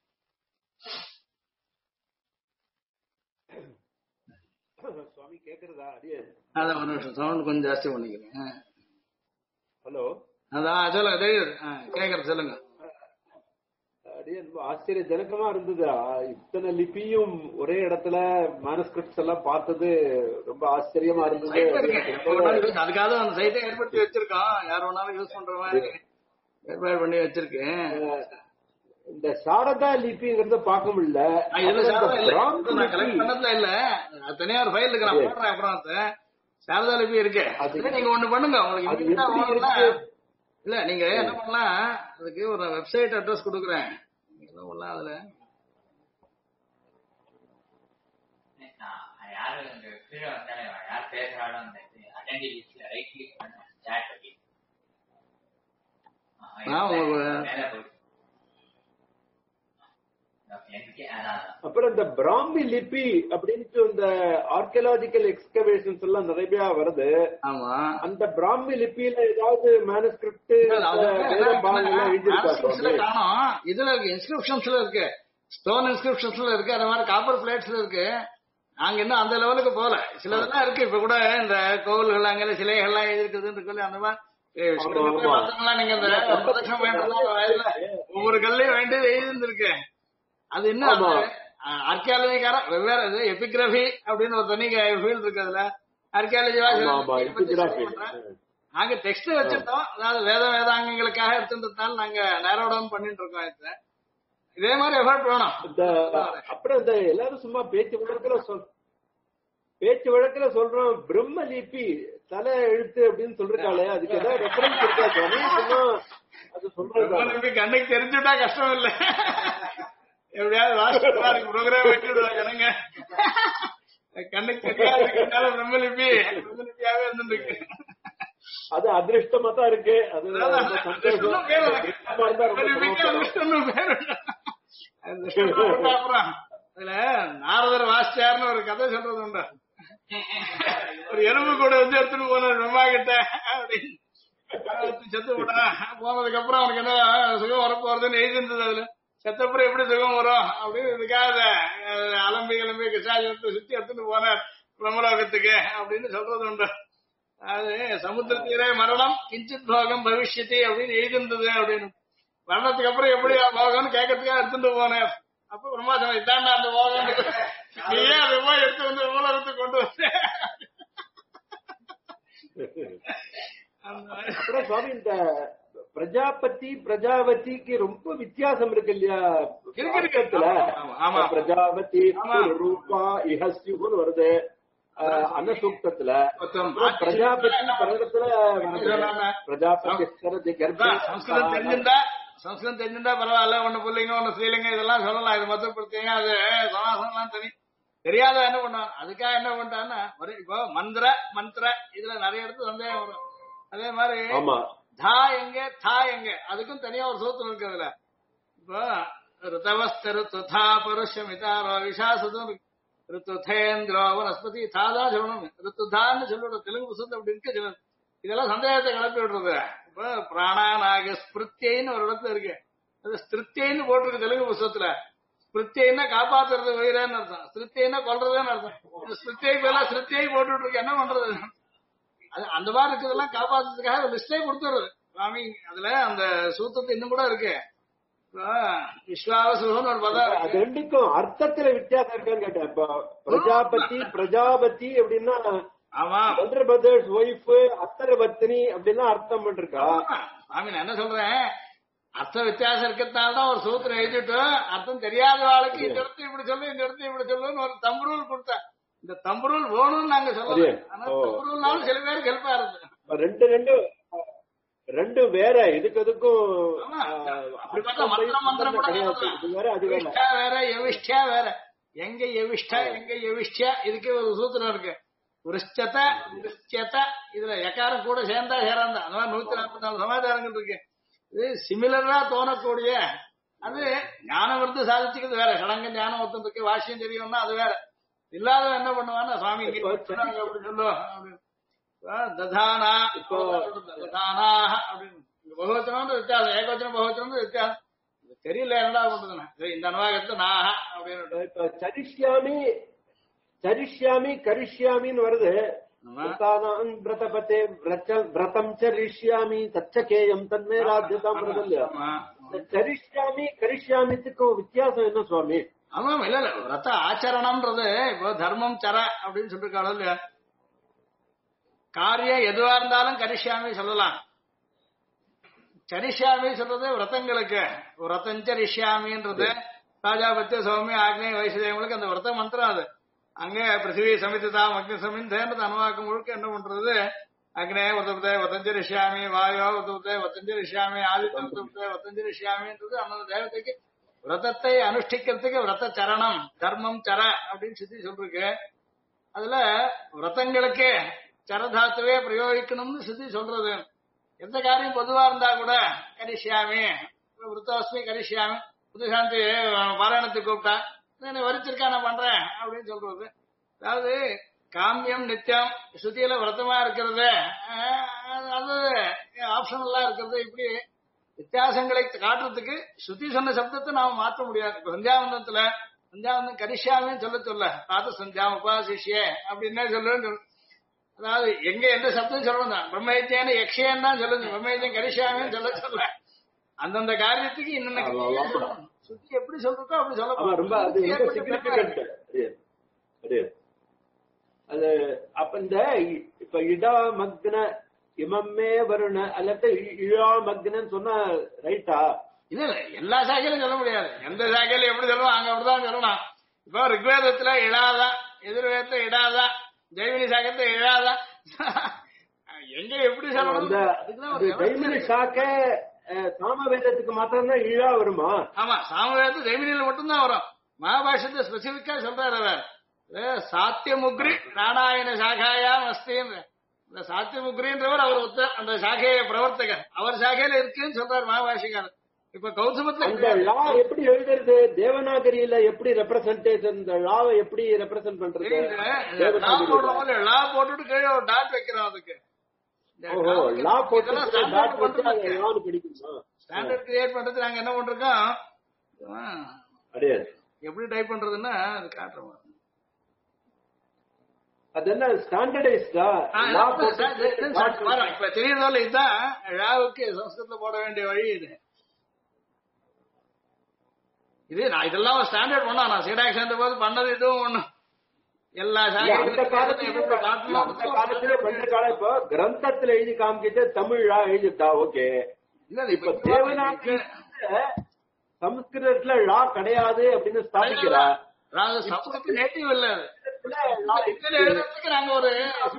சுவாமி கேக்குறதா? அடியே அதான் ஒரு நிமிஷம் சவுண்ட் கொஞ்சம் ஜாஸ்தி பண்ணிக்கிறேன். ஹலோ, அதான் சொல்லுங்க, தெரியுது கேட்கறது சொல்லுங்க. அடியே ரொம்ப ஆச்சரியஜனகமா இருந்தது. இத்தனை லிபியும் ஒரே இடத்துல மேனுஸ்கிரிப்ட்ஸ் எல்லாம் பார்த்தது ரொம்ப ஆச்சரியமா இருந்தது. அதுக்காக அந்த சைட்டை ஏற்படுத்தி வச்சிருக்கோம், யார் வேணாலும் யூஸ் பண்ற மாதிரி ஏற்பாடு பண்ணி வச்சிருக்கேன். இந்த சாரதா லிபிங்கிறத பார்க்க முடியல. பண்ணதுல இல்ல, தனியா ஒரு ஃபைல் இருக்கு, நான் போடுறேன். அப்புறம் சாரதா லிபி இருக்கு, நீங்க ஒண்ணு பண்ணுங்க. உங்களுக்கு இல்ல நீங்க என்ன பண்ணலாம், அதுக்கு ஒரு வெப்சைட் அட்ரஸ் கொடுக்குறேன். என்ன பண்ணலாம் அதுல யாரு கீழே வந்தாலே யார் பேசுறாலும் அந்த அட்டெண்ட் லிஸ்ட்ல ரைட் கிளிக் பண்ண சாட் பண்ணி அப்புறம் இந்த பிராமி லிபி அப்படின்ட்டு இந்த ஆர்கியலாஜிக்கல் எக்ஸ்கவேஷன்ஸ் எல்லாம் நிறைய வருது. ஆமா, அந்த பிராமி லிபியில ஏதாவது மேனுஸ்கிரிப்ட் காணும். இதுல இருக்கு, இன்ஸ்கிரிப்ஷன்ஸ்ல இருக்கு, ஸ்டோன் இன்ஸ்கிரிப்ஷன்ஸ்ல இருக்கு, அந்த மாதிரி காப்பர் பிளேட்ஸ்ல இருக்கு. நாங்க இன்னும் அந்த லெவலுக்கு போல. சிலதெல்லாம் இருக்கு. இப்ப கூட இந்த கோவில்கள் அங்கே சிலைகள்லாம் எழுதிருக்குதுன்னு இருக்கு. அந்த மாதிரி நீங்க இந்த ஒவ்வொரு கல்லையும் வேண்டியது எழுதிருக்கு. அது இன்னும் ஆர்கியாலஜிக்கார வெவ்வேறு இது எபிகிராபி அப்படின்னு ஒரு தனி ஃபீல்ட் இருக்கு. அதுல ஆர்கியாலஜி நாங்க டெக்ஸ்ட் வச்சிருந்தோம், அதாவது வேதாங்கங்களுக்காக எடுத்துன்றதுனால நாங்க நேரோ டவுன் பண்ணிட்டு இருக்கோம். இதே மாதிரி எஃபர்ட் வேணும். அப்புறம் இந்த எல்லாரும் சும்மா பேச்சு வழக்குல சொல்றோம் பிரம்ம லிபி தலை எழுத்து அப்படின்னு சொல்றாங்களே, அதுக்கு ஏதாவது ரெஃபரன்ஸ் இருக்கா சுவாமி? சும்மா அது சொல்றது கண்ணுக்கு தெரிஞ்சுட்டா கஷ்டம் இல்ல, எப்படியாவது ப்ரோக்ராம் வச்சுடுவாங்க ஜனங்க. கண்ணுக்கு தெரியாத பிரம்மலிபியாவே இருந்துருக்கு. அது அதிருஷ்டமா தான் இருக்கு. அது அப்புறம் அதுல நாரதர் வாசிச்சார்னு ஒரு கதை சொல்றது உண்டு. ஒரு எலும்பு கூட வந்து எடுத்துட்டு போன பிரம்மா கிட்ட அப்படின்னு செத்து போட்டா. போனதுக்கு அப்புறம் அவனுக்கு என்ன சுகம் வரப்போறதுன்னு எழுதிருந்தது. அதுல செத்தப்புறம் எப்படி சுகம் வரும் அப்படின்னு இதுக்காக அலம்பி கிருஷ்ணாஜலத்தை சுத்தி எடுத்துட்டு போனார் பிரம்மலோகத்துக்கு அப்படின்னு சொல்றது உண்டு. அது சமுத்திரத்தீரே மரணம் கிஞ்சித் போகம் பவிஷ்யத்தி அப்படின்னு எழுதிருந்தது. அப்படின்னு மரணத்துக்கு அப்புறம் எப்படி போகம்னு கேட்கறதுக்காக எடுத்துட்டு போனேன். அப்ப பிரம்மா சொன்ன இதாண்டா அந்த போகம், நீயே அது போய் எடுத்து வந்து உலகத்துக்கு கொண்டு வந்து. அப்புறம் சுவாமி இந்த பிரஜாபதிக்கு ரொம்ப வித்தியாசம் இருக்கு இல்லையா? பிரஜாபதி ரூபா இஹஸ்யுன்னு வருது அன்னசூக்தத்துல. பிரஜாபதி பரவத்துல பிரஜாபதி சம்ஸ்கிருதம் தெரிஞ்சிருந்தா பரவாயில்ல, ஒண்ணு புள்ளிங்க ஒண்ணு ஸ்ரீலிங்க இதெல்லாம் சொல்லலாம். இது மொத்தம் படுத்தீங்க, அது சமாசம்லாம் தனி. தெரியாத என்ன பண்ணுவான், அதுக்காக என்ன பண்ணிட்டான்னா இப்போ மந்திர இதுல நிறைய இடத்துல சந்தேகம் வரும். அதே மாதிரி தா எங்க தா எங்க அதுக்கும் தனியா ஒரு சூத்திரம் இருக்கு. அதுல இப்போ ருதவஸ்தரு துதா பருஷமிதாரோ விசாசுதும் இருக்கு. ருத்துதேந்திரோ வனஸ்பதி தாதான் சொல்லணும். ருத்துதான்னு சொல்லுற தெலுங்கு புத்தகத்தை அப்படி இருக்க சொல்லணும். இதெல்லாம் சந்தேகத்தை கிளப்பி விடுறது. இப்ப பிராணாநாக ஸ்பிருத்தியன்னு ஒரு இடத்துல இருக்கு, அது ஸ்திருத்தியன்னு போட்டிருக்கு தெலுங்கு புத்தகத்துல. ஸ்பிருத்தியன்னா காப்பாத்துறது உயிரன்னு அர்த்தம், ஸ்திருத்தியன்னா கொல்றதுன்னு அர்த்தம். ஸ்பிருத்தியை பேரா ஸ்திருத்தியை போட்டுட்டு இருக்கு, என்ன பண்றது? அது அந்த மாதிரி இருக்கிறதெல்லாம் காப்பாத்துறதுக்காக ஒரு லிஸ்டே கொடுத்துருது சுவாமி. அதுல அந்த சூத்திரத்தை இன்னும் கூட இருக்கு. விஸ்வாவசுன்னு ஒரு பதம், அது ரெண்டுக்கும் அர்த்தத்துல வித்தியாசம் இருக்கான்னு கேட்டேன். இப்ப பிரஜாபதி அப்படின்னா மதர் பிரதர்ஸ் ஒய்ஃப் அத்தரபத்தினி அப்படின்னா அர்த்தம் பண்ணிருக்கா சுவாமி. நான் என்ன சொல்றேன், அர்த்த வித்தியாசம் இருக்கிறதுனாலதான் ஒரு சூத்திரம் எழுதிட்டு அர்த்தம் தெரியாத ஆளுக்கு இந்த இடத்துல இப்படி சொல்லு இந்த இடத்துல இப்படி சொல்லுன்னு ஒரு தம்புரூல் கொடுத்தேன். இந்த தம்புரூல் வேணும்னு நாங்க சொல்லலாம். ஆனா தம்புரூல்னாலும் சில பேருக்கு ஹெல்ப்பா இருக்கு. ரெண்டு வேற இதுக்கு அதுக்கும் வேற எவிஷ்டா வேற. எங்க எவிஷ்டா எங்க எவிஷ்டியா இதுக்கு ஒரு சூத்திரம் இருக்கு. இதுல எக்காரம் கூட சேர்ந்தா சேராந்தா அந்த மாதிரி 144 சமாச்சாரங்கள் இருக்கு. இது சிமிலரா தோணக்கூடிய அது ஞானம் வந்து சாதிச்சுக்கிறது வேற. சடங்கு ஞானம் ஒருத்தம் இருக்கு, வாசியம் தெரியும்னா அது வேற. இல்லாத என்ன பண்ணுவான்னா சுவாமி அப்படி சொல்லுவோம் ததானா அப்படின்னு பகவச்சனம் வித்தியாசம், ஏகவச்சனம் பகவச்சனம் வித்தியாசம். தெரியல என்னடா பண்றதுன்னா இந்த அனுவாகத்தை நாக அப்படின்னு சரிஷ்யாமி கரிஷ்யாமின்னு வருது. விரதம் சரிஷ்யாமி தச்சகேயம் தன்மே ராஜ்யதாம் வருது இல்லையா? சரிஷ்யாமி கரிஷ்யாமித்துக்கும் வித்தியாசம் என்ன சுவாமி? ஆமா இல்ல விரத ஆச்சரணம்ன்றது இப்போ தர்மம் சர அப்படின்னு சொல்லிருக்காளோ இல்லையா? காரியம் எதுவா இருந்தாலும் கரிஷ்யாமி சொல்லலாம். சரிஷ்யாமி சொல்றது விரதங்களுக்கு. விரதஞ்சரிஷ்யாமின்றது ராஜாபத்திய சௌமிய ஆக்னேய வைசதேவங்களுக்கு அந்த விரத மந்திரம். அது அங்க பிருத்திவி சமிதாம் அக்னி சமிந்தேன்றது அனுவாக்கம் முழுக்க என்ன பண்றது, அக்னே வதபதே வதஞ்சரிஷ்யாமி, வாயோ வதபதே வதஞ்சரிஷ்யாமி, ஆதித்ய வதபதே வதஞ்சரிஷ்யாமின்றது அந்த தேவதைக்கு விரதத்தை அனுஷ்டிக்கிறதுக்கு விரத சரணம் தர்மம் சர அப்படின்னு சொல்லிருக்கு. அதுல விரதங்களுக்கு சரதாத்துவே பிரயோகிக்கணும்னு சுத்தி சொல்றது. எந்த காரியம் பொதுவா இருந்தா கூட கரிஷ்யாமி விருத்தோஸ்மி கரிஷ்யாமி புதுசாந்தி பாராயணத்துக்கு கூப்பிட்டா வரிச்சிருக்கா நான் பண்றேன் அப்படின்னு சொல்றது. அதாவது காமியம் நித்தியம் ஸ்ருதியில விரதமா இருக்கிறது, அது ஆப்ஷனலா இருக்கிறது. இப்படி வித்தியாசங்களை காட்டுறதுக்கு ஸ்ருதி சொன்ன சப்தத்தை நாம மாற்ற முடியாது. இப்ப சந்தியாவந்தம் கரிஷ்யாமின்னு சொல்ல பாத சந்தியாம் உபாசிஷ்யே அப்படின்னே சொல்லுன்னு. அதாவது எங்க எந்த சப்தம் சொல்லணும் தான் பிரம்மயத்தியான யக்ஷேன்னு தான் சொல்லுங்க, பிரம்மயத்தியம் கரிஷ்யாமின்னு சொல்ல அந்தந்த காரியத்துக்கு இன்னொன்னு சுத்தி எப்படி சொல்றதோ அப்படி சொல்ல. அது அப்ப இந்த இப்ப இடா மக்ன இமம்மே வருண அல்லது இழா மக்னன்னு சொன்னா ரைட்டா? இல்ல இல்ல எல்லா சாக்கையிலும் சொல்ல முடியாது. எந்த சாக்கையில எப்படி சொல்லுவோம் அங்க அப்படிதான் சொல்லணும். இப்போ ரிக்வேதத்துல இடாதான், எதிர்வேதத்துல இடாதான், ஜெய்மினி சாக்கத்துல இடாதான், எங்க எப்படி சொல்லணும் அதுக்குதான் ஒரு ஜெய்மினி சாக்க சாமவேதத்துக்கு மாத்திரம் தான் இழா வருமா? ஆமா, சாமவேதத்து ஜெய்மினியில மட்டும்தான் வரும். மகாபாஷ்யத்தை ஸ்பெசிபிக்கா சொல்றாரு அவர். சாத்தியமுக்ரி நாராயண சாகாயாம் அஸ்தின்னு. இந்த சாத்தியமுக்ரின்றவர் அவர் அந்த சாகையை பிரவர்த்தகர், அவர் சாகையில இருக்குன்னு சொல்றாரு மகாபாஷ்யக்காரர். இப்ப கௌதமத்துல அந்த லா எப்படி எழுதுறது? தேவநாகரியில எப்படி ரெப்ரசன்டேஷன், இந்த லாவை எப்படி ரெப்ரசன்ட் பண்றது? லா போடுறோம், லா போட்டுட்டு கீழே ஒரு டாட் வைக்கிறோம். அதுக்கு லா போட்டு டாட் வச்சு அது லான்னு படிக்குமா? ஸ்டாண்டர்ட் கிரியேட் பண்றது நாங்க என்ன பண்றோம், கிடையாது. எப்படி டைப் பண்றதுன்னா அது காட்டுறோம். அது என்ன ஸ்டாண்டர்டைஸ்டா? லா போட்டு இப்ப தெரியறதால இதுதான் ழாவுக்கு சம்ஸ்கிருதத்துல போட வேண்டிய வழி இது. இது நான் இதெல்லாம் ஸ்டாண்டர்ட் பண்ணா நான் சீடாக் சேர்ந்த போது பண்ணது இதுவும் ஒண்ணும் எல்லா அந்த காலத்துல பண்ற காலம் இப்போ கிரந்தத்துல எழுதி காமிக்கிட்டு தமிழா எழுதிட்டா ஓகே. இப்ப தேவநாட்டு சமஸ்கிருதத்துல லா கிடையாது அப்படின்னு ஸ்தாபிக்கிறா. சமஸ்கிருத நேட்டிவ் இல்ல எழுதுறதுக்கு நாங்க ஒரு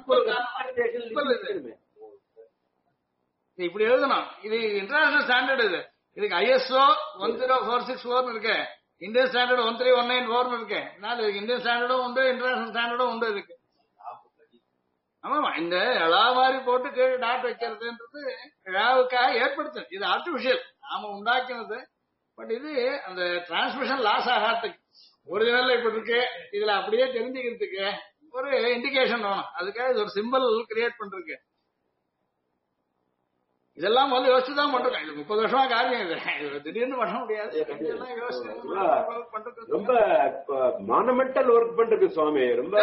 இப்படி எழுதணும். இது இன்டர்நேஷனல் ஸ்டாண்டர்ட். இது இதுக்கு ISO 10464 இருக்கு, இந்தியன் ஸ்டாண்டர்ட் 13194 இருக்கு. இதுக்கு இந்தியன் ஸ்டாண்டர்டும் உண்டு, இன்டர்நேஷனல் ஸ்டாண்டர்டும் உண்டு இதுக்கு. ஆமாமா, இந்த எழா மாதிரி போட்டு கீழே டாட் வைக்கிறதுன்றது எழாவுக்காக ஏற்படுத்து. இது ஆர்டிபிஷியல் நாம உண்டாக்கினது. பட் இது அந்த டிரான்ஸ்மிஷன் லாஸ் ஆகாதுக்கு ஒரிஜினல் இப்படி இருக்கு, இதுல அப்படியே தெரிஞ்சுக்கிறதுக்கு ஒரு இண்டிகேஷன் வேணும். அதுக்காக இது ஒரு சிம்பிள் கிரியேட் பண்றதுக்கு இதெல்லாம் முதல்ல யோசிச்சுதான் பண்றோம். இது 30 வருஷமா காரியம். இது திடீர்னு பண்ண முடியாது. ரொம்ப மானமெண்டல் ஒர்க் பண்றது சுவாமி. ரொம்ப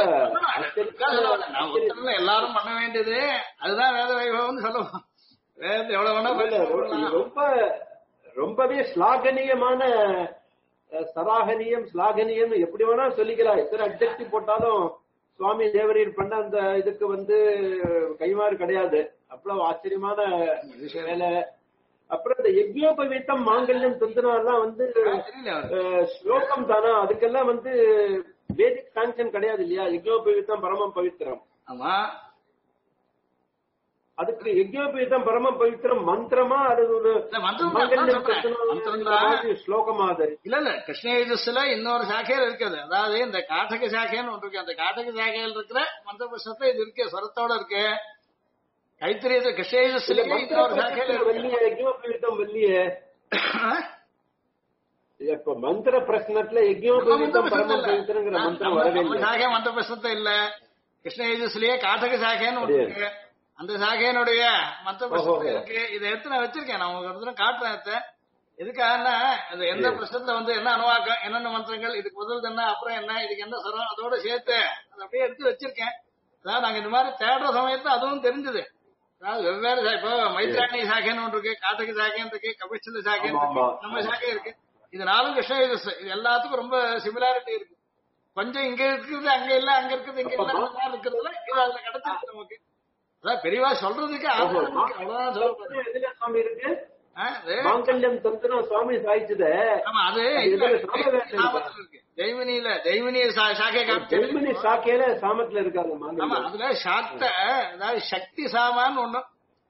எல்லாரும் பண்ண வேண்டியது அதுதான் வேத வைபவம்னு சொல்லுவோம். வேத எவ்வளவு வேணா ரொம்ப ரொம்பவே ஸ்லாகனீயமான சராகனியம் ஸ்லாகனியம் எப்படி வேணா சொல்லிக்கலாம். எத்தனை அட்ஜெக்டிவ் போட்டாலும் சுவாமி தேவரீர் பண்ண அந்த இதுக்கு கைமாறு கிடையாது. அவ்வளவு ஆச்சரியமான வேலை. அப்புறம் இந்த யஜ்ஞோபவீத்தம் மாங்கல்யம் தந்தனாலாம் ஸ்லோகம் தானா? அதுக்கெல்லாம் வேதிக் சாங்ஷன் கிடையாது இல்லையா? யஜ்ஞோபவீத்தம் பரமம் பவித்திரம். ஆமா, அதுக்கு யஜ்ஞோபவீத்தம் பரமம் பவித்திரம் மந்திரமா? அது ஒரு ஸ்லோகமா? அது இல்ல இல்ல, கிருஷ்ணயஜஸ்ல இன்னொரு சாக்கையில் இருக்குது. அதாவது இந்த காட்டக சாக்கைன்னு ஒன்று இருக்கு. அந்த காட்டக சாக்கையில் இருக்கிற மந்திர புஷ்பத்தை இது இருக்கு, ஸ்வரத்தோட இருக்கு. கைத்திரியது கிருஷ்ணயஜஸ்ல இன்னொரு சாக்கையில் வல்லிய யஜ்ஞோபவீத்தம் வல்லியே. இப்ப மந்திர பிரச்சனத்துல யஜ்ஞோபவீத்தம் பரமம் பவித்திரங்கிற மந்திரம் வரவே இல்லை. சாகை மந்திர பிரச்சனத்தை இல்ல. கிருஷ்ணயஜஸ்லயே காட்டக சாக்கைன்னு ஒன்று இருக்கு. அந்த சாகையினுடைய மந்திர பிரச்சனை இருக்கு. இதை எடுத்து நான் வச்சிருக்கேன். நான் உங்களுக்கு காட்டுறேன். எதுக்காகனா அது எந்த பிரச்சனத்துல என்ன அணுவாக்கம், என்னென்ன மந்திரங்கள், இதுக்கு முதல் என்ன, அப்புறம் என்ன, இதுக்கு என்ன சொல்றோம், அதோட சேர்த்து அதை அப்படியே எடுத்து வச்சிருக்கேன். அதாவது நாங்க இந்த மாதிரி தேடுற சமயத்துல அதுவும் தெரிஞ்சது. அதாவது வெவ்வேறு இப்போ மைத்ராணி சாக்கைன்னு ஒன்று இருக்கு, காட்டக சாக்கைன்னு இருக்கு, கபிஷ்ட சாக்கைன்னு இருக்கு, நம்ம சாக்கை இருக்கு. இது 4 கிருஷ்ணயஜஸ். இது எல்லாத்துக்கும் ரொம்ப சிமிலாரிட்டி இருக்கு. கொஞ்சம் இங்க இருக்குது அங்க இல்ல, அங்க இருக்குது இங்க இல்ல, இருக்கிறதுல இது அதுல கிடைச்சிருக்கு நமக்கு. அதான் பெரியவா சொல்றதுக்கு சுவாமி இருக்கு. மாங்கல்யம் தந்தனா சுவாமி சாய்ச்சது. ஆமா, அது இருக்கு ஜெய்மினியில. ஜெய்மினி சாக்கை ஜெய்மினி சாக்கையில சாமத்துல இருக்காங்க. ஆமா, அதுல சாக்த அதாவது சக்தி சாமான்னு ஒண்ணு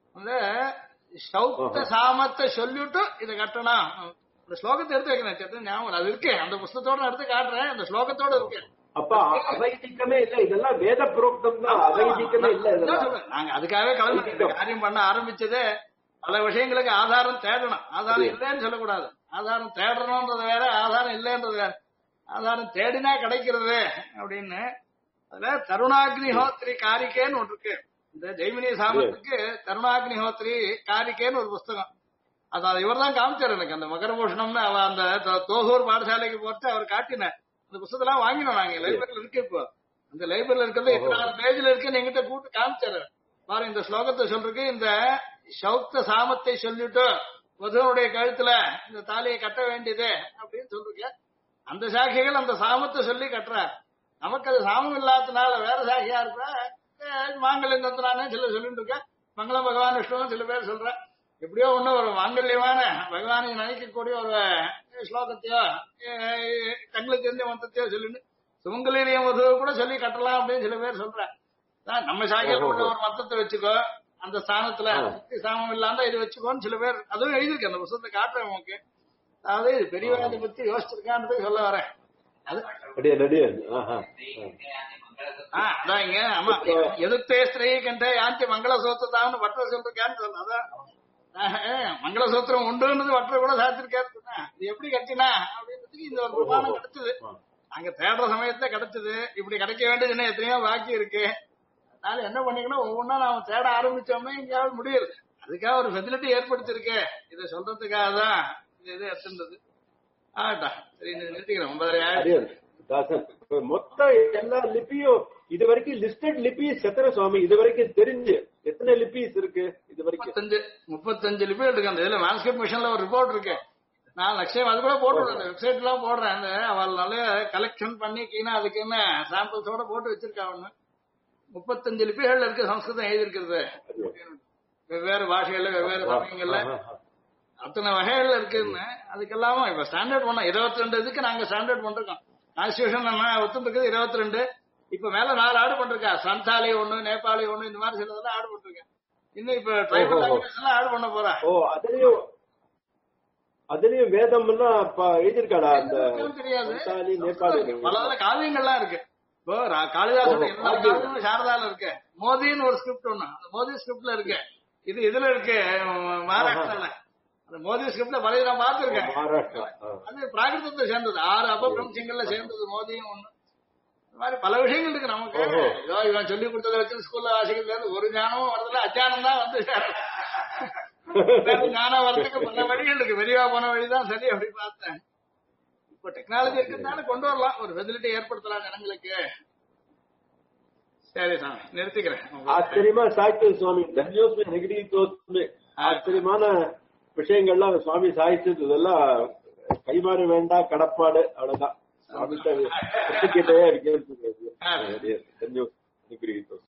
சௌத்த சாமத்தை சொல்லிட்டு இதை கட்டணும். இந்த ஸ்லோகத்தை எடுத்து வைக்கிறேன், ஞாபகம் அது இருக்கு. அந்த புஸ்தகத்தோட எடுத்து காட்டுறேன், அந்த ஸ்லோகத்தோட இருக்கு. அப்ப அவைதிக்கமே இல்ல, இதெல்லாம் வேத புரோக்தம் தான். அவைதிக்கமே இல்ல. நாங்க அதுக்காகவே கலந்து காரியம் பண்ண ஆரம்பிச்சதே பல விஷயங்களுக்கு ஆதாரம் தேடணும். ஆதாரம் இல்லைன்னு சொல்லக்கூடாது. ஆதாரம் தேடணும்ன்றது வேற, ஆதாரம் இல்லைன்றது வேற. ஆதாரம் தேடினா கிடைக்கிறது அப்படின்னு. அதுல தருணாக்னிஹோத்ரி காரிக்கேன்னு ஒன்று இருக்கு. இந்த ஜெய்மினி சாமத்துக்கு தருணாக்னிஹோத்ரி காரிக்கேன்னு ஒரு புஸ்தகம். அது இவர் தான் காமிச்சார் எனக்கு. அந்த மகரபூஷணம்னு அவ அந்த தோகூர் பாடசாலைக்கு போட்டு அவர் காட்டினார். அந்த புத்தகத்தெல்லாம் வாங்கினோம் நாங்க. லைப்ரரியில இருக்கு. இப்போ அந்த லைப்ரரியில இருக்கிறது 16 பேஜ்ல இருக்குன்னு எங்கிட்ட கூப்பிட்டு காமிச்சாரு. பாரு, இந்த ஸ்லோகத்தை சொல்றதுக்கு இந்த சௌத்த சாமத்தை சொல்லிட்டு வதுவனுடைய கழுத்துல இந்த தாலியை கட்ட வேண்டியது அப்படின்னு சொல்றீங்க. அந்த சாட்சிகள் அந்த சாமத்தை சொல்லி கட்டுறார். நமக்கு அது சாமம் இல்லாததுனால வேற சாட்சியா இருக்கிற மாங்கல்யம் தந்துனானே சொல்லிட்டு இருக்க. மங்களம் பகவான் விஷ்ணுவும் சில பேர் சொல்ற எப்படியோ ஒண்ணு ஒரு மாங்கல்யமான பகவானை நினைக்கக்கூடிய ஒரு ஸ்லோகத்தையோ கண்களுக்கு தெரிஞ்ச மொத்தத்தையோ சொல்லிட்டு சுமங்கலிய மதுவை கூட சொல்லி கட்டலாம் அப்படின்னு சில பேர் சொல்ற நம்ம சாகியில் உள்ள ஒரு மத்தத்தை வச்சுக்கோ அந்த ஸ்தானத்துல சாமம் இல்லாம இது வச்சுக்கோன்னு சில பேர் அதுவும் எழுதியிருக்கு அந்த புத்தகத்தை காட்டுறேன் உனக்கு. அதாவது இது பெரியவராஜை பத்தி யோசிச்சிருக்கான்னு சொல்ல வரேன். அது அதான் இங்க ஆமா எதுத்தே ஸ்திரீ கண்ட யாந்தி மங்கள சூத்திரத்தான்னு வட்ட சொல்லிருக்கான்னு சொல்ல அதான் மங்கள சூத்திரம் உண்டுன்றது வட்ட கூட சாத்திருக்காரு. இது எப்படி கட்டினா அப்படின்றதுக்கு இந்த ஒரு பிரமாணம் கிடைச்சது. அங்க தேடுற சமயத்துல கிடைச்சது. இப்படி கிடைக்க வேண்டியது இன்னும் எத்தனையோ பாக்கி இருக்கு. அதனால என்ன பண்ணிக்கணும் ஒவ்வொன்னா நாம தேட ஆரம்பிச்சோம்னா எங்கேயாவது முடியுது. அதுக்காக ஒரு ஃபெசிலிட்டி ஏற்படுத்திருக்கு. இதை சொல்றதுக்காக தான் இது எடுத்துன்றது. ஆட்டா சரி நிறுத்திக்கிறேன். 9:30 மொத்த எல்லா லிபியும் இது வரைக்கும் லிஸ்டட் லிபிஸ் எத்தனை சுவாமி இது வரைக்கும் தெரிஞ்சு எத்தனை லிபிஸ் இருக்கு இது வரைக்கும்? 35 லிபிகள் இருக்கு. அந்த இதுல மேன்ஸ்கிரிப்ட் மிஷன்ல ஒரு ரிப்போர்ட் இருக்கு. நான் லட்சியம் அது கூட போட்டுறேன். வெப்சைட் எல்லாம் போடுறேன். அவள் நல்ல கலெக்ஷன் பண்ணி கிளீனா அதுக்கு என்ன சாம்பிள்ஸோட போட்டு வச்சிருக்கா. ஒண்ணு 35 லிபிகள் இருக்கு. சம்ஸ்கிருதம் எழுதிருக்கிறது வெவ்வேறு பாஷைகள்ல வெவ்வேறு சமயங்கள்ல அத்தனை வகைகள்ல இருக்குன்னு. அதுக்கெல்லாம் இப்ப ஸ்டாண்டர்ட் பண்ண 22 இதுக்கு நாங்க ஸ்டாண்டர்ட் பண்றோம். கான்ஸ்டியூஷன் நம்ம ஒத்துருக்கு 22. இப்ப மேல 4 ஆடு பண்றா. சந்தாலி ஒண்ணு, நேபாளி ஒண்ணு, இந்த மாதிரி சிலதெல்லாம் ஆடு பண்றேன். இன்னும் இப்ப ட்ரைபல் லாங்குவேஜ் எல்லாம் ஆடு பண்ண போறேன். அதுலயும் வேதம் எல்லாம் எழுதிருக்காடா? தெரியாது. நேபாளி பல காவியங்கள்லாம் இருக்கு. இப்போ காளிதாசன் எல்லா காவியமும் சாரதால இருக்கு. மோதின்னு ஒரு ஸ்கிரிப்ட் ஒண்ணு அந்த மோதி ஸ்கிரிப்ட்ல இருக்கு. இது இதுல இருக்கு மகாராஷ்டிரால. அந்த மோதி ஸ்கிரிப்ட்ல பழைய நான் பார்த்திருக்கேன். அது பிராகிருதத்தை சேர்ந்தது. 6 அபபிரம்சங்கள்ல சேர்ந்தது மோதியும் ஒண்ணு. இந்த மாதிரி பல விஷயங்கள் இருக்கு நமக்கு. ஏதோ இவன் சொல்லி கொடுத்ததை வச்சு ஸ்கூல்ல வாசிக்கிறது இருந்து ஒரு ஞானமும் வரதுல அஜானம் தான் வந்து ஞானம் வர்றதுக்கு பல வழிகள் இருக்கு. பெரியவா போன வழிதான் சரி அப்படி பார்த்தேன். இப்ப டெக்னாலஜி இருக்கிறதுனால கொண்டு வரலாம். ஒரு ஃபெசிலிட்டி ஏற்படுத்தலாம் ஜனங்களுக்கு. சரி சாமி நிறுத்திக்கிறேன். ஆச்சரியமா சாய்த்து சுவாமி தன்யோஸ்மே நெகிரி ஆச்சரியமான விஷயங்கள்லாம் சுவாமி சாய்ச்சது இதெல்லாம் கைமாறு வேண்டாம் கடப்பாடு அவ்வளவுதான். சுவாமி கிட்டே இருக்கிறது.